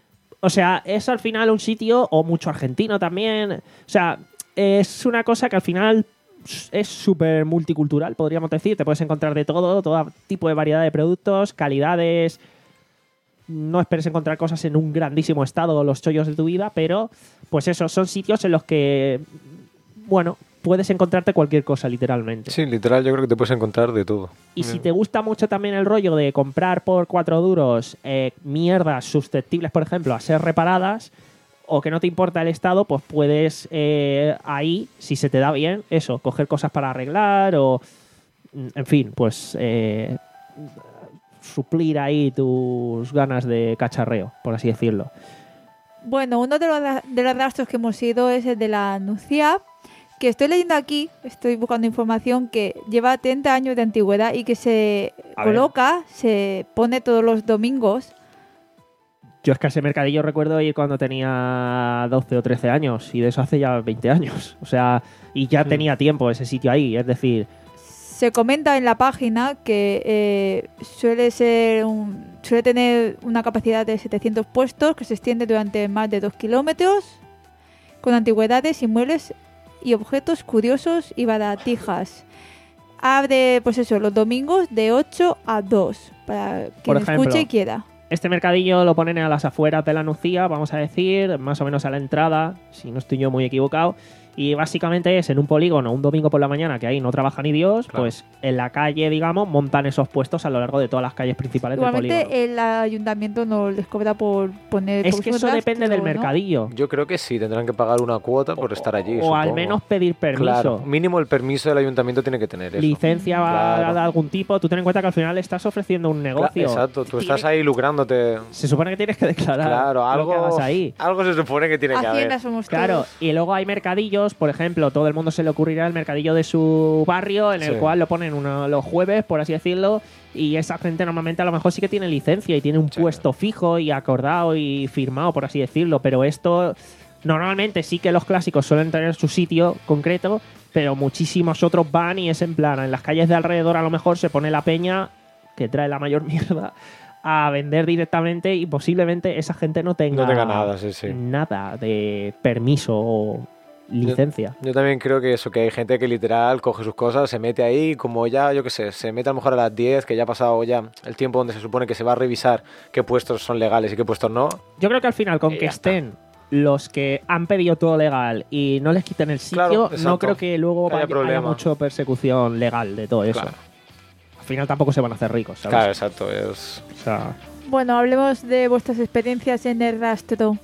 S2: O sea, es al final un sitio, o mucho argentino también. O sea, es una cosa que al final es súper multicultural, podríamos decir. Te puedes encontrar de todo, todo tipo de variedad de productos, calidades. No esperes encontrar cosas en un grandísimo estado, los chollos de tu vida, pero pues eso, son sitios en los que, bueno, puedes encontrarte cualquier cosa, literalmente.
S4: Sí, literal, yo creo que te puedes encontrar de todo.
S2: Y si te gusta mucho también el rollo de comprar por cuatro duros eh, mierdas susceptibles, por ejemplo, a ser reparadas, o que no te importa el estado, pues puedes eh, ahí, si se te da bien, eso, coger cosas para arreglar o, en fin, pues eh, suplir ahí tus ganas de cacharreo, por así decirlo.
S1: Bueno, uno de los, ra- de los rastros que hemos ido es el de la Nucía, que estoy leyendo aquí, estoy buscando información, que lleva treinta años de antigüedad y que se
S2: A ver.
S1: coloca, se pone todos los domingos.
S2: Yo es que a ese mercadillo recuerdo ir cuando tenía doce o trece años, y de eso hace ya veinte años. O sea, y ya
S4: Sí.
S2: tenía tiempo ese sitio ahí, es decir,
S1: Se comenta en la página que eh, suele ser un, suele tener una capacidad de setecientos puestos que se extiende durante más de dos kilómetros, con antigüedades, inmuebles y objetos curiosos y baratijas. Abre, pues eso, los domingos de ocho a dos, para quien
S2: ejemplo,
S1: escuche y quiera.
S2: este mercadillo lo ponen a las afueras de la Nucía, vamos a decir, más o menos a la entrada, si no estoy yo muy equivocado. Y básicamente es en un polígono, un domingo por la mañana, que ahí no trabaja ni Dios,
S4: Claro.
S2: pues en la calle, digamos, montan esos puestos a lo largo de todas las calles principales del polígono.
S1: Igualmente el ayuntamiento no les cobra por poner...
S2: Es
S1: por
S2: que
S1: su
S2: eso
S1: rastro,
S2: depende del
S1: ¿no?
S2: mercadillo.
S4: Yo creo que sí, tendrán que pagar una cuota por estar allí.
S2: O al
S4: supongo.
S2: menos pedir permiso.
S4: Claro, mínimo el permiso del ayuntamiento tiene que tener eso.
S2: Licencia
S4: Claro.
S2: de algún tipo. Tú ten en cuenta que al final estás ofreciendo un
S4: Cla-
S2: negocio.
S4: Exacto, tú
S2: Tiene-
S4: estás ahí lucrándote.
S2: Se supone que tienes que declarar
S4: Claro,
S2: lo que
S4: algo,
S2: hagas ahí.
S4: algo se supone que tiene que
S1: Hacienda
S4: haber.
S1: somos
S2: Claro,
S1: todos.
S2: y luego hay mercadillos, por ejemplo, todo el mundo se le ocurrirá el mercadillo de su barrio, en el
S4: Sí.
S2: cual lo ponen uno- los jueves, por así decirlo, y esa gente normalmente a lo mejor sí que tiene licencia y tiene un
S4: Sí.
S2: puesto fijo y acordado y firmado, por así decirlo, pero esto normalmente sí que los clásicos suelen tener su sitio concreto, pero muchísimos otros van y es en plan, en las calles de alrededor a lo mejor se pone la peña que trae la mayor mierda a vender directamente y posiblemente esa gente no tenga,
S4: No tenga nada, sí, sí.
S2: nada de permiso o licencia.
S4: Yo también creo que eso, que hay gente que literal coge sus cosas, se mete ahí, como ya, yo qué sé, se mete a lo mejor a las diez, que ya ha pasado ya el tiempo donde se supone que se va a revisar qué puestos son legales y qué puestos no.
S2: Yo creo que al final, con
S4: Y
S2: que
S4: ya está.
S2: estén los que han pedido todo legal y no les quiten el sitio,
S4: Claro,
S2: no
S4: exacto.
S2: creo que luego
S4: Que haya
S2: vaya, haya
S4: problema.
S2: mucho persecución legal de todo eso.
S4: Claro.
S2: Al final tampoco se van a hacer ricos, ¿sabes?
S4: Claro, exacto. Es...
S2: O sea,
S1: Bueno, hablemos de vuestras experiencias en el rastro.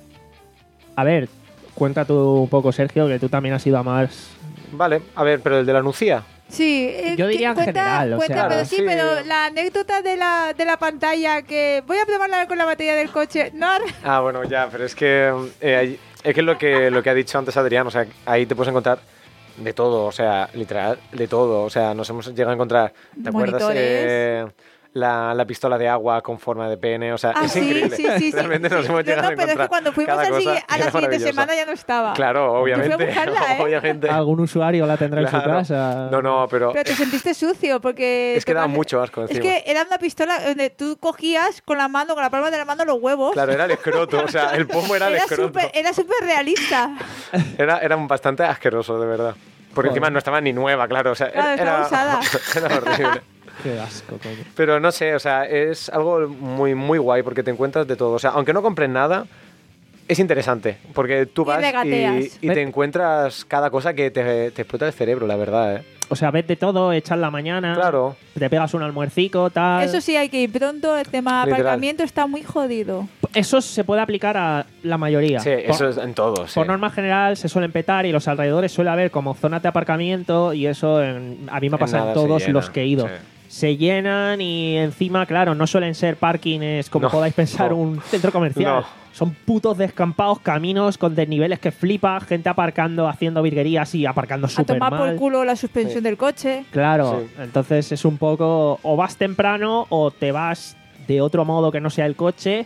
S2: a ver, cuenta tú un poco, Sergio, que tú también has ido a más...
S4: Vale, a ver, pero el de la Nucía.
S1: Sí, eh,
S2: Yo diría
S1: que-
S2: en
S1: cuenta-
S2: general, o
S1: cuenta,
S2: sea-
S1: pero
S4: Claro,
S1: sí,
S4: sí.
S1: pero la anécdota de la, de la pantalla que voy a probarla con la batería del coche. No,
S4: Ah, bueno, ya, pero es que eh, ahí- es que es lo que lo que ha dicho antes Adrián, o sea, ahí te puedes encontrar de todo, o sea, literal, de todo, o sea, nos hemos llegado a encontrar, ¿te acuerdas?
S1: Monitores.
S4: Eh, la, la pistola de agua con forma de pene, o sea,
S1: ah,
S4: es
S1: sí,
S4: increíble.
S1: sí, sí, sí.
S4: Realmente nos
S1: sí.
S4: hemos
S1: No,
S4: llegado
S1: no,
S4: a
S1: pero es
S4: encontrar
S1: que cuando fuimos
S4: cada
S1: al
S4: cosa
S1: sigui- a
S4: y
S1: la
S4: era
S1: siguiente
S4: maravillosa.
S1: semana ya no estaba.
S4: Claro, obviamente,
S1: Yo fui a buscarla, ¿eh?
S4: obviamente.
S2: Algún usuario la tendrá en su
S4: Claro.
S2: casa.
S4: No, no, pero,
S1: Pero te sentiste sucio porque...
S4: es que daba
S1: tocas-
S4: mucho asco
S1: Es
S4: encima.
S1: que era una pistola donde tú cogías con la mano, con la palma de la mano, los huevos.
S4: Claro, era el escroto, o sea, el pomo era el
S1: Era
S4: escroto.
S1: súper era súper realista.
S4: Era, era bastante asqueroso, de verdad. Porque
S2: Joder.
S4: encima no estaba ni nueva, claro. O sea,
S1: Claro,
S4: era,
S1: estaba usada.
S4: era horrible.
S2: Qué asco, coño.
S4: Pero no sé, o sea, es algo muy, muy guay porque te encuentras de todo. O sea, aunque no compres nada, es interesante. Porque tú
S1: Y
S4: vas y,
S1: regateas.
S4: y te encuentras cada cosa que te, te explota el cerebro, la verdad, ¿eh?
S2: O sea, ves de todo, echas la mañana,
S4: Claro.
S2: te pegas un almuercico, tal...
S1: Eso sí, hay que ir pronto. El tema
S4: Literal.
S1: aparcamiento está muy jodido.
S2: Eso se puede aplicar a la mayoría.
S4: Sí,
S2: Por-
S4: eso es en todo, sí.
S2: Por norma general se suelen petar y los alrededores suele haber como zonas de aparcamiento y eso en- a mí me ha
S4: En
S2: pasado en
S4: nada se
S2: todos
S4: llena,
S2: los que he ido.
S4: sí.
S2: Se llenan y encima, claro, no suelen ser parkings como
S4: No,
S2: podáis pensar
S4: no.
S2: un centro comercial.
S4: No.
S2: Son putos descampados, caminos con desniveles que flipa, gente aparcando, haciendo virguerías y aparcando
S1: A
S2: súper
S1: tomar por
S2: mal.
S1: culo la suspensión
S4: Sí.
S1: del coche.
S2: Claro,
S4: Sí.
S2: entonces es un poco o vas temprano o te vas de otro modo que no sea el coche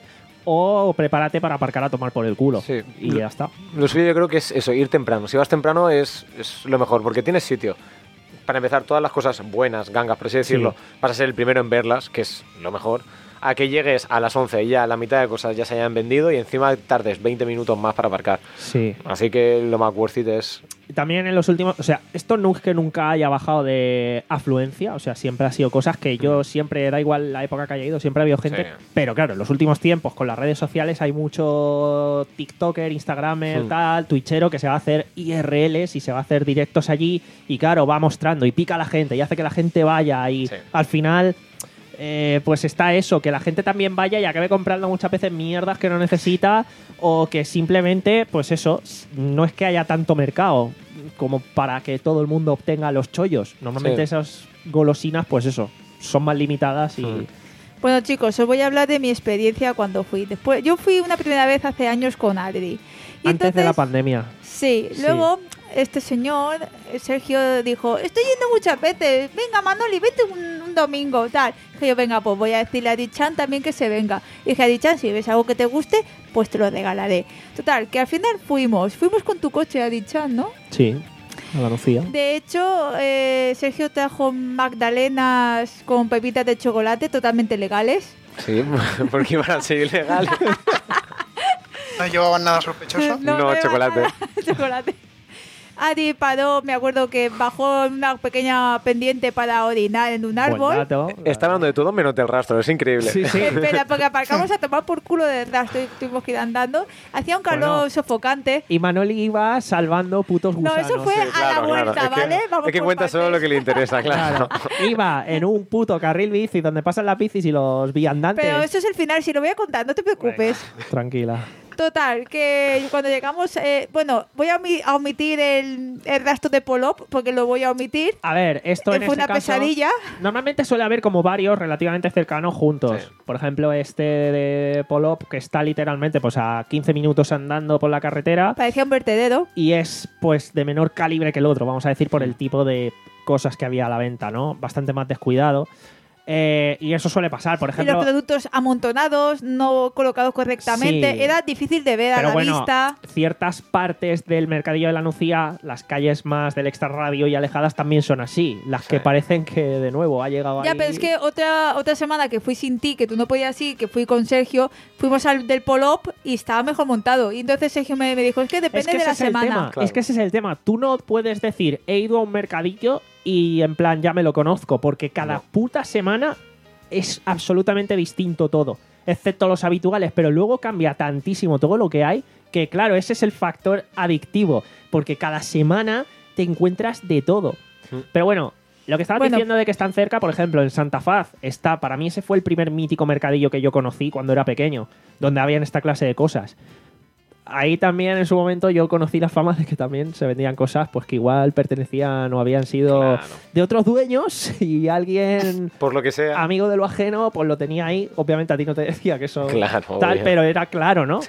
S2: o prepárate para aparcar a tomar por el culo.
S4: Sí.
S2: Y ya está.
S4: Lo suyo yo creo que es eso, ir temprano. Si vas temprano es, es lo mejor, porque tienes sitio. Para empezar, todas las cosas buenas, gangas, por así decirlo,
S2: Sí.
S4: vas a ser el primero en verlas, que es lo mejor. A que llegues a las once y ya la mitad de cosas ya se hayan vendido y encima tardes veinte minutos más para aparcar.
S2: Sí.
S4: Así que lo más worth it es...
S2: También en los últimos, o sea, esto no es que nunca haya bajado de afluencia, o sea, siempre ha sido cosas que yo siempre, da igual la época que haya ido, siempre ha habido gente,
S4: Sí.
S2: pero claro, en los últimos tiempos con las redes sociales hay mucho TikToker, Instagramer,
S4: Hmm.
S2: tal, Twitchero que se va a hacer I R Ls y se va a hacer directos allí y claro, va mostrando y pica a la gente y hace que la gente vaya y
S4: Sí.
S2: al final... eh, pues está eso, que la gente también vaya y acabe comprando muchas veces mierdas que no necesita o que simplemente, pues eso, no es que haya tanto mercado como para que todo el mundo obtenga los chollos. Normalmente
S4: Sí.
S2: esas golosinas, pues eso, son más limitadas y...
S4: Mm.
S1: Bueno, chicos, os voy a hablar de mi experiencia cuando fui. Después, yo fui una primera vez hace años con Adri. Y
S2: Antes de la
S1: entonces-
S2: pandemia.
S1: Sí,
S2: Sí.
S1: luego este señor, eh, Sergio, dijo, estoy yendo muchas veces, venga Manoli, vete un, un domingo, tal. Dije yo, venga, pues voy a decirle a Dichan también que se venga. Y dije a Dichan, si ves algo que te guste, pues te lo regalaré. Total, que al final fuimos, fuimos con tu coche a Dichan, ¿no?
S2: Sí, a la Lucía.
S1: De hecho, eh, Sergio trajo magdalenas con pepitas de chocolate totalmente legales.
S4: Sí, porque iban a ser ilegales.
S3: No llevaban nada sospechoso.
S4: No,
S1: lleva
S4: chocolate.
S1: nada, chocolate. Adi paró, me acuerdo que bajó una pequeña pendiente para orinar en un
S2: Buen
S1: árbol.
S2: dato.
S4: Está hablando de todo menos del rastro, es increíble.
S2: Sí, sí.
S1: Espera, porque aparcamos a tomar por culo de rastro y tuvimos que ir andando. Hacía un calor
S2: Bueno.
S1: sofocante.
S2: Y Manoli iba salvando putos
S1: No,
S2: gusanos.
S1: eso fue
S4: Sí,
S1: a la
S4: claro,
S1: vuelta,
S4: claro.
S1: ¿vale?
S4: Es que,
S1: Vamos
S4: es que
S1: por
S4: cuenta solo
S1: partes.
S4: lo que le interesa, claro.
S2: Claro. Iba en un puto carril bici donde pasan las bicis y los viandantes.
S1: Pero eso es el final, si lo voy a contar, no te preocupes.
S2: Venga, tranquila.
S1: Total, que cuando llegamos, eh, bueno, voy a, omi- a omitir el, el rastro de Polop, porque lo voy a omitir.
S2: A ver, esto en
S1: Fue
S2: ese
S1: una
S2: caso,
S1: pesadilla.
S2: Normalmente suele haber como varios relativamente cercanos juntos.
S4: Sí.
S2: Por ejemplo, este de Polop, que está literalmente pues a quince minutos andando por la carretera
S1: Parecía un vertedero.
S2: y es pues de menor calibre que el otro, vamos a decir, por el tipo de cosas que había a la venta, ¿no? Bastante más descuidado. Eh, y eso suele pasar, por
S1: Y
S2: ejemplo...
S1: los productos amontonados, no colocados correctamente.
S2: Sí.
S1: Era difícil de ver a
S2: Pero
S1: la
S2: bueno,
S1: vista.
S2: ciertas partes del mercadillo de la Nucía, las calles más del extrarradio y alejadas también son así. Las que
S4: Sí.
S2: parecen que de nuevo ha llegado
S1: Ya,
S2: ahí.
S1: pero es que otra otra semana que fui sin ti, que tú no podías ir, que fui con Sergio, fuimos al del Polop y estaba mejor montado. Y entonces Sergio me, me dijo, es que depende
S2: Es que
S1: de
S2: ese
S1: la
S2: es el
S1: semana.
S2: tema.
S4: Claro.
S2: Es que ese es el tema. Tú no puedes decir, he ido a un mercadillo y en plan ya me lo conozco, porque cada
S4: No.
S2: puta semana es absolutamente distinto todo, excepto los habituales, pero luego cambia tantísimo todo lo que hay que, claro, ese es el factor adictivo, porque cada semana te encuentras de todo.
S4: Mm.
S2: Pero bueno, lo que estabas
S1: Bueno.
S2: diciendo de que están cerca, por ejemplo, en Santa Faz está, para mí ese fue el primer mítico mercadillo que yo conocí cuando era pequeño, donde habían esta clase de cosas. Ahí también en su momento yo conocí la fama de que también se vendían cosas pues que igual pertenecían o habían sido
S4: Claro.
S2: de otros dueños y alguien
S4: Por lo que sea.
S2: amigo de lo ajeno pues lo tenía ahí. Obviamente a ti no te decía que eso
S4: Claro,
S2: tal,
S4: obvio.
S2: pero era claro, ¿no?
S4: Sí.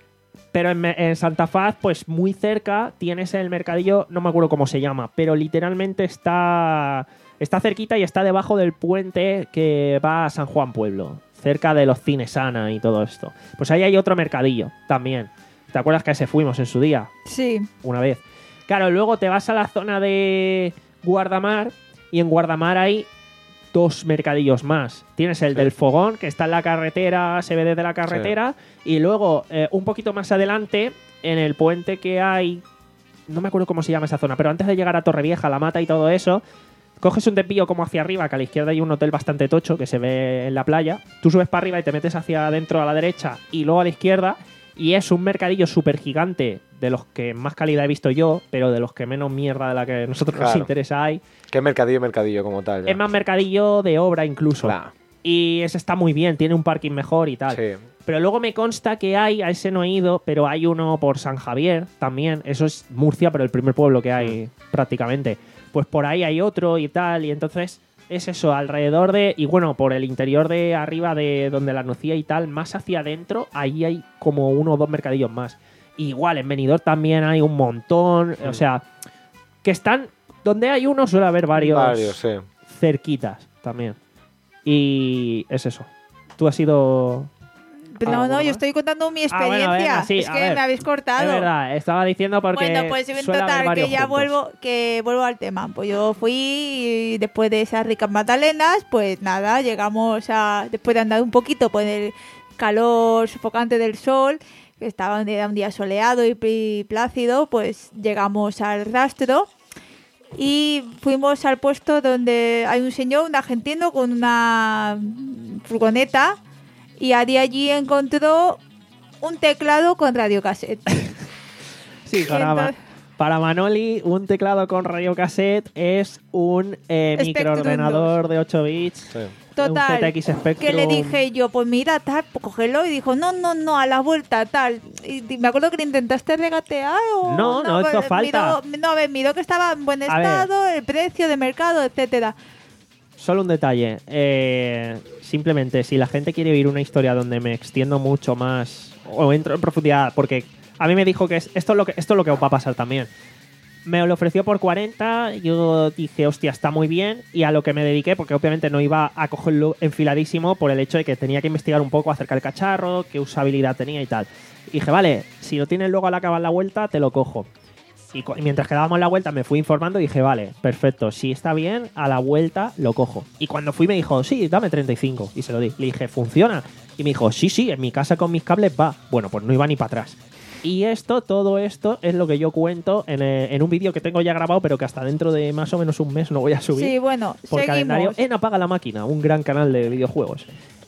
S2: Pero en, en Santa Faz, pues muy cerca, tienes el mercadillo, no me acuerdo cómo se llama, pero literalmente está, está cerquita y está debajo del puente que va a San Juan Pueblo, cerca de los cines Ana y todo esto. Pues ahí hay otro mercadillo también. ¿Te acuerdas que a ese fuimos en su día?
S1: Sí.
S2: Una vez. Claro, luego te vas a la zona de Guardamar y en Guardamar hay dos mercadillos más. Tienes el
S4: Sí.
S2: del Fogón, que está en la carretera, se ve desde la carretera, y luego eh, un poquito más adelante, en el puente que hay, no me acuerdo cómo se llama esa zona, pero antes de llegar a Torrevieja, La Mata y todo eso, coges un desvío como hacia arriba, que a la izquierda hay un hotel bastante tocho que se ve en la playa, tú subes para arriba y te metes hacia adentro a la derecha y luego a la izquierda, y es un mercadillo súper gigante, de los que más calidad he visto yo, pero de los que menos mierda de la que a nosotros nos
S4: Claro.
S2: interesa hay.
S4: ¿Qué mercadillo, mercadillo como tal? ya?
S2: Es más mercadillo de obra incluso.
S4: Claro.
S2: Y ese está muy bien, tiene un parking mejor y tal.
S4: Sí.
S2: Pero luego me consta que hay, a ese no he ido, pero hay uno por San Javier también. Eso es Murcia, pero el primer pueblo que hay prácticamente. Pues por ahí hay otro y tal. Y entonces es eso, alrededor de... Y bueno, por el interior de arriba de donde la Nucía y tal, más hacia adentro, ahí hay como uno o dos mercadillos más. Igual, en Benidorm también hay un montón. O sea, que están... Donde hay uno suele haber varios,
S4: Varios, sí.
S2: cerquitas también. Y es eso. Tú has ido...
S1: No,
S2: ¿Alguno
S1: no,
S2: más?
S1: yo estoy contando mi
S2: Ah, bueno,
S1: experiencia.
S2: venga, sí,
S1: es
S2: a
S1: que
S2: ver.
S1: me habéis cortado.
S2: Es verdad, estaba diciendo porque
S1: Bueno, pues en
S2: suele haber
S1: total,
S2: varios
S1: que ya
S2: juntos.
S1: vuelvo, que vuelvo al tema. Pues yo fui y después de esas ricas magdalenas, pues nada, llegamos a, después de andar un poquito por el calor sofocante del sol, que estaba un día, un día soleado y pl- plácido, pues llegamos al rastro y fuimos al puesto donde hay un señor, un argentino con una furgoneta, y Adi allí encontró un teclado con radiocassette.
S2: Sí, para, Ma-
S1: Entonces-
S2: para Manoli, un teclado con radiocassette es un eh,
S1: Spectrum
S2: microordenador de ocho bits.
S4: Sí.
S1: Total,
S2: un Z X Spectrum.
S1: que le dije yo, pues mira, tal, pues cógelo, y dijo, no, no, no, a la vuelta, tal. Y di- me acuerdo que le intentaste regatear o...
S2: No, no hizo
S1: pues,
S2: falta.
S1: miró- no, a ver, miró que estaba en buen
S2: A ver.
S1: estado, el precio de mercado, etcétera.
S2: Solo un detalle. eh, simplemente, si la gente quiere oír una historia donde me extiendo mucho más o entro en profundidad, porque a mí me dijo que es- esto, es lo que esto es lo que va a pasar también. Me lo ofreció por cuarenta, yo dije, hostia, está muy bien, y a lo que me dediqué, porque obviamente no iba a cogerlo enfiladísimo por el hecho de que tenía que investigar un poco acerca del cacharro, qué usabilidad tenía y tal. Y dije, vale, si lo tienes luego al acabar la vuelta, te lo cojo. Y, cu- y mientras que dábamos la vuelta me fui informando y dije, vale, perfecto, si está bien, a la vuelta lo cojo. Y cuando fui me dijo, sí, dame treinta y cinco. Y se lo di. Le dije, ¿funciona? Y me dijo, sí, sí, en mi casa con mis cables va. Bueno, pues no iba ni para atrás. Y esto, todo esto, es lo que yo cuento en, eh, en un vídeo que tengo ya grabado, pero que hasta dentro de más o menos un mes no voy a subir.
S1: Sí, bueno,
S2: por calendario
S1: seguimos.
S2: en Apaga la Máquina, un gran canal de videojuegos.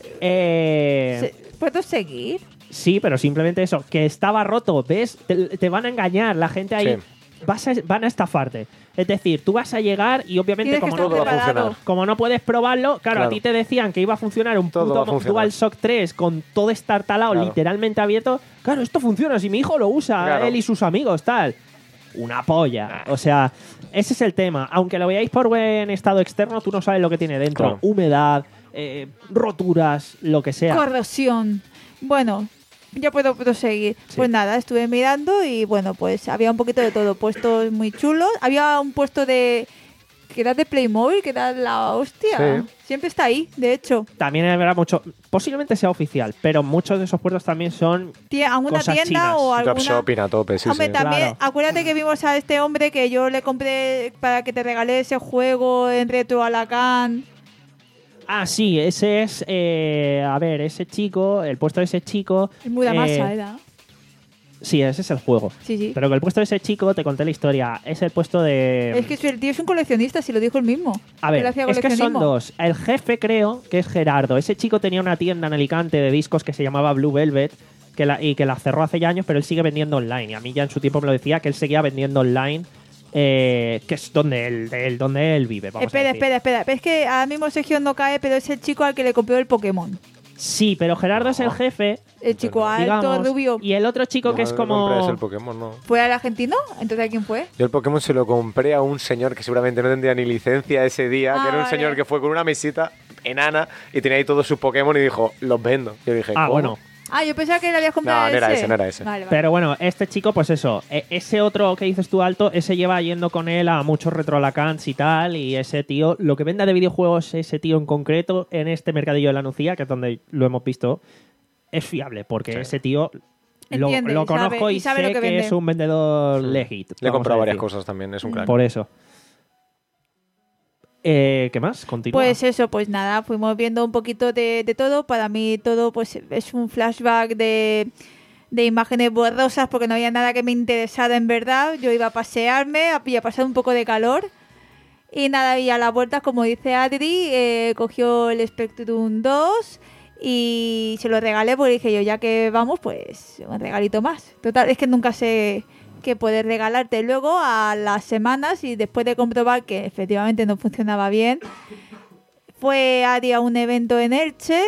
S2: Eh,
S1: Se- ¿Puedo seguir?
S2: sí, pero simplemente eso, que estaba roto, ¿ves? Te, te van a engañar, la gente ahí
S4: Sí.
S2: vas a- van a estafarte. Es decir, tú vas a llegar y obviamente
S1: Tienes que
S2: como
S1: estar
S2: no,
S4: todo va a
S1: preparado.
S4: funcionar.
S2: como no puedes probarlo, claro,
S4: Claro.
S2: a ti te decían que iba a funcionar un
S4: Todo va a
S2: puto
S4: funcionar.
S2: DualShock tres con todo estartalado,
S4: Claro.
S2: literalmente abierto. Claro, esto funciona, si mi hijo lo usa,
S4: Claro.
S2: él y sus amigos, tal. Una polla. O sea, ese es el tema. Aunque lo veáis por buen estado externo, tú no sabes lo que tiene dentro.
S4: Claro.
S2: Humedad, eh, roturas, lo que sea.
S1: Corrosión. Bueno, ya puedo proseguir.
S2: Sí.
S1: Pues nada, estuve mirando y bueno, pues había un poquito de todo. Puestos muy chulos. Había un puesto de... que era de Playmobil, que era la hostia.
S4: Sí.
S1: Siempre está ahí, de hecho.
S2: También habrá mucho, posiblemente sea oficial, pero muchos de esos puertos también son
S1: Tiene alguna
S2: Cosas
S1: tienda
S2: chinas.
S1: o alguna...
S4: Dropshopping a tope, sí,
S1: Hombre,
S4: sí.
S1: también,
S2: Claro.
S1: acuérdate que vimos a este hombre que yo le compré para que te regale ese juego en Retro Alacant.
S2: Ah, sí, ese es. eh, a ver, ese chico, el puesto de ese chico.
S1: Es muy la
S2: eh,
S1: masa, ¿era?
S2: Sí, ese es el juego.
S1: Sí, sí.
S2: Pero que el puesto de ese chico, te conté la historia, es el puesto de.
S1: Es que el tío es un coleccionista, si lo dijo él mismo.
S2: A ver,
S1: Él hacía
S2: es que son
S1: coleccionismo.
S2: dos. El jefe, creo, que es Gerardo. Ese chico tenía una tienda en Alicante de discos que se llamaba Blue Velvet que la, y que la cerró hace ya años, pero él sigue vendiendo online. Y a mí ya en su tiempo me lo decía que él seguía vendiendo online, eh, que es donde él, de él- donde él vive. Vamos a
S1: Espera,
S2: decir.
S1: espera, espera. Es que ahora mismo Sergio no cae, pero es el chico al que le compró el Pokémon.
S2: Sí, pero Gerardo es el jefe,
S1: El chico alto,
S2: digamos,
S1: rubio.
S2: y el otro chico que es
S4: No, no compras
S2: como...
S4: el Pokémon, no.
S1: ¿Fue al argentino? Entonces, ¿a quién fue?
S4: Yo el Pokémon se lo compré a un señor que seguramente no tendría ni licencia ese día,
S1: Ah,
S4: que era un
S1: vale.
S4: señor que fue con una mesita enana y tenía ahí todos sus Pokémon y dijo, los vendo. Yo dije,
S2: Ah,
S4: ¿cómo?
S2: bueno.
S1: Ah, yo pensaba que le habías comprado
S4: No, no era
S1: ese.
S4: ese, no era ese.
S1: Vale, vale.
S2: Pero bueno, este chico, pues eso, e- ese otro que dices tú alto, ese lleva yendo con él a muchos retrolacants y tal, y ese tío, lo que venda de videojuegos, ese tío en concreto, en este mercadillo de la Nucía, que es donde lo hemos visto, es fiable, porque
S4: Sí.
S2: ese tío lo,
S1: Entiende,
S2: lo
S1: y sabe-
S2: conozco y,
S1: y sabe
S2: sé
S1: lo que
S2: que,
S1: vende.
S2: es un vendedor
S4: Sí.
S2: legit.
S4: Le he
S2: vamos
S4: comprado
S2: a
S4: varias
S2: decir.
S4: cosas también, es un crack.
S2: Por eso. Eh, ¿Qué más? Continúa.
S1: Pues eso, pues nada, fuimos viendo un poquito de, de todo. Para mí todo pues es un flashback de, de imágenes borrosas porque no había nada que me interesara en verdad. Yo iba a pasearme a- y a pasar un poco de calor. Y nada, y a las vueltas, como dice Adri, eh, cogió el Spectrum dos y se lo regalé porque dije yo, ya que vamos, pues un regalito más. Total, es que nunca sé qué poder regalarte. Luego, a las semanas y después de comprobar que efectivamente no funcionaba bien, fue Adri a un evento en Elche,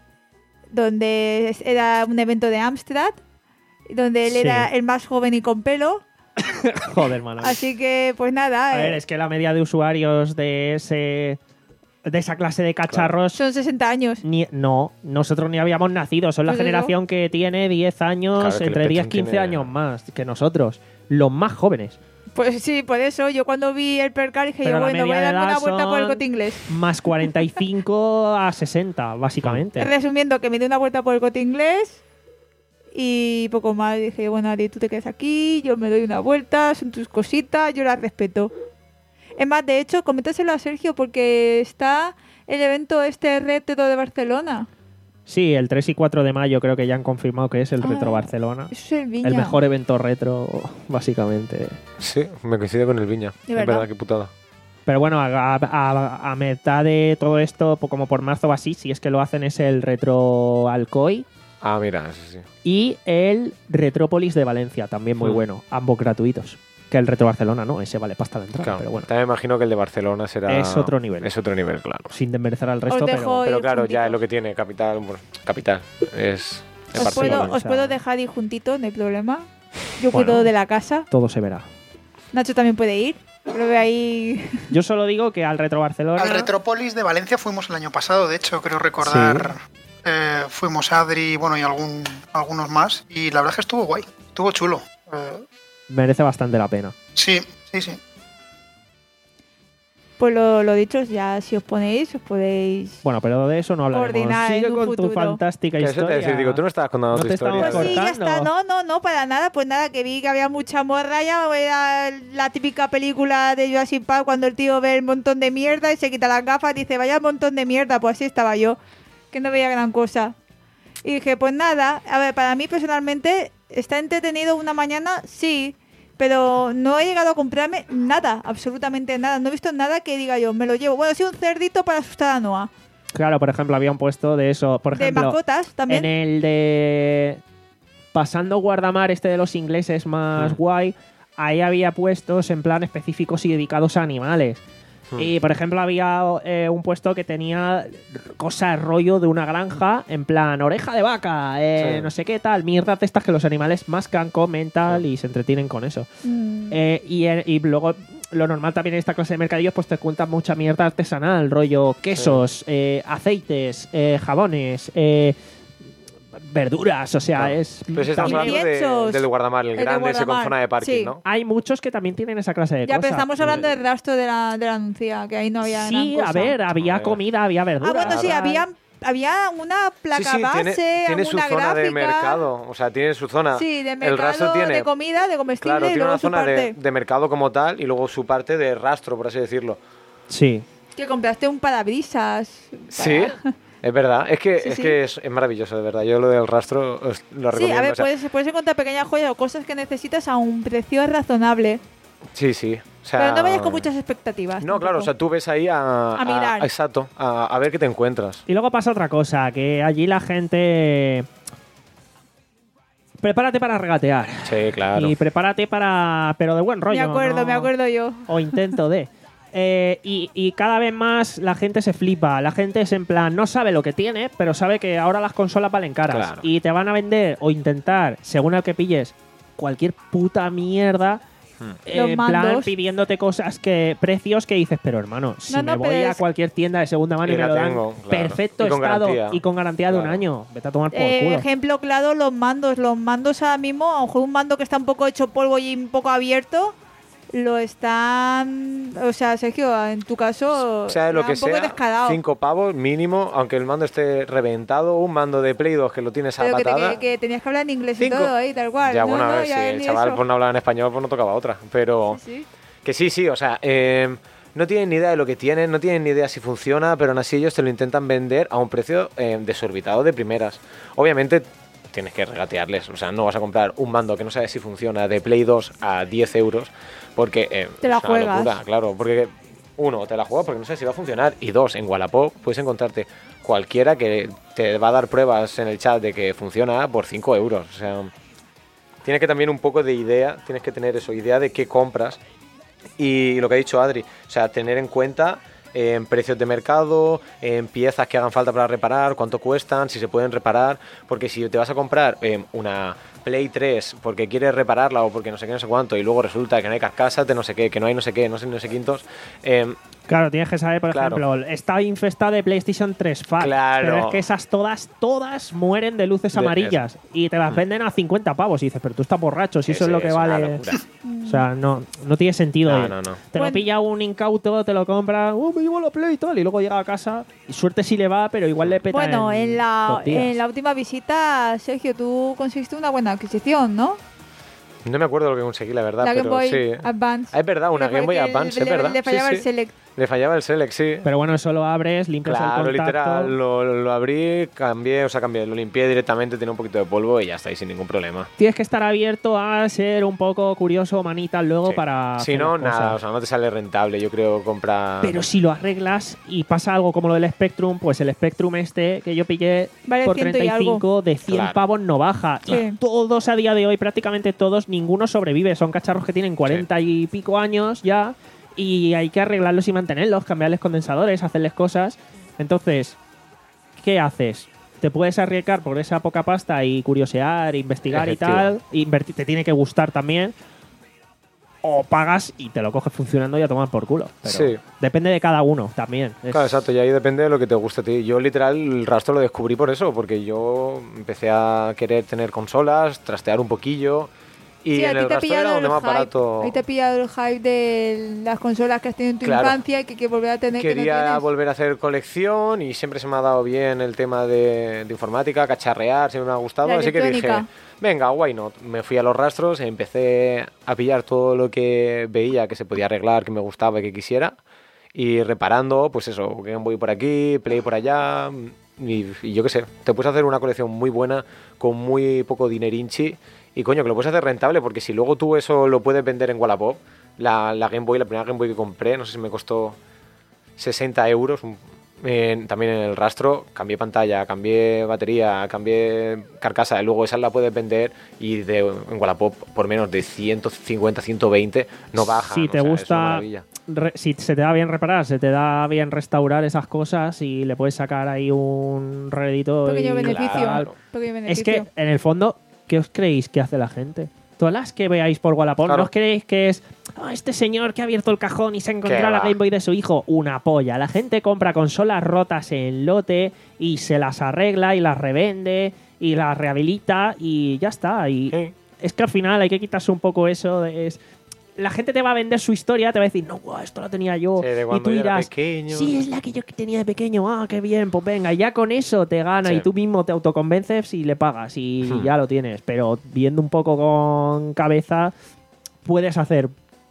S1: donde es- era un evento de Amstrad, donde él
S2: Sí.
S1: era el más joven y con pelo.
S2: Joder, mano.
S1: Así que, pues nada,
S2: A ver,
S1: eh,
S2: es que la media de usuarios de ese de esa clase de cacharros
S1: son sesenta años.
S2: ni, no, nosotros ni habíamos nacido. Son la
S1: Pues eso.
S2: generación que tiene diez años,
S4: Claro, que el
S2: entre diez
S4: Spectrum
S2: quince
S4: tiene-
S2: años más que nosotros. Los más jóvenes.
S1: Pues sí, por eso yo cuando vi el percal dije,
S2: Pero
S1: yo,
S2: la
S1: bueno, voy
S2: media
S1: a
S2: de
S1: darme una
S2: edad
S1: vuelta por el
S2: son-
S1: Corte Inglés.
S2: Más cuarenta y cinco a sesenta, básicamente.
S1: Resumiendo, que me di una vuelta por el Corte Inglés y poco más. Dije, bueno, Ari, tú te quedas aquí, yo me doy una vuelta, son tus cositas, yo las respeto. Es más, de hecho, coméntaselo a Sergio porque está el evento este retro de Barcelona.
S2: Sí, el tres y cuatro de mayo creo que ya han confirmado que es el
S1: Ah,
S2: Retro Barcelona.
S1: Eso es el Viña.
S2: El mejor evento retro, básicamente.
S4: Sí, me coincide con el Viña.
S1: De
S4: Es
S1: verdad.
S4: verdad, qué putada.
S2: Pero bueno, a, a- a mitad de todo esto, po- como por marzo o así, si es que lo hacen, es el Retro Alcoy
S4: Ah, mira, sí, sí.
S2: y el Retrópolis de Valencia, también muy
S4: Hmm.
S2: bueno, ambos gratuitos. Que el Retro Barcelona, ¿no? Ese vale pasta la entrada,
S4: Claro.
S2: pero bueno,
S4: También me imagino que el de Barcelona será...
S2: Es otro nivel.
S4: Es otro nivel, claro.
S2: sin desmerecer al resto,
S1: dejo
S2: pero...
S1: Oye,
S4: Pero claro, ya
S1: puntitos.
S4: es lo que tiene capital. Bueno, capital. Es... en
S1: Os
S4: Barcelona.
S1: puedo,
S2: o
S1: os
S2: sea-
S1: puedo dejar ir juntitos, no hay problema. Yo
S2: Bueno.
S1: cuido de la casa.
S2: Todo se verá.
S1: Nacho también puede ir. Lo ve ahí.
S2: Yo solo digo que al Retro Barcelona...
S3: Al Retrópolis de Valencia fuimos el año pasado, de hecho, creo recordar. Eh, fuimos Adri, bueno, y algún, algunos más. Y la verdad es que estuvo guay, estuvo chulo. Eh,
S2: merece bastante la pena.
S3: sí, sí, sí.
S1: Pues lo, lo dicho, ya si os ponéis, os podéis.
S2: Bueno, pero de eso no hablaremos.
S1: Coordinar
S2: Sigue
S1: en un
S2: con tu
S1: futuro.
S2: fantástica
S4: Que eso te
S2: historia.
S4: decir, digo, tú no estabas contando
S2: No
S4: tu
S2: te
S4: historia.
S2: estamos
S1: Pues sí, ya
S2: cortando.
S1: está. No, no, no, para nada. Pues nada, que vi que había mucha morra ya. Era la típica película de Jurassic Park cuando el tío ve el montón de mierda y se quita las gafas y dice, vaya montón de mierda. Pues así estaba yo, que no veía gran cosa. Y dije, pues nada, a ver, para mí personalmente ¿está entretenido una mañana? Sí, pero no he llegado a comprarme nada, absolutamente nada. No he visto nada que diga yo, me lo llevo. Bueno, sí, un cerdito para asustar a Noah.
S2: Claro, por ejemplo, había un puesto de eso. Por
S1: De
S2: ejemplo,
S1: mascotas también.
S2: en el de Pasando Guardamar, este de los ingleses más
S4: Mm.
S2: guay, ahí había puestos en plan específicos y dedicados a animales.
S4: Mm.
S2: Y, por ejemplo, había eh, un puesto que tenía cosas rollo de una granja, en plan oreja de vaca, eh,
S4: Sí.
S2: no sé qué tal, mierdas de estas que los animales mascan, comen, tal,
S4: Sí.
S2: y se entretienen con eso.
S1: Mm.
S2: Eh, y, eh, y luego lo normal también en esta clase de mercadillos pues te cuentan mucha mierda artesanal, rollo quesos, eh, aceites, eh, jabones, eh, verduras, o sea,
S4: Claro.
S2: es...
S4: Pero si estamos
S2: también-
S4: hablando de-
S1: Inciensos.
S4: del de Guardamar, el,
S1: El de
S4: grande ese con
S1: Guardamar,
S4: zona de parking,
S1: sí.
S4: ¿no?
S2: Hay muchos que también tienen esa clase de
S1: Ya,
S2: cosas.
S1: pero estamos hablando del rastro de la, de la anuncia, que ahí no había
S2: Sí,
S1: gran
S2: a
S1: cosa.
S2: ver, había
S4: A ver.
S2: comida, había verduras.
S1: Ah, bueno, sí,
S2: tal.
S1: había, había una placa
S4: sí, sí,
S1: base,
S4: tiene, tiene su
S1: una
S4: zona
S1: gráfica.
S4: de mercado. O sea, tiene su zona.
S1: Sí, de
S4: el
S1: mercado
S4: rastro tiene,
S1: de comida, de comestible
S4: claro,
S1: y
S4: tiene
S1: luego
S4: una
S1: su
S4: zona de,
S1: parte.
S4: de mercado como tal y luego su parte de rastro, por así decirlo.
S2: Sí.
S1: Que compraste un parabrisas.
S4: Sí,
S1: para-
S4: es verdad. Es que,
S1: Sí,
S4: es,
S1: sí.
S4: que es, es maravilloso, de verdad. Yo lo del rastro os lo
S1: Sí,
S4: recomiendo.
S1: a ver,
S4: o sea,
S1: puedes, puedes encontrar pequeñas joyas o cosas que necesitas a un precio razonable.
S4: sí, sí. O sea,
S1: Pero no vayas con muchas expectativas.
S4: No, claro, o sea, tú ves ahí a...
S1: A mirar.
S4: exacto, a, a ver qué te encuentras.
S2: Y luego pasa otra cosa, que allí la gente... Prepárate para regatear.
S4: Sí, claro.
S2: Y prepárate para... Pero de buen rollo.
S1: me acuerdo,
S2: ¿no?
S1: me acuerdo yo.
S2: O intento de... Eh, y, y cada vez más la gente se flipa. La gente es en plan, no sabe lo que tiene, pero sabe que ahora las consolas valen caras.
S4: Claro.
S2: Y te van a vender o intentar, según el que pilles, cualquier puta mierda.
S4: Hmm.
S2: eh,
S1: Los
S2: en plan,
S1: mandos.
S2: pidiéndote cosas que precios que dices, pero hermano, si
S1: No,
S2: me
S1: no,
S2: voy
S1: pero
S2: a
S1: es-
S2: cualquier tienda de segunda mano y,
S4: Y
S2: me
S4: la
S2: lo dan
S4: tengo, claro.
S2: perfecto
S4: Y con
S2: estado
S4: garantía.
S2: y con garantía de un
S4: Claro.
S2: año, vete a tomar por
S1: Eh,
S2: culo.
S1: ejemplo claro, los mandos. Los mandos ahora mismo, a lo mejor un mando que está un poco hecho polvo y un poco abierto, lo están... O sea, Sergio, en tu caso,
S4: Sea de lo
S1: era
S4: que
S1: un poco
S4: sea,
S1: descarado.
S4: cinco pavos mínimo, aunque el mando esté reventado, un mando de Play dos que lo tienes a
S1: Pero que, te-
S4: patada.
S1: que- que tenías que hablar en inglés
S4: Cinco.
S1: y todo ahí, tal cual.
S4: Ya,
S1: no,
S4: bueno, a
S1: no,
S4: ver,
S1: ya
S4: si
S1: ni
S4: el chaval
S1: eso.
S4: por no hablar en español, pues no tocaba otra. Pero
S1: Sí, sí.
S4: que sí, sí, o sea, eh, no tienen ni idea de lo que tienen, no tienen ni idea si funciona, pero aún así ellos te lo intentan vender a un precio eh, desorbitado de primeras. Obviamente tienes que regatearles, o sea, no vas a comprar un mando que no sabes si funciona de Play dos a diez euros, porque eh,
S1: Te la
S4: es una
S1: juegas.
S4: locura, claro, porque uno, te la juegas porque no sabes si va a funcionar, y dos, en Wallapop puedes encontrarte cualquiera que te va a dar pruebas en el chat de que funciona por cinco euros, o sea, tienes que también un poco de idea, tienes que tener eso, idea de qué compras. Y lo que ha dicho Adri, o sea, tener en cuenta en eh, precios de mercado, en piezas que hagan falta para reparar, cuánto cuestan, si se pueden reparar, porque si te vas a comprar eh, una Play tres porque quieres repararla o porque no sé qué, no sé cuánto, y luego resulta que no hay carcasas de no sé qué, que no hay no sé qué, no sé, no sé quintos, eh,
S2: Claro, tienes que saber, por
S4: Claro.
S2: ejemplo, está infestada de PlayStation tres Fat.
S4: Claro.
S2: Pero es que esas todas, todas mueren de luces
S4: De-
S2: amarillas. Y te las venden a cincuenta pavos. Y dices, pero tú estás borracho, si eso es lo que
S4: una
S2: vale.
S4: locura.
S2: O sea, no, no tiene sentido.
S4: No,
S2: eh.
S4: no, no.
S2: Te lo
S1: Bueno.
S2: pilla un incauto, te lo compra, oh, me llevo la Play y tal. Y luego llega a casa y suerte si le va, pero igual le peta.
S1: Bueno, en la,
S2: dos días.
S1: en la última visita, Sergio, tú conseguiste una buena adquisición, ¿no?
S4: No me acuerdo lo que conseguí, la verdad,
S1: La Game
S4: pero
S1: Boy
S4: sí.
S1: Advance.
S4: Ah, es verdad, una
S1: Que
S4: Game Boy
S1: fue que
S4: Advance,
S1: le-
S4: es verdad.
S1: Le fallaba
S4: Sí,
S1: el
S4: sí.
S1: Select.
S4: Le fallaba el Select, sí.
S2: Pero bueno, eso lo abres, limpias el
S4: Claro,
S2: contacto.
S4: literal, lo, lo abrí, cambié, o sea, cambié, lo limpié directamente, tenía un poquito de polvo y ya está ahí sin ningún problema.
S2: Tienes que estar abierto a ser un poco curioso, manita, luego
S4: Sí.
S2: para.
S4: Si
S2: hacer
S4: no,
S2: las
S4: nada,
S2: cosas.
S4: o sea, no te sale rentable, yo creo, comprar...
S2: Pero si lo arreglas y pasa algo como lo del Spectrum, pues el Spectrum este que yo pillé
S1: Vale
S2: por
S1: ciento y
S2: treinta y cinco de cien
S4: Claro.
S2: pavos no baja.
S1: Sí.
S2: Y todos a día de hoy, prácticamente todos, ninguno sobrevive. Son cacharros que tienen cuarenta y pico años ya y hay que arreglarlos y mantenerlos, cambiarles condensadores, hacerles cosas. Entonces, ¿qué haces? Te puedes arriesgar por esa poca pasta y curiosear, investigar y
S4: Efectivo.
S2: tal. Invertir, te tiene que gustar también. O pagas y te lo coges funcionando y a tomar por culo. Pero
S4: Sí.
S2: depende de cada uno también. Es-
S4: Claro, exacto, y ahí depende de lo que te guste a ti. Yo literal el rastro lo descubrí por eso, porque yo empecé a querer tener consolas, trastear un poquillo y
S1: Sí, a
S4: en
S1: ti
S4: el
S1: te ha
S4: rastro era
S1: pillado
S4: donde
S1: el
S4: más
S1: hype.
S4: barato
S1: Ahí te ha pillado el hype de las consolas que has tenido en tu
S4: Claro.
S1: infancia y que quieres volver a tener que no
S4: quería
S1: tienes.
S4: volver a hacer colección y siempre se me ha dado bien el tema de, de informática, cacharrear, siempre me ha gustado,
S1: La
S4: así que dije,
S1: electrónica.
S4: venga, why not. Me fui a los rastros, empecé a pillar todo lo que veía que se podía arreglar, que me gustaba y que quisiera, y reparando, pues eso, Game Boy por aquí, Play por allá, y, y yo qué sé, te puedes hacer una colección muy buena con muy poco dinerinchi y coño, que lo puedes hacer rentable porque si luego tú eso lo puedes vender en Wallapop, la, la Game Boy, la primera Game Boy que compré, no sé si me costó sesenta euros, un, en, también en el rastro, cambié pantalla, cambié batería, cambié carcasa, y luego esa la puedes vender y de, en Wallapop por menos de ciento cincuenta, ciento veinte no baja.
S2: Si te
S4: o sea,
S2: gusta, re, si se te da bien reparar, se te da bien restaurar esas cosas y le puedes sacar ahí un rédito.
S1: Pequeño
S2: y
S1: beneficio.
S2: claro.
S1: Pequeño beneficio.
S2: Es que, en el fondo, ¿qué os creéis que hace la gente? Todas las que veáis por Wallapop,
S4: Claro.
S2: ¿no os creéis que es oh, este señor que ha abierto el cajón y se ha encontrado
S4: ¿Qué
S2: la
S4: va?
S2: Game Boy de su hijo? Una polla. La gente compra consolas rotas en lote y se las arregla y las revende y las rehabilita y ya está. Y
S4: Sí.
S2: es que al final hay que quitarse un poco eso. De, es, la gente te va a vender su historia, te va a decir, no, guau, esto lo tenía yo.
S4: Sí, de
S2: y
S4: cuando
S2: tú
S4: yo era
S2: dirás,
S4: pequeño.
S2: sí, es la que yo tenía de pequeño. Ah, qué bien, pues venga. Y ya con eso te gana
S4: Sí.
S2: y tú mismo te autoconvences y le pagas y
S4: Hmm.
S2: ya lo tienes. Pero viendo un poco con cabeza, puedes hacer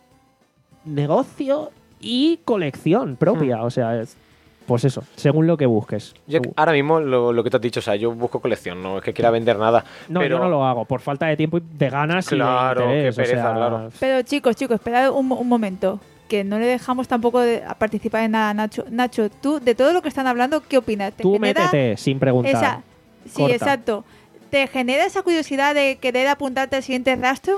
S2: negocio y colección propia.
S4: Hmm.
S2: O sea, es- pues eso, según lo que busques.
S4: Yo ahora mismo lo, lo que te has dicho, o sea, yo busco colección, no es que quiera vender nada.
S2: No,
S4: pero
S2: yo no lo hago por falta de tiempo y de ganas
S4: Claro,
S2: y de
S4: qué
S2: interés.
S4: pereza,
S2: o sea,
S4: claro.
S1: Pero chicos, chicos, esperad un, un momento. Que no le dejamos tampoco de a participar en nada, Nacho. Nacho, tú, de todo lo que están hablando, ¿qué opinas? ¿Te
S2: Tú
S1: genera
S2: métete sin preguntar.
S1: esa- Sí,
S2: Corta.
S1: exacto. ¿Te genera esa curiosidad de querer apuntarte al siguiente rastro?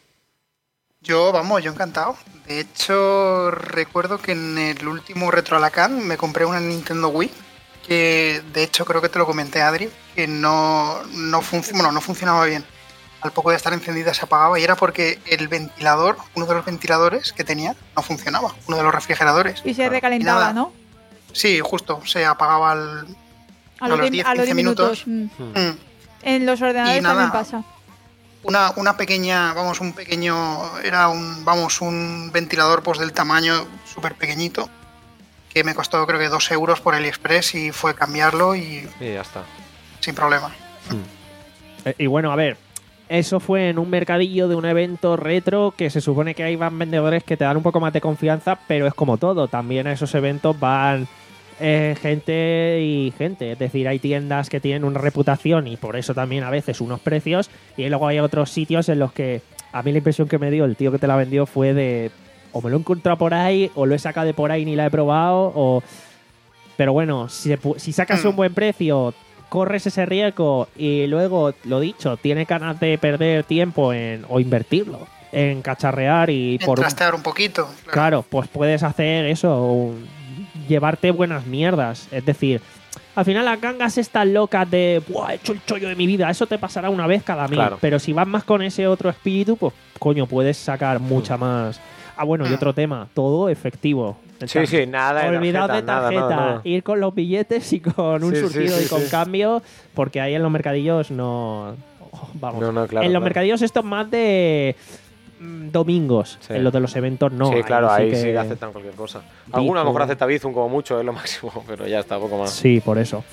S3: Yo, vamos, yo encantado. De hecho, recuerdo que en el último Retro Alacant me compré una Nintendo Wii, que de hecho creo que te lo comenté, Adri, que no, no, func- bueno, no funcionaba bien. Al poco de estar encendida se apagaba y era porque el ventilador, uno de los ventiladores que tenía, no funcionaba, uno de los refrigeradores.
S1: Y se
S4: Claro.
S1: recalentaba,
S3: Y nada.
S1: ¿no?
S3: Sí, justo, se apagaba al...
S1: A
S3: A
S1: los
S3: los
S1: diez
S3: diez,
S1: a los
S3: quince
S1: diez minutos.
S3: minutos.
S1: mm.
S3: Mm.
S1: En los ordenadores
S3: Y nada.
S1: también pasa.
S3: Una, una pequeña, vamos, un pequeño, era un, vamos, un ventilador pues del tamaño súper pequeñito, que me costó creo que dos euros por AliExpress y fue cambiarlo y
S4: Y ya está.
S3: sin problema.
S2: Eh, Y bueno, a ver, eso fue en un mercadillo de un evento retro que se supone que ahí van vendedores que te dan un poco más de confianza, pero es como todo. También a esos eventos van eh, gente y gente. Es decir, hay tiendas que tienen una reputación y por eso también a veces unos precios. Y luego hay otros sitios en los que a mí la impresión que me dio el tío que te la vendió fue de o me lo he encontrado por ahí o lo he sacado de por ahí y ni la he probado o... Pero bueno, si, se pu- si sacas
S3: Mm.
S2: un buen precio, corres ese riesgo y luego, lo dicho, tienes ganas de perder tiempo en o invertirlo en cacharrear y
S3: En
S2: por un-
S3: trastear un poquito. Claro.
S2: claro, pues puedes hacer eso, un- llevarte buenas mierdas. Es decir, al final las gangas estas locas de "Buah, he hecho el chollo de mi vida", eso te pasará una vez cada mil.
S4: Claro.
S2: Pero si vas más con ese otro espíritu, pues coño, puedes sacar mucha más. Ah, bueno, y
S3: Mm.
S2: otro tema, todo efectivo.
S4: Sí, sí, nada de
S2: Olvidaos de
S4: tarjeta, nada,
S2: tarjeta,
S4: nada, nada.
S2: ir con los billetes y con un
S4: Sí, sí,
S2: surtido
S4: sí,
S2: y con
S4: sí.
S2: cambio, porque ahí en los mercadillos no... oh, vamos,
S4: No, no, claro,
S2: en los
S4: claro.
S2: mercadillos esto es más de mm, domingos,
S4: Sí.
S2: en los de los eventos no.
S4: sí, claro, ahí sí
S2: que-
S4: que aceptan cualquier cosa. Alguna a lo mejor
S2: Bizum.
S4: acepta Bizum como mucho, es lo máximo, pero ya está, poco más.
S2: Sí, por eso.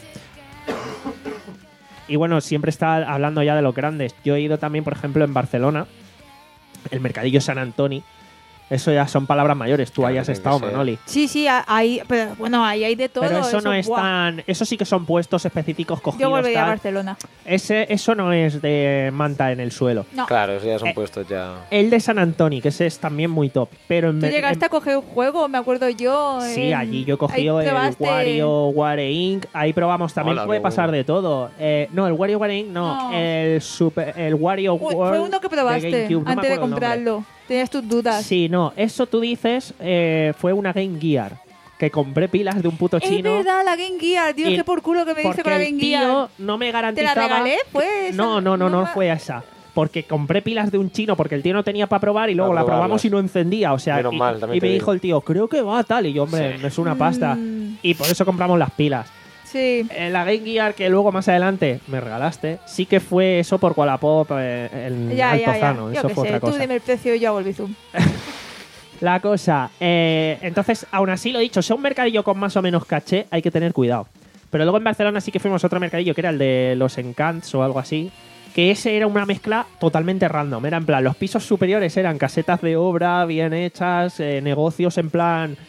S2: Y bueno, siempre está hablando ya de los grandes. Yo he ido también, por ejemplo, en Barcelona, el mercadillo San Antoni. Eso ya son palabras mayores. Tú
S4: Claro,
S2: hayas
S4: tiene que
S2: estado,
S4: ser.
S2: Manoli.
S1: Sí, sí, a- ahí, pero bueno, ahí hay de todo.
S2: Pero eso, no es
S1: buah.
S2: tan... Eso sí que son puestos específicos cogidos.
S1: Yo volvería a
S2: tal.
S1: Barcelona.
S2: Ese, eso no es de manta en el suelo.
S1: No.
S4: Claro, eso ya son
S2: Eh,
S4: puestos ya.
S2: El de San Antoni, que ese es también muy top. Pero en
S1: Tú
S2: mer-
S1: llegaste
S2: en-
S1: a coger un juego, me acuerdo yo.
S2: Sí,
S1: en-
S2: allí yo he
S1: ahí
S2: cogido el
S1: probaste-
S2: Wario Ware Inc. Ahí probamos, también
S4: Hola,
S2: puede
S4: qué
S2: pasar
S4: bueno.
S2: de todo. Eh, no, el Wario Ware Inc. no.
S1: No.
S2: El, super, el Wario
S1: Fue
S2: World
S1: fue uno que
S2: de
S1: probaste
S2: GameCube, no me
S1: antes de
S2: acuerdo el nombre.
S1: comprarlo. Tenías tus dudas.
S2: Sí, no, eso tú dices eh, fue una Game Gear. Que compré pilas de un puto
S1: Es
S2: chino.
S1: verdad, la Game Gear. Dios,
S2: Y-
S1: qué por culo que me dice
S2: Porque
S1: con la
S2: el
S1: Game
S2: tío
S1: Gear.
S2: no me
S1: ¿Te
S2: garantizaba.
S1: la regalé? Pues.
S2: No, no, no, no
S1: me-
S2: fue esa. Porque compré pilas de un chino porque el tío no tenía para probar y luego
S4: Para
S2: la probamos
S4: probarlas.
S2: y no encendía. O sea,
S4: Menos
S2: y,
S4: mal, también
S2: y
S4: te
S2: me
S4: digo.
S2: dijo el tío, creo que va tal. Y yo, hombre,
S4: Sí.
S2: no es una pasta.
S1: Mm,
S2: Y por eso compramos las pilas.
S1: sí.
S2: Eh, la Game Gear que luego más adelante me regalaste, sí que fue eso por Wallapop eh, en
S1: Ya, ya, ya.
S2: Altozano.
S1: Yo
S2: Eso
S1: qué
S2: fue
S1: sé,
S2: otra
S1: tú
S2: cosa.
S1: dime el precio y yo hago el bizum.
S2: La cosa, eh, entonces, aún así lo he dicho, sea un mercadillo con más o menos caché, hay que tener cuidado. Pero luego en Barcelona sí que fuimos a otro mercadillo que era el de los Encants o algo así, que ese era una mezcla totalmente random. Era en plan, los pisos superiores eran casetas de obra bien hechas, eh, negocios en plan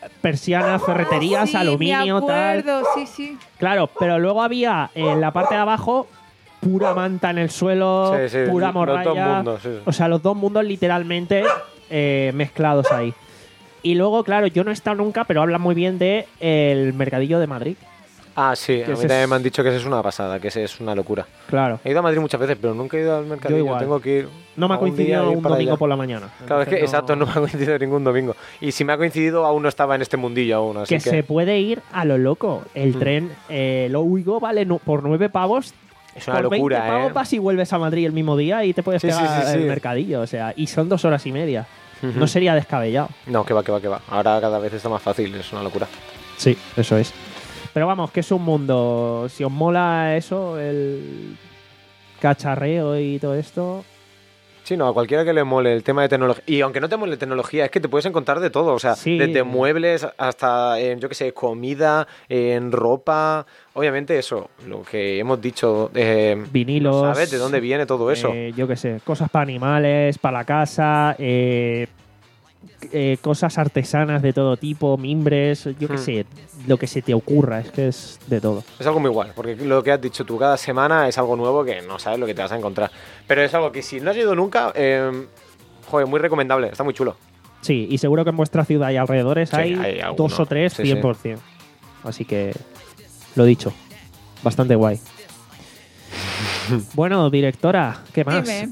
S2: persianas, ferreterías,
S1: Sí,
S2: aluminio,
S1: me
S2: tal.
S1: acuerdo, sí, sí.
S2: Claro, pero luego había en la parte de abajo pura manta en el suelo,
S4: Sí, sí,
S2: pura
S4: los
S2: morralla.
S4: dos mundos, sí, sí.
S2: O sea, los dos mundos literalmente eh, mezclados ahí. Y luego, claro, yo no he estado nunca, pero hablan muy bien de el mercadillo de Madrid.
S4: Ah, sí, a
S2: Que
S4: mí
S2: ese
S4: también
S2: es-
S4: me han dicho que ese es una pasada, que ese es una locura.
S2: Claro.
S4: He ido a Madrid muchas veces, pero nunca he ido al mercadillo.
S2: igual.
S4: Tengo que ir.
S2: No me ha
S4: algún día
S2: coincidido
S4: ir
S2: un
S4: para
S2: domingo
S4: allá.
S2: por la mañana.
S4: Claro, es que
S2: Entonces
S4: exacto, no me ha coincidido ningún domingo. Y si me ha coincidido, aún no estaba en este mundillo aún, así
S2: Que,
S4: que,
S2: se puede ir a lo loco. El
S4: Mm.
S2: tren, eh, el Ouigo vale nu- por nueve pavos.
S4: es una
S2: por veinte
S4: locura,
S2: pavos
S4: ¿eh?
S2: vas y vuelves a Madrid el mismo día y te puedes
S4: Sí, sí,
S2: pegar
S4: sí, sí.
S2: el mercadillo. O sea, y son dos horas y media.
S4: Ujú.
S2: No sería descabellado.
S4: No, que va, que va, que va. Ahora cada vez está más fácil, es una locura.
S2: Sí, eso es. Pero vamos, que es un mundo. Si os mola eso, el cacharreo y todo esto.
S4: Sí, no, a cualquiera que le mole el tema de tecnología. Y aunque no te mole tecnología, es que te puedes encontrar de todo. O sea,
S2: Sí.
S4: desde muebles hasta, en, yo qué sé, comida, en ropa. Obviamente eso, lo que hemos dicho. Eh,
S2: Vinilos.
S4: ¿Sabes de dónde viene todo eso?
S2: eh, yo qué sé, cosas para animales, para la casa, eh, eh, cosas artesanas de todo tipo, mimbres, yo qué
S4: Hmm.
S2: sé, lo que se te ocurra, es que es de todo.
S4: Es algo muy igual, porque lo que has dicho tú, cada semana es algo nuevo que no sabes lo que te vas a encontrar. Pero es algo que si no has ido nunca, eh, joder, muy recomendable, está muy chulo.
S2: Sí, y seguro que en vuestra ciudad y alrededores
S4: Sí,
S2: hay,
S4: hay alguno.
S2: dos o tres,
S4: Sí, sí.
S2: cien por ciento. Así que, lo dicho, bastante guay. Bueno, directora, ¿qué más?
S1: Dime.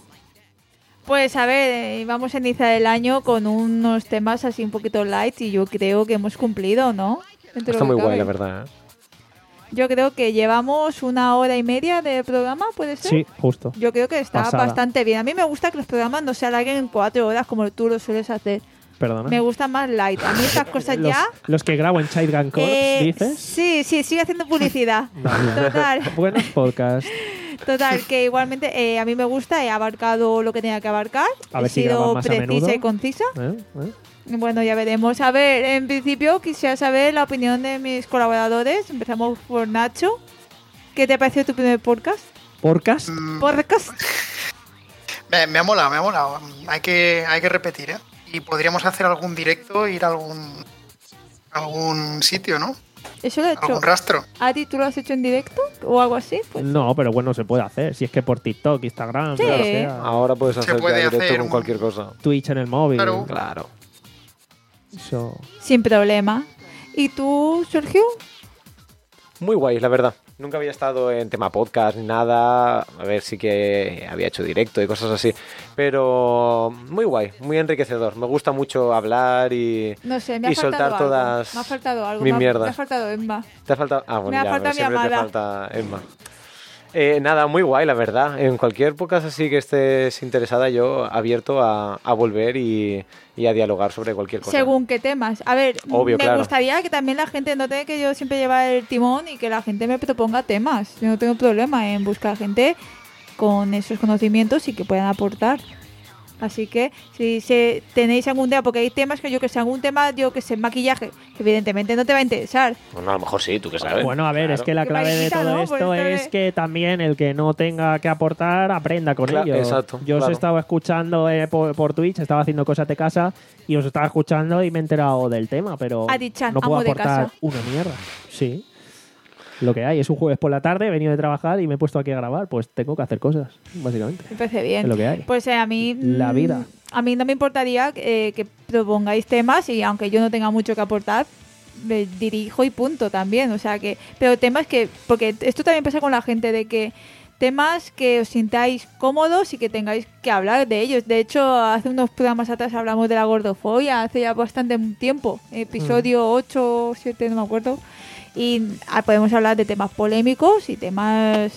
S1: Pues a ver, eh, vamos a iniciar el año con unos temas así un poquito light y yo creo que hemos cumplido, ¿no? Dentro de
S4: Está
S1: lo que
S4: muy guay,
S1: cabe.
S4: la verdad. ¿eh?
S1: Yo creo que llevamos una hora y media de programa, ¿puede ser?
S2: Sí, justo.
S1: Yo creo que está
S2: Pasada.
S1: bastante bien. A mí me gusta que los programas no se alarguen en cuatro horas como tú lo sueles hacer.
S2: Perdona.
S1: Me gusta más light. A mí estas cosas
S2: los,
S1: ya...
S2: los que grabo en Child Corps,
S1: eh,
S2: dices.
S1: Sí, sí, sigue haciendo publicidad. Total.
S2: Buenos podcasts.
S1: Total, que igualmente eh, a mí me gusta, he abarcado lo que tenía que abarcar.
S2: A
S1: he
S2: ver si grabas
S1: sido
S2: más a
S1: precisa
S2: menudo.
S1: y concisa.
S2: ¿Eh? ¿Eh?
S1: Bueno, ya veremos. A ver, en principio quisiera saber la opinión de mis colaboradores. Empezamos por Nacho. ¿Qué te pareció tu primer podcast?
S2: ¿Podcast?
S3: Mm,
S1: Podcast.
S3: me, me ha molado, me ha molado. Hay que, hay que repetir, ¿eh? Y podríamos hacer algún directo, ir a algún, algún sitio, ¿no?
S1: Eso lo he hecho.
S3: Algún rastro.
S1: ¿Adi, tú lo has hecho en directo o algo así? Pues
S2: No, pero bueno, se puede hacer. Si es que por TikTok, Instagram,
S1: Sí.
S2: lo que sea.
S4: Ahora puedes
S3: Se
S4: hacer ya
S3: puede
S4: directo
S3: hacer
S4: con
S3: un-
S4: cualquier cosa.
S2: Twitch en el móvil.
S3: Claro.
S4: Claro.
S2: Eso.
S1: sin problema. ¿Y tú, Sergio?
S4: Muy guay, la verdad. Nunca había estado en tema podcast ni nada. A ver, sí que había hecho directo y cosas así. Pero muy guay, muy enriquecedor. Me gusta mucho hablar y,
S1: No sé, me ha
S4: y
S1: faltado
S4: soltar
S1: algo.
S4: todas
S1: Me ha faltado algo.
S4: mis
S1: me ha,
S4: mierdas.
S1: Me ha faltado Emma.
S4: ¿Te ha faltado? Ah, bueno,
S1: Me ha
S4: ya,
S1: faltado mi
S4: siempre te
S1: amada.
S4: falta Emma. Eh, nada, muy guay, la verdad. En cualquier podcast así que estés interesada, yo abierto a, a volver y, y a dialogar sobre cualquier cosa.
S1: Según qué temas. A ver,
S4: Obvio,
S1: me
S4: claro.
S1: gustaría que también la gente note que yo siempre lleva el timón y que la gente me proponga temas. Yo no tengo problema en buscar gente con esos conocimientos y que puedan aportar. Así que si se, tenéis algún tema, porque hay temas que yo que sé, algún tema, yo que sé, maquillaje, que evidentemente no te va a interesar.
S4: Bueno, a lo mejor sí, tú que sabes.
S2: Bueno, a ver, es
S4: Claro.
S2: que la
S1: Qué
S2: clave de
S1: vainita,
S2: todo
S1: ¿no?
S2: esto
S1: Por esto
S2: es
S1: de-
S2: que también el que no tenga que aportar aprenda con
S4: Cla-
S2: ello.
S4: exacto,
S2: Yo os
S4: claro.
S2: estaba escuchando eh, por, por Twitch, estaba haciendo cosas de casa y os estaba escuchando y me he enterado del tema, pero
S1: Adi-chan,
S2: no puedo
S1: amo de
S2: aportar
S1: casa.
S2: una mierda. Sí. Lo que hay es un jueves por la tarde, he venido de trabajar y me he puesto aquí a grabar, pues tengo que hacer cosas, básicamente.
S1: Me parece bien.
S2: Es lo que hay.
S1: Pues eh, a mí...
S2: La
S1: mm,
S2: vida.
S1: A mí no me importaría eh, que propongáis temas y aunque yo no tenga mucho que aportar, me dirijo y punto también. O sea que... Pero temas que... Porque esto también pasa con la gente de que temas que os sintáis cómodos y que tengáis que hablar de ellos. De hecho, hace unos programas atrás hablamos de la gordofobia, hace ya bastante tiempo. Episodio ocho o siete, no me acuerdo. Y ah, podemos hablar de temas polémicos y temas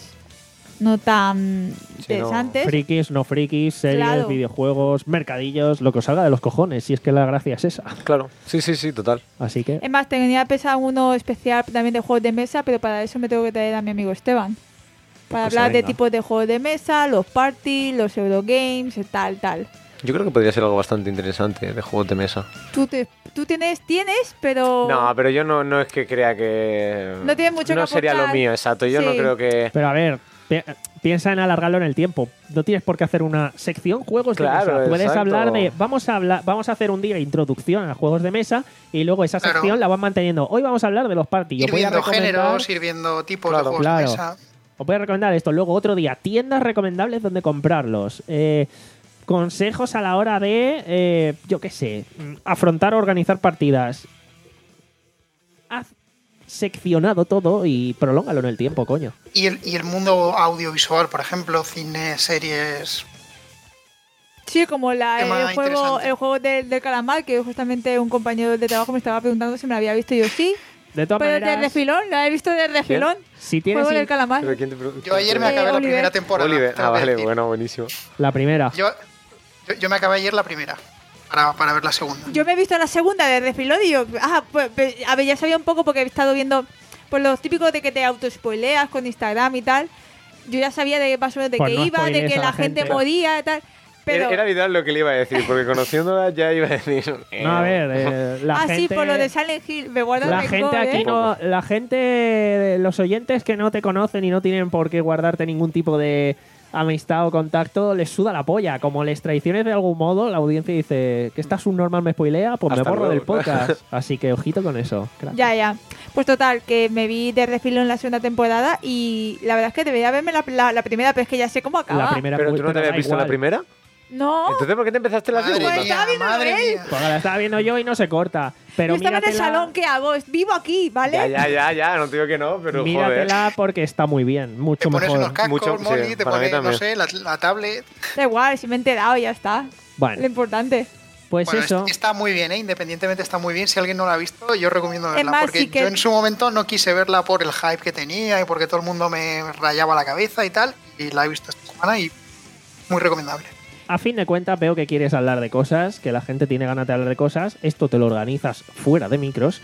S1: no tan interesantes.
S2: Frikis, no frikis, series,
S1: Claro.
S2: videojuegos, mercadillos, lo que os salga de los cojones, si es que la gracia es esa.
S4: Claro, sí, sí, sí, total.
S2: Así que,
S1: Es más, tenía pensado uno especial también de juegos de mesa, pero para eso me tengo que traer a mi amigo Esteban. Para
S2: Pues
S1: hablar de
S2: venga.
S1: tipos de juegos de mesa, los party, los Eurogames, tal, tal.
S4: Yo creo que podría ser algo bastante interesante de juegos de mesa.
S1: Tú, te, tú tienes, tienes, pero...
S4: No, pero yo no, no es que crea que...
S1: No tiene mucho
S4: No
S1: que
S4: sería lo
S1: aportar.
S4: mío, exacto. Yo no
S1: Sí.
S4: creo que...
S2: pero a ver, Pi- piensa en alargarlo en el tiempo. No tienes por qué hacer una sección juegos
S4: Claro,
S2: de mesa. Puedes
S4: exacto.
S2: hablar de vamos a hablar, vamos a hacer un día introducción a juegos de mesa y luego esa
S3: Claro.
S2: sección la van manteniendo. Hoy vamos a hablar de los party. Yo
S3: Ir
S2: voy a
S3: viendo
S2: recomendar-
S3: géneros, ir viendo tipos
S4: Claro,
S3: de juegos
S2: claro.
S3: de mesa.
S2: Os voy a recomendar esto. Luego otro día, tiendas recomendables donde comprarlos. Eh, consejos a la hora de, eh, yo qué sé, mm, afrontar o organizar partidas. Haz seccionado todo y prolóngalo en el tiempo, coño.
S3: Y el, y el mundo audiovisual, por ejemplo, cine, series.
S1: Sí, como la,
S3: Tema
S1: el juego,
S3: interesante.
S1: el juego del, del calamar, que justamente un compañero de trabajo me estaba preguntando si me lo había visto y yo sí.
S2: De todas
S1: Pero de
S2: maneras,
S1: refilón, la he visto de refilón.
S2: si tienes
S1: Juego
S2: in-
S1: del calamar.
S4: ¿Pero quién te pregunta?
S3: Yo ayer me
S1: Eh,
S3: acabé la
S1: Oliver.
S3: primera temporada.
S4: Oliver.
S3: tengo
S4: Ah,
S3: que
S4: vale,
S3: decir.
S4: bueno, buenísimo.
S2: la primera.
S3: Yo, yo, yo me acabé ayer la primera, para, para ver la segunda.
S1: Yo me he visto la segunda de refilón y yo, ah, pues, pues, a ver, ya sabía un poco porque he estado viendo pues los típicos de que te autospoileas con Instagram y tal. Yo ya sabía de más o menos de
S2: Pues
S1: qué
S2: no
S1: iba, de
S2: spoilees
S1: que
S2: a
S1: la
S2: la
S1: gente
S2: gente.
S1: moría y tal. Pero,
S4: Era, era Vidal lo que le iba a decir, porque conociéndola ya iba a decir.
S2: No, a ver, eh, la
S1: ah,
S2: gente...
S1: sí, por lo de Silent Hill, me guardo
S2: La
S1: el
S2: gente
S1: rencor,
S2: aquí
S1: ¿eh?
S2: no, la gente, los oyentes que no te conocen y no tienen por qué guardarte ningún tipo de amistad o contacto, les suda la polla. Como les traiciones de algún modo, la audiencia dice que esta subnormal me spoilea, pues
S4: Hasta
S2: me borro
S4: luego.
S2: del podcast. Así que ojito con eso. crack.
S1: Ya, ya. Pues total, que me vi de refilón en la segunda temporada y la verdad es que debería verme la, la, la primera, pero es que ya sé cómo acaba.
S2: La primera,
S4: ¿Pero tú no te
S2: da
S4: habías visto
S2: igual.
S4: la primera?
S1: No,
S4: Entonces, ¿por qué te empezaste la
S3: Madre
S4: segunda?
S1: Pues estaba
S3: mía,
S1: viendo
S3: madre
S1: él.
S3: mía.
S2: Porque la estaba viendo yo y no se corta. Pero
S1: yo estaba en el
S2: míratela-
S1: salón, ¿qué hago? Vivo aquí, ¿vale?
S4: Ya, ya, ya, ya, no te digo que no, pero joder.
S2: Míratela porque está muy bien, mucho
S3: Te pones
S2: mejor.
S3: unos cascos,
S4: Mucho- sí,
S3: Molly, te
S4: para mí
S3: pones, no
S4: también.
S3: sé, la, la tablet.
S1: Da igual, si me he enterado y ya está. Lo
S2: Bueno,
S1: importante.
S2: pues
S3: Bueno,
S2: eso.
S3: es- está muy bien, ¿eh? Independientemente está muy bien. Si alguien no la ha visto, yo recomiendo verla.
S1: más,
S3: porque
S1: sí que-
S3: yo en su momento no quise verla por el hype que tenía y porque todo el mundo me rayaba la cabeza y tal. Y la he visto esta semana y muy recomendable.
S2: A fin de cuentas, veo que quieres hablar de cosas, que la gente tiene ganas de hablar de cosas. Esto te lo organizas fuera de micros.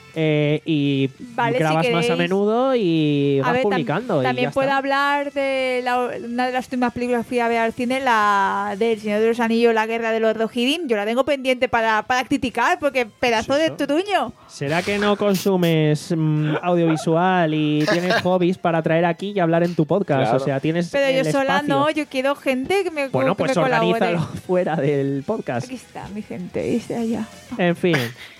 S2: eh, y
S1: Vale, si
S2: grabas más a
S1: queréis.
S2: menudo y
S1: A
S2: vas
S1: ver, tam-
S2: publicando. y
S1: también
S2: ya
S1: puedo
S2: está.
S1: hablar de la- una de las últimas películas que fui a ver al cine, la del Señor de los Anillos, La Guerra de los Rohirrim. Yo la tengo pendiente para, para criticar, porque pedazo
S2: Sí,
S1: de
S2: eso.
S1: truño.
S2: ¿Será que no consumes mm, audiovisual y tienes hobbies para traer aquí y hablar en tu podcast?
S4: Claro.
S2: O sea, tienes
S1: Pero
S2: el
S1: yo sola
S2: espacio.
S1: no, yo quiero gente que me,
S2: Bueno,
S1: que
S2: pues
S1: me colabore.
S2: organízalo fuera del podcast.
S1: Aquí está mi gente, dice allá.
S2: En fin,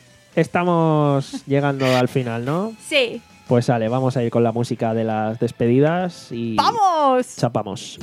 S2: estamos llegando al final, ¿no?
S1: Sí,
S2: Pues sale, vamos a ir con la música de las despedidas y
S1: ¡vamos!
S2: chapamos.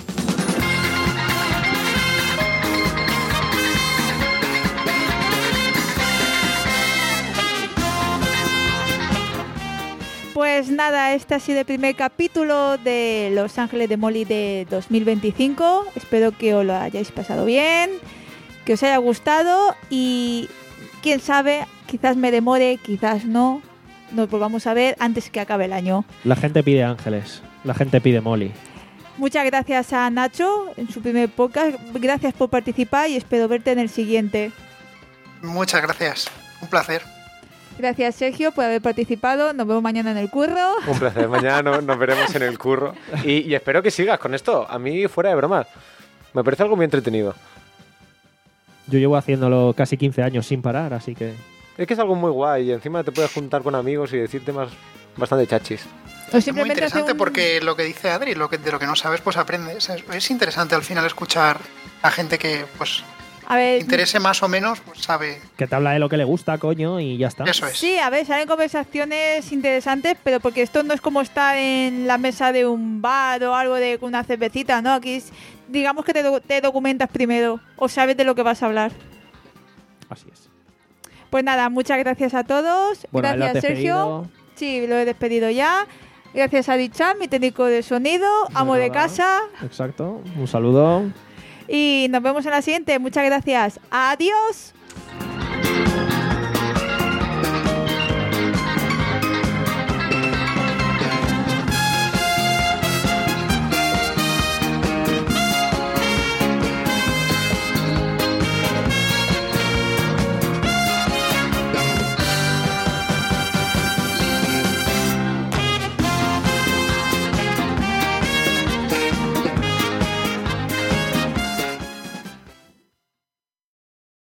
S1: Pues nada, este ha sido el primer capítulo de Los Ángeles de Molly de dos mil veinticinco. Espero que os lo hayáis pasado bien, que os haya gustado y quién sabe, quizás me demore, quizás no. Nos volvamos a ver antes que acabe el año.
S2: La gente pide ángeles, la gente pide Molly.
S1: Muchas gracias a Nacho en su primer podcast. Gracias por participar y espero verte en el siguiente.
S3: Muchas gracias. Un placer.
S1: Gracias Sergio por haber participado. Nos vemos mañana en el curro.
S4: Un placer. Mañana no- nos veremos en el curro. Y, y espero que sigas con esto. A mí, fuera de bromas, me parece algo muy entretenido.
S2: Yo llevo haciéndolo casi quince años sin parar, así que...
S4: Es que es algo muy guay y encima te puedes juntar con amigos y decir temas bastante chachis.
S1: O
S3: Es muy
S1: simplemente hacer
S3: interesante
S1: un-
S3: porque lo que dice Adri, lo que, de lo que no sabes, pues aprendes. Es, es interesante al final escuchar a gente que, pues,
S1: A ver,
S3: interese más o menos, pues sabe.
S2: Que te habla de lo que le gusta, coño, y ya está.
S3: Eso es.
S1: sí, a ver, salen conversaciones interesantes, pero porque esto no es como estar en la mesa de un bar o algo de con una cervecita, ¿no? Aquí es- digamos que te, do- te documentas primero o sabes de lo que vas a hablar.
S2: Así es.
S1: Pues nada, muchas gracias a todos.
S2: Bueno, lo has
S1: gracias Sergio.
S2: despedido.
S1: Sí, lo he despedido ya. Gracias a Dichan, mi técnico de sonido, amo de
S2: nada.
S1: casa.
S2: Exacto. Un saludo.
S1: Y nos vemos en la siguiente. Muchas gracias. Adiós.